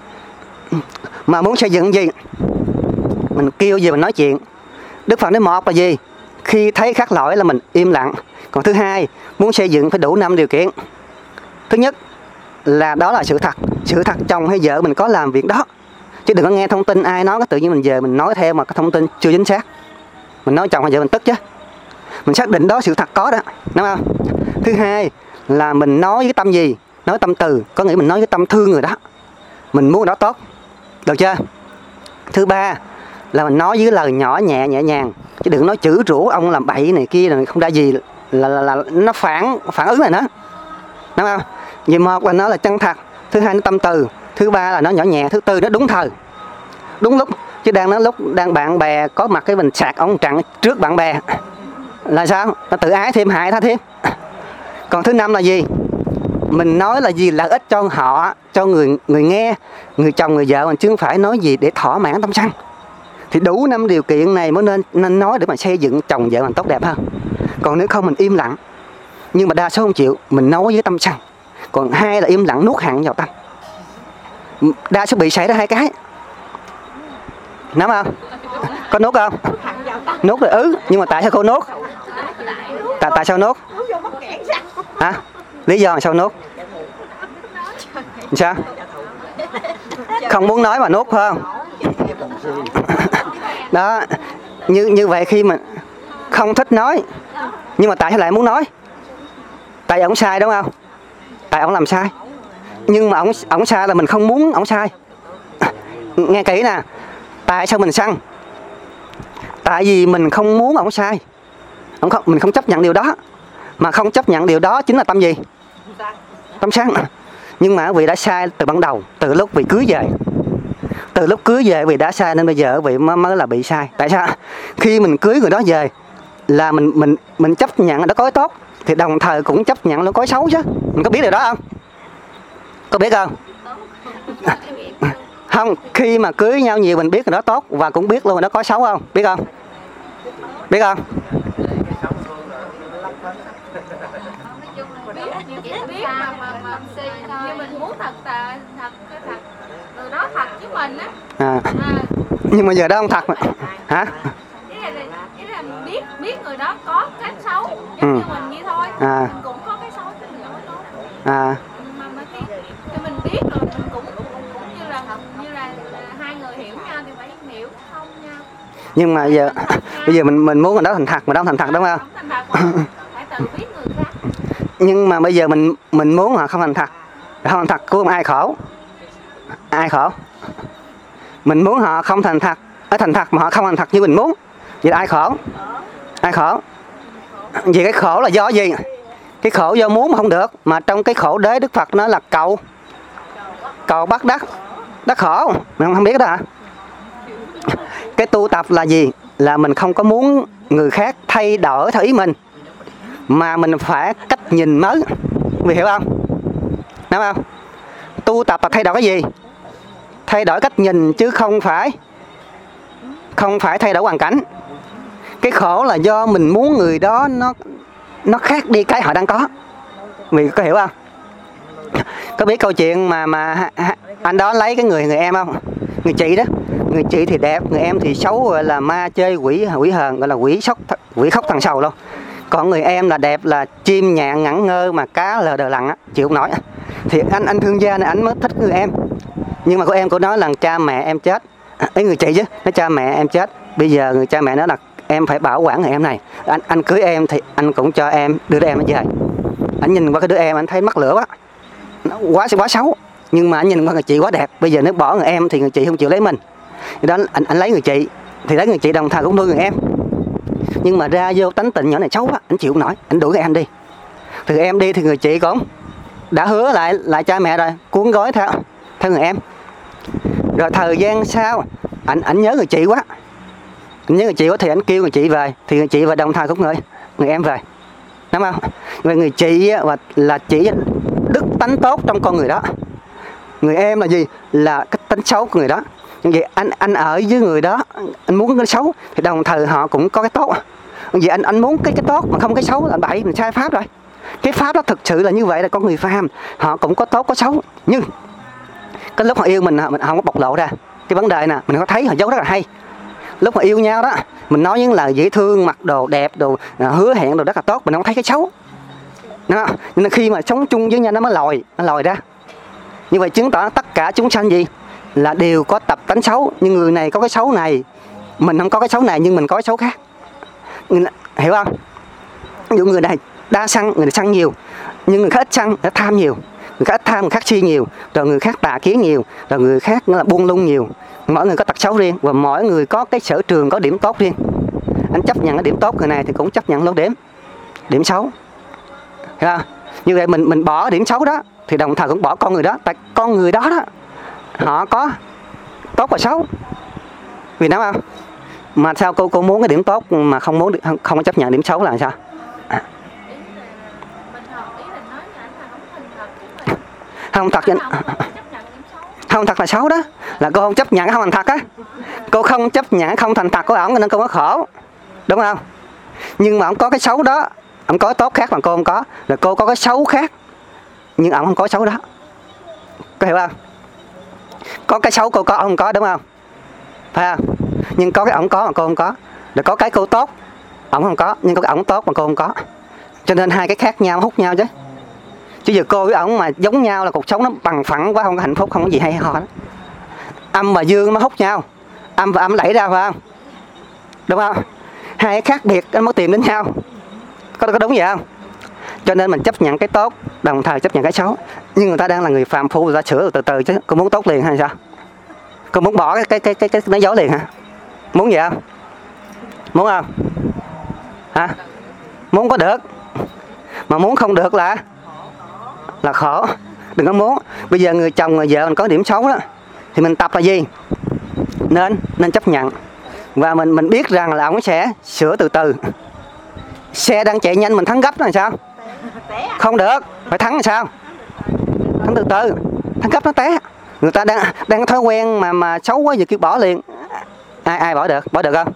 Mà muốn xây dựng gì? Mình kêu gì mình nói chuyện. Đức Phật nói một là gì? Khi thấy khác lỗi là mình im lặng. Còn thứ hai, muốn xây dựng phải đủ 5 điều kiện. Thứ nhất là đó là sự thật. Sự thật chồng hay vợ mình có làm việc đó. Chứ đừng có nghe thông tin ai nói cái tự nhiên mình về mình nói theo mà cái thông tin chưa chính xác. Mình nói chồng hay vợ mình tức chứ. Mình xác định đó sự thật có đó, đúng không? Thứ hai là mình nói với tâm gì? Nói tâm từ, có nghĩa mình nói với tâm thương người đó. Mình muốn đó tốt. Được chưa? Thứ ba là mình nói với lời nhỏ nhẹ nhàng, chứ đừng nói chữ rủa ông làm bậy này kia này không ra gì, là nó phản ứng này nữa, đúng không? Vì một là nó là chân thật, thứ hai nó tâm từ, thứ ba là nó nhỏ nhẹ, thứ tư nó đúng thời, đúng lúc. Chứ lúc đang bạn bè có mặt cái mình sạc ông trặn trước bạn bè là sao? Nó tự ái thêm, hại tha thêm. Còn thứ năm là gì? Mình nói là gì lợi ích cho họ, cho người nghe, người chồng người vợ, mình chứ không phải nói gì để thỏa mãn tâm sân. Thì đủ 5 điều kiện này mới nên nói để mà xây dựng chồng vợ mình tốt đẹp hơn. Còn nếu không mình im lặng, nhưng mà đa số không chịu, mình nói với tâm sân. Còn hai là im lặng nuốt hận vào tâm. Đa số bị xảy ra hai cái. Nắm không? Có nuốt không? Nuốt rồi nhưng mà tại sao cô nuốt? Tại sao nuốt? Hả? Lý do là sao nuốt? Sao? Không muốn nói mà nuốt phải không? Đó, như vậy khi mà không thích nói, nhưng mà tại sao lại muốn nói? Tại ông sai đúng không? Tại ông làm sai. Nhưng mà ông sai là mình không muốn ông sai. Nghe kỹ nè. Tại sao mình sân? Tại vì mình không muốn ổng sai, mình không chấp nhận điều đó. Mà không chấp nhận điều đó chính là tâm gì? Tâm sáng. Nhưng mà vị đã sai từ ban đầu, từ lúc vị cưới về. Từ lúc cưới về vị đã sai nên bây giờ vị mới là bị sai. Tại sao? Khi mình cưới người đó về là mình chấp nhận nó có cái tốt, thì đồng thời cũng chấp nhận nó có cái xấu chứ. Mình có biết điều đó không? Có biết không? Không, khi mà cưới nhau nhiều mình biết người đó tốt và cũng biết luôn nó có xấu không? Biết không? Biết không? biết mà như mình muốn thật người đó thật với mình á. Nhưng mà giờ đó không thật mà. Hả? Ý là biết người đó có cái xấu giống như mình vậy thôi. Mình cũng có cái xấu chứ người đó tốt. Mà khi mình biết rồi mình cũng như là hai người hiểu nhau thì phải hiểu không nhau. Nhưng mà bây giờ mình muốn người đó thành thật mà đâu thành thật đúng không? Không thành thật phải tự biết người khác. Nhưng mà bây giờ mình muốn họ không thành thật. Không thành thật của ai khổ? Ai khổ? Mình muốn họ không thành thật, ở thành thật mà họ không thành thật như mình muốn. Vậy ai khổ? Ai khổ? Vì cái khổ là do gì? Cái khổ do muốn mà không được. Mà trong cái khổ đế Đức Phật nó là cầu bắt đắc khổ. Mình không biết đó hả? Cái tu tập là gì? Là mình không có muốn người khác thay đổi theo ý mình, mà mình phải cách nhìn mới. Vì hiểu không? Đúng không? Tu tập là thay đổi cái gì? Thay đổi cách nhìn chứ không phải thay đổi hoàn cảnh. Cái khổ là do mình muốn người đó nó khác đi cái họ đang có. Vì có hiểu không? Có biết câu chuyện mà anh đó lấy cái người em không? Người chị đó. Người chị thì đẹp, người em thì xấu, gọi là ma chơi quỷ hờn, gọi là quỷ khóc thằng sầu luôn. Còn người em là đẹp, là chim nhạn ngẩn ngơ mà cá lờ đờ lằn á, chịu không nổi. Thì anh thương gia này anh mới thích người em. Nhưng mà cô em cô nói là cha mẹ em chết. Ấy người chị chứ, nói cha mẹ em chết. Bây giờ người cha mẹ nói là em phải bảo quản người em này. Anh cưới em thì anh cũng cho em đưa đứa em nó về. Anh nhìn qua cái đứa em anh thấy mắc lửa quá. Nó quá xấu. Nhưng mà anh nhìn qua người chị quá đẹp. Bây giờ nếu bỏ người em thì người chị không chịu lấy mình. Thì đó anh lấy người chị, thì lấy người chị đồng thời cũng nuôi người em. Nhưng mà ra vô tánh tình nhỏ này xấu quá, anh chịu không nổi, anh đuổi em đi. Thì em đi thì người chị cũng đã hứa lại cha mẹ rồi, cuốn gói theo người em. Rồi thời gian sau anh nhớ người chị quá. Anh nhớ người chị quá thì anh kêu người chị về, thì người chị và đồng thời cũng người em về. Đúng không? Vì người chị là chỉ đức tánh tốt trong con người đó. Người em là gì? Là cái tính xấu của người đó. Vậy anh ở với người đó, anh muốn cái xấu thì đồng thời họ cũng có cái tốt. Vậy anh muốn cái tốt mà không cái xấu là bậy, mình sai pháp rồi. Cái pháp đó thực sự là như vậy, là con người phàm, họ cũng có tốt có xấu. Nhưng cái lúc họ yêu mình không có bộc lộ ra cái vấn đề nè, mình có thấy họ giấu rất là hay. Lúc mà yêu nhau đó, mình nói những lời dễ thương, mặc đồ đẹp, đồ hứa hẹn đồ rất là tốt, mình không thấy cái xấu. Đó. Nhưng khi mà sống chung với nhau nó mới lòi ra. Như vậy chứng tỏ tất cả chúng sanh gì? Là đều có tập tánh xấu. Nhưng người này có cái xấu này, mình không có cái xấu này nhưng mình có cái xấu khác. Hiểu không? Ví dụ người này đa sân, người này sân nhiều. Nhưng người khác ít sân, người tham nhiều. Người khác ít tham, người khác si nhiều. Rồi người khác tà kiến nhiều. Rồi người khác là buông lung nhiều. Mỗi người có tật xấu riêng. Và mỗi người có cái sở trường, có điểm tốt riêng. Anh chấp nhận cái điểm tốt người này thì cũng chấp nhận luôn điểm xấu. Hiểu không? Như vậy mình bỏ điểm xấu đó thì đồng thời cũng bỏ con người đó. Tại con người đó họ có tốt và xấu. Vì nói không? Mà sao cô muốn cái điểm tốt mà không có chấp nhận điểm xấu là sao? Không thật chứ. Không thật là xấu đó. Là cô không chấp nhận cái không thành thật á. Cô không chấp nhận không thành thật của ổng nên cô có khổ. Đúng không? Nhưng mà ổng có cái xấu đó, ổng có cái tốt khác mà cô không có. Rồi cô có cái xấu khác nhưng ổng không có xấu đó. Có hiểu không? Có cái xấu cô có, ổng không có, đúng không? Phải không? Nhưng có cái ổng có mà cô không có. Rồi có cái cô tốt, ổng không có, nhưng có cái ổng tốt mà cô không có. Cho nên hai cái khác nhau hút nhau chứ. Chứ giờ cô với ổng mà giống nhau là cuộc sống nó bằng phẳng quá, không có hạnh phúc, không có gì hay ho đó. Âm và dương nó hút nhau, âm và âm đẩy ra phải không? Đúng không? Hai cái khác biệt nó mới tìm đến nhau. Có đúng vậy không? Cho nên mình chấp nhận cái tốt, đồng thời chấp nhận cái xấu. Nhưng người ta đang là người phàm phu, người ta sửa từ từ chứ. Cô muốn tốt liền hay sao? Cô muốn bỏ cái nói dối liền hả? Muốn vậy không? Muốn không? Hả? Muốn có được. Mà muốn không được là khổ. Đừng có muốn. Bây giờ người chồng người vợ mình có điểm xấu đó thì mình tập là gì? Nên chấp nhận. Và mình biết rằng là ông sẽ sửa từ từ. Xe đang chạy nhanh mình thắng gấp đó là sao? Không được, phải thắng là sao? Thắng từ từ. Thắng gấp nó té. Người ta đang thói quen mà xấu quá giờ kêu bỏ liền. Ai bỏ được? Bỏ được không?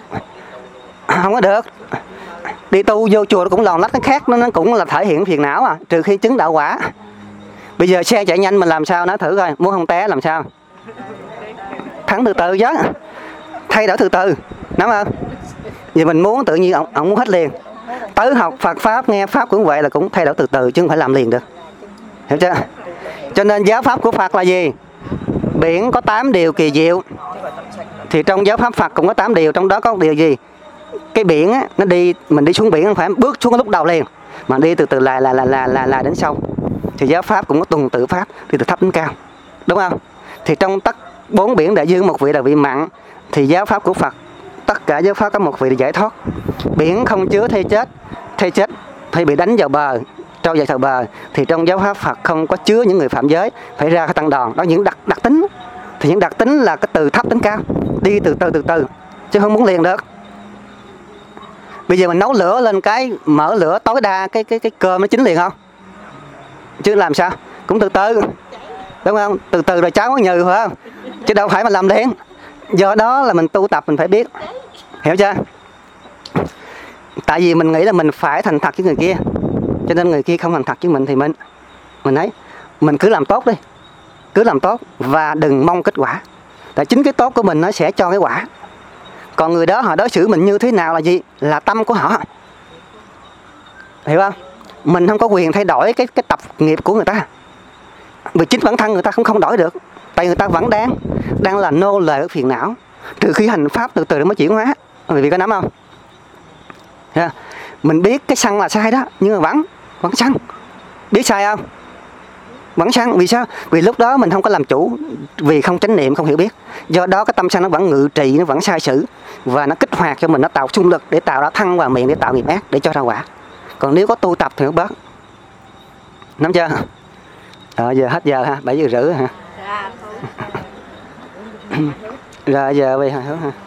Không có được. Đi tu vô chùa nó cũng lòn lách cái khác, nó cũng là thể hiện phiền não à, trừ khi chứng đạo quả. Bây giờ xe chạy nhanh mình làm sao, nói thử coi, muốn không té làm sao? Thắng từ từ chứ, thay đổi từ từ, đúng không? Vì mình muốn tự nhiên ông muốn hết liền. Tới học Phật Pháp, nghe Pháp cũng vậy, là cũng thay đổi từ từ chứ không phải làm liền được. Hiểu chưa? Cho nên giáo Pháp của Phật là gì? Biển có 8 điều kỳ diệu. Thì trong giáo Pháp Phật cũng có 8 điều, trong đó có điều gì? Cái biển á, nó đi, mình đi xuống biển không phải bước xuống cái lúc đầu liền, mà đi từ từ là đến sâu. Thì giáo Pháp cũng có tuần tự Pháp, đi từ thấp đến cao, đúng không? Thì trong 4 biển đại dương một vị là vị mặn, thì giáo Pháp của Phật tất cả giáo Pháp có một vị để giải thoát. Biển không chứa thây chết thì bị đánh vào bờ, trôi vào vào bờ. Thì trong giáo Pháp Phật không có chứa những người phạm giới phải ra cái tăng đoàn. Đó những đặc tính. Thì những đặc tính là cái từ thấp đến cao, đi từ từ chứ không muốn liền được. Bây giờ mình nấu lửa lên cái mở lửa tối đa cái cơm nó chín liền không? Chứ làm sao? Cũng từ từ. Đúng không? Từ từ rồi cháo có nhừ phải không? Chứ đâu phải mà làm liền. Do đó là mình tu tập mình phải biết. Hiểu chưa? Tại vì mình nghĩ là mình phải thành thật với người kia, cho nên người kia không thành thật với mình thì mình ấy, mình cứ làm tốt đi. Cứ làm tốt và đừng mong kết quả. Tại chính cái tốt của mình nó sẽ cho cái quả. Còn người đó họ đối xử mình như thế nào là gì? Là tâm của họ. Hiểu không? Mình không có quyền thay đổi cái tập nghiệp của người ta. Vì chính bản thân người ta cũng không đổi được. Tại người ta vẫn đang là nô lệ của phiền não. Trừ khi hành pháp từ từ mới chuyển hóa. Người vị có nắm không? Yeah. Mình biết cái sân là sai đó, nhưng mà vẫn sân. Biết sai không? Vẫn sân. Vì sao? Vì lúc đó mình không có làm chủ, vì không chánh niệm, không hiểu biết. Do đó cái tâm sân nó vẫn ngự trị, nó vẫn sai sử, và nó kích hoạt cho mình, nó tạo xung lực để tạo ra thân và miệng để tạo nghiệp ác, để cho ra quả. Còn nếu có tu tập thì nó bớt. Nắm chưa? Giờ hết giờ ha, 7 giờ rưỡi ha. Rồi giờ về hướng ha.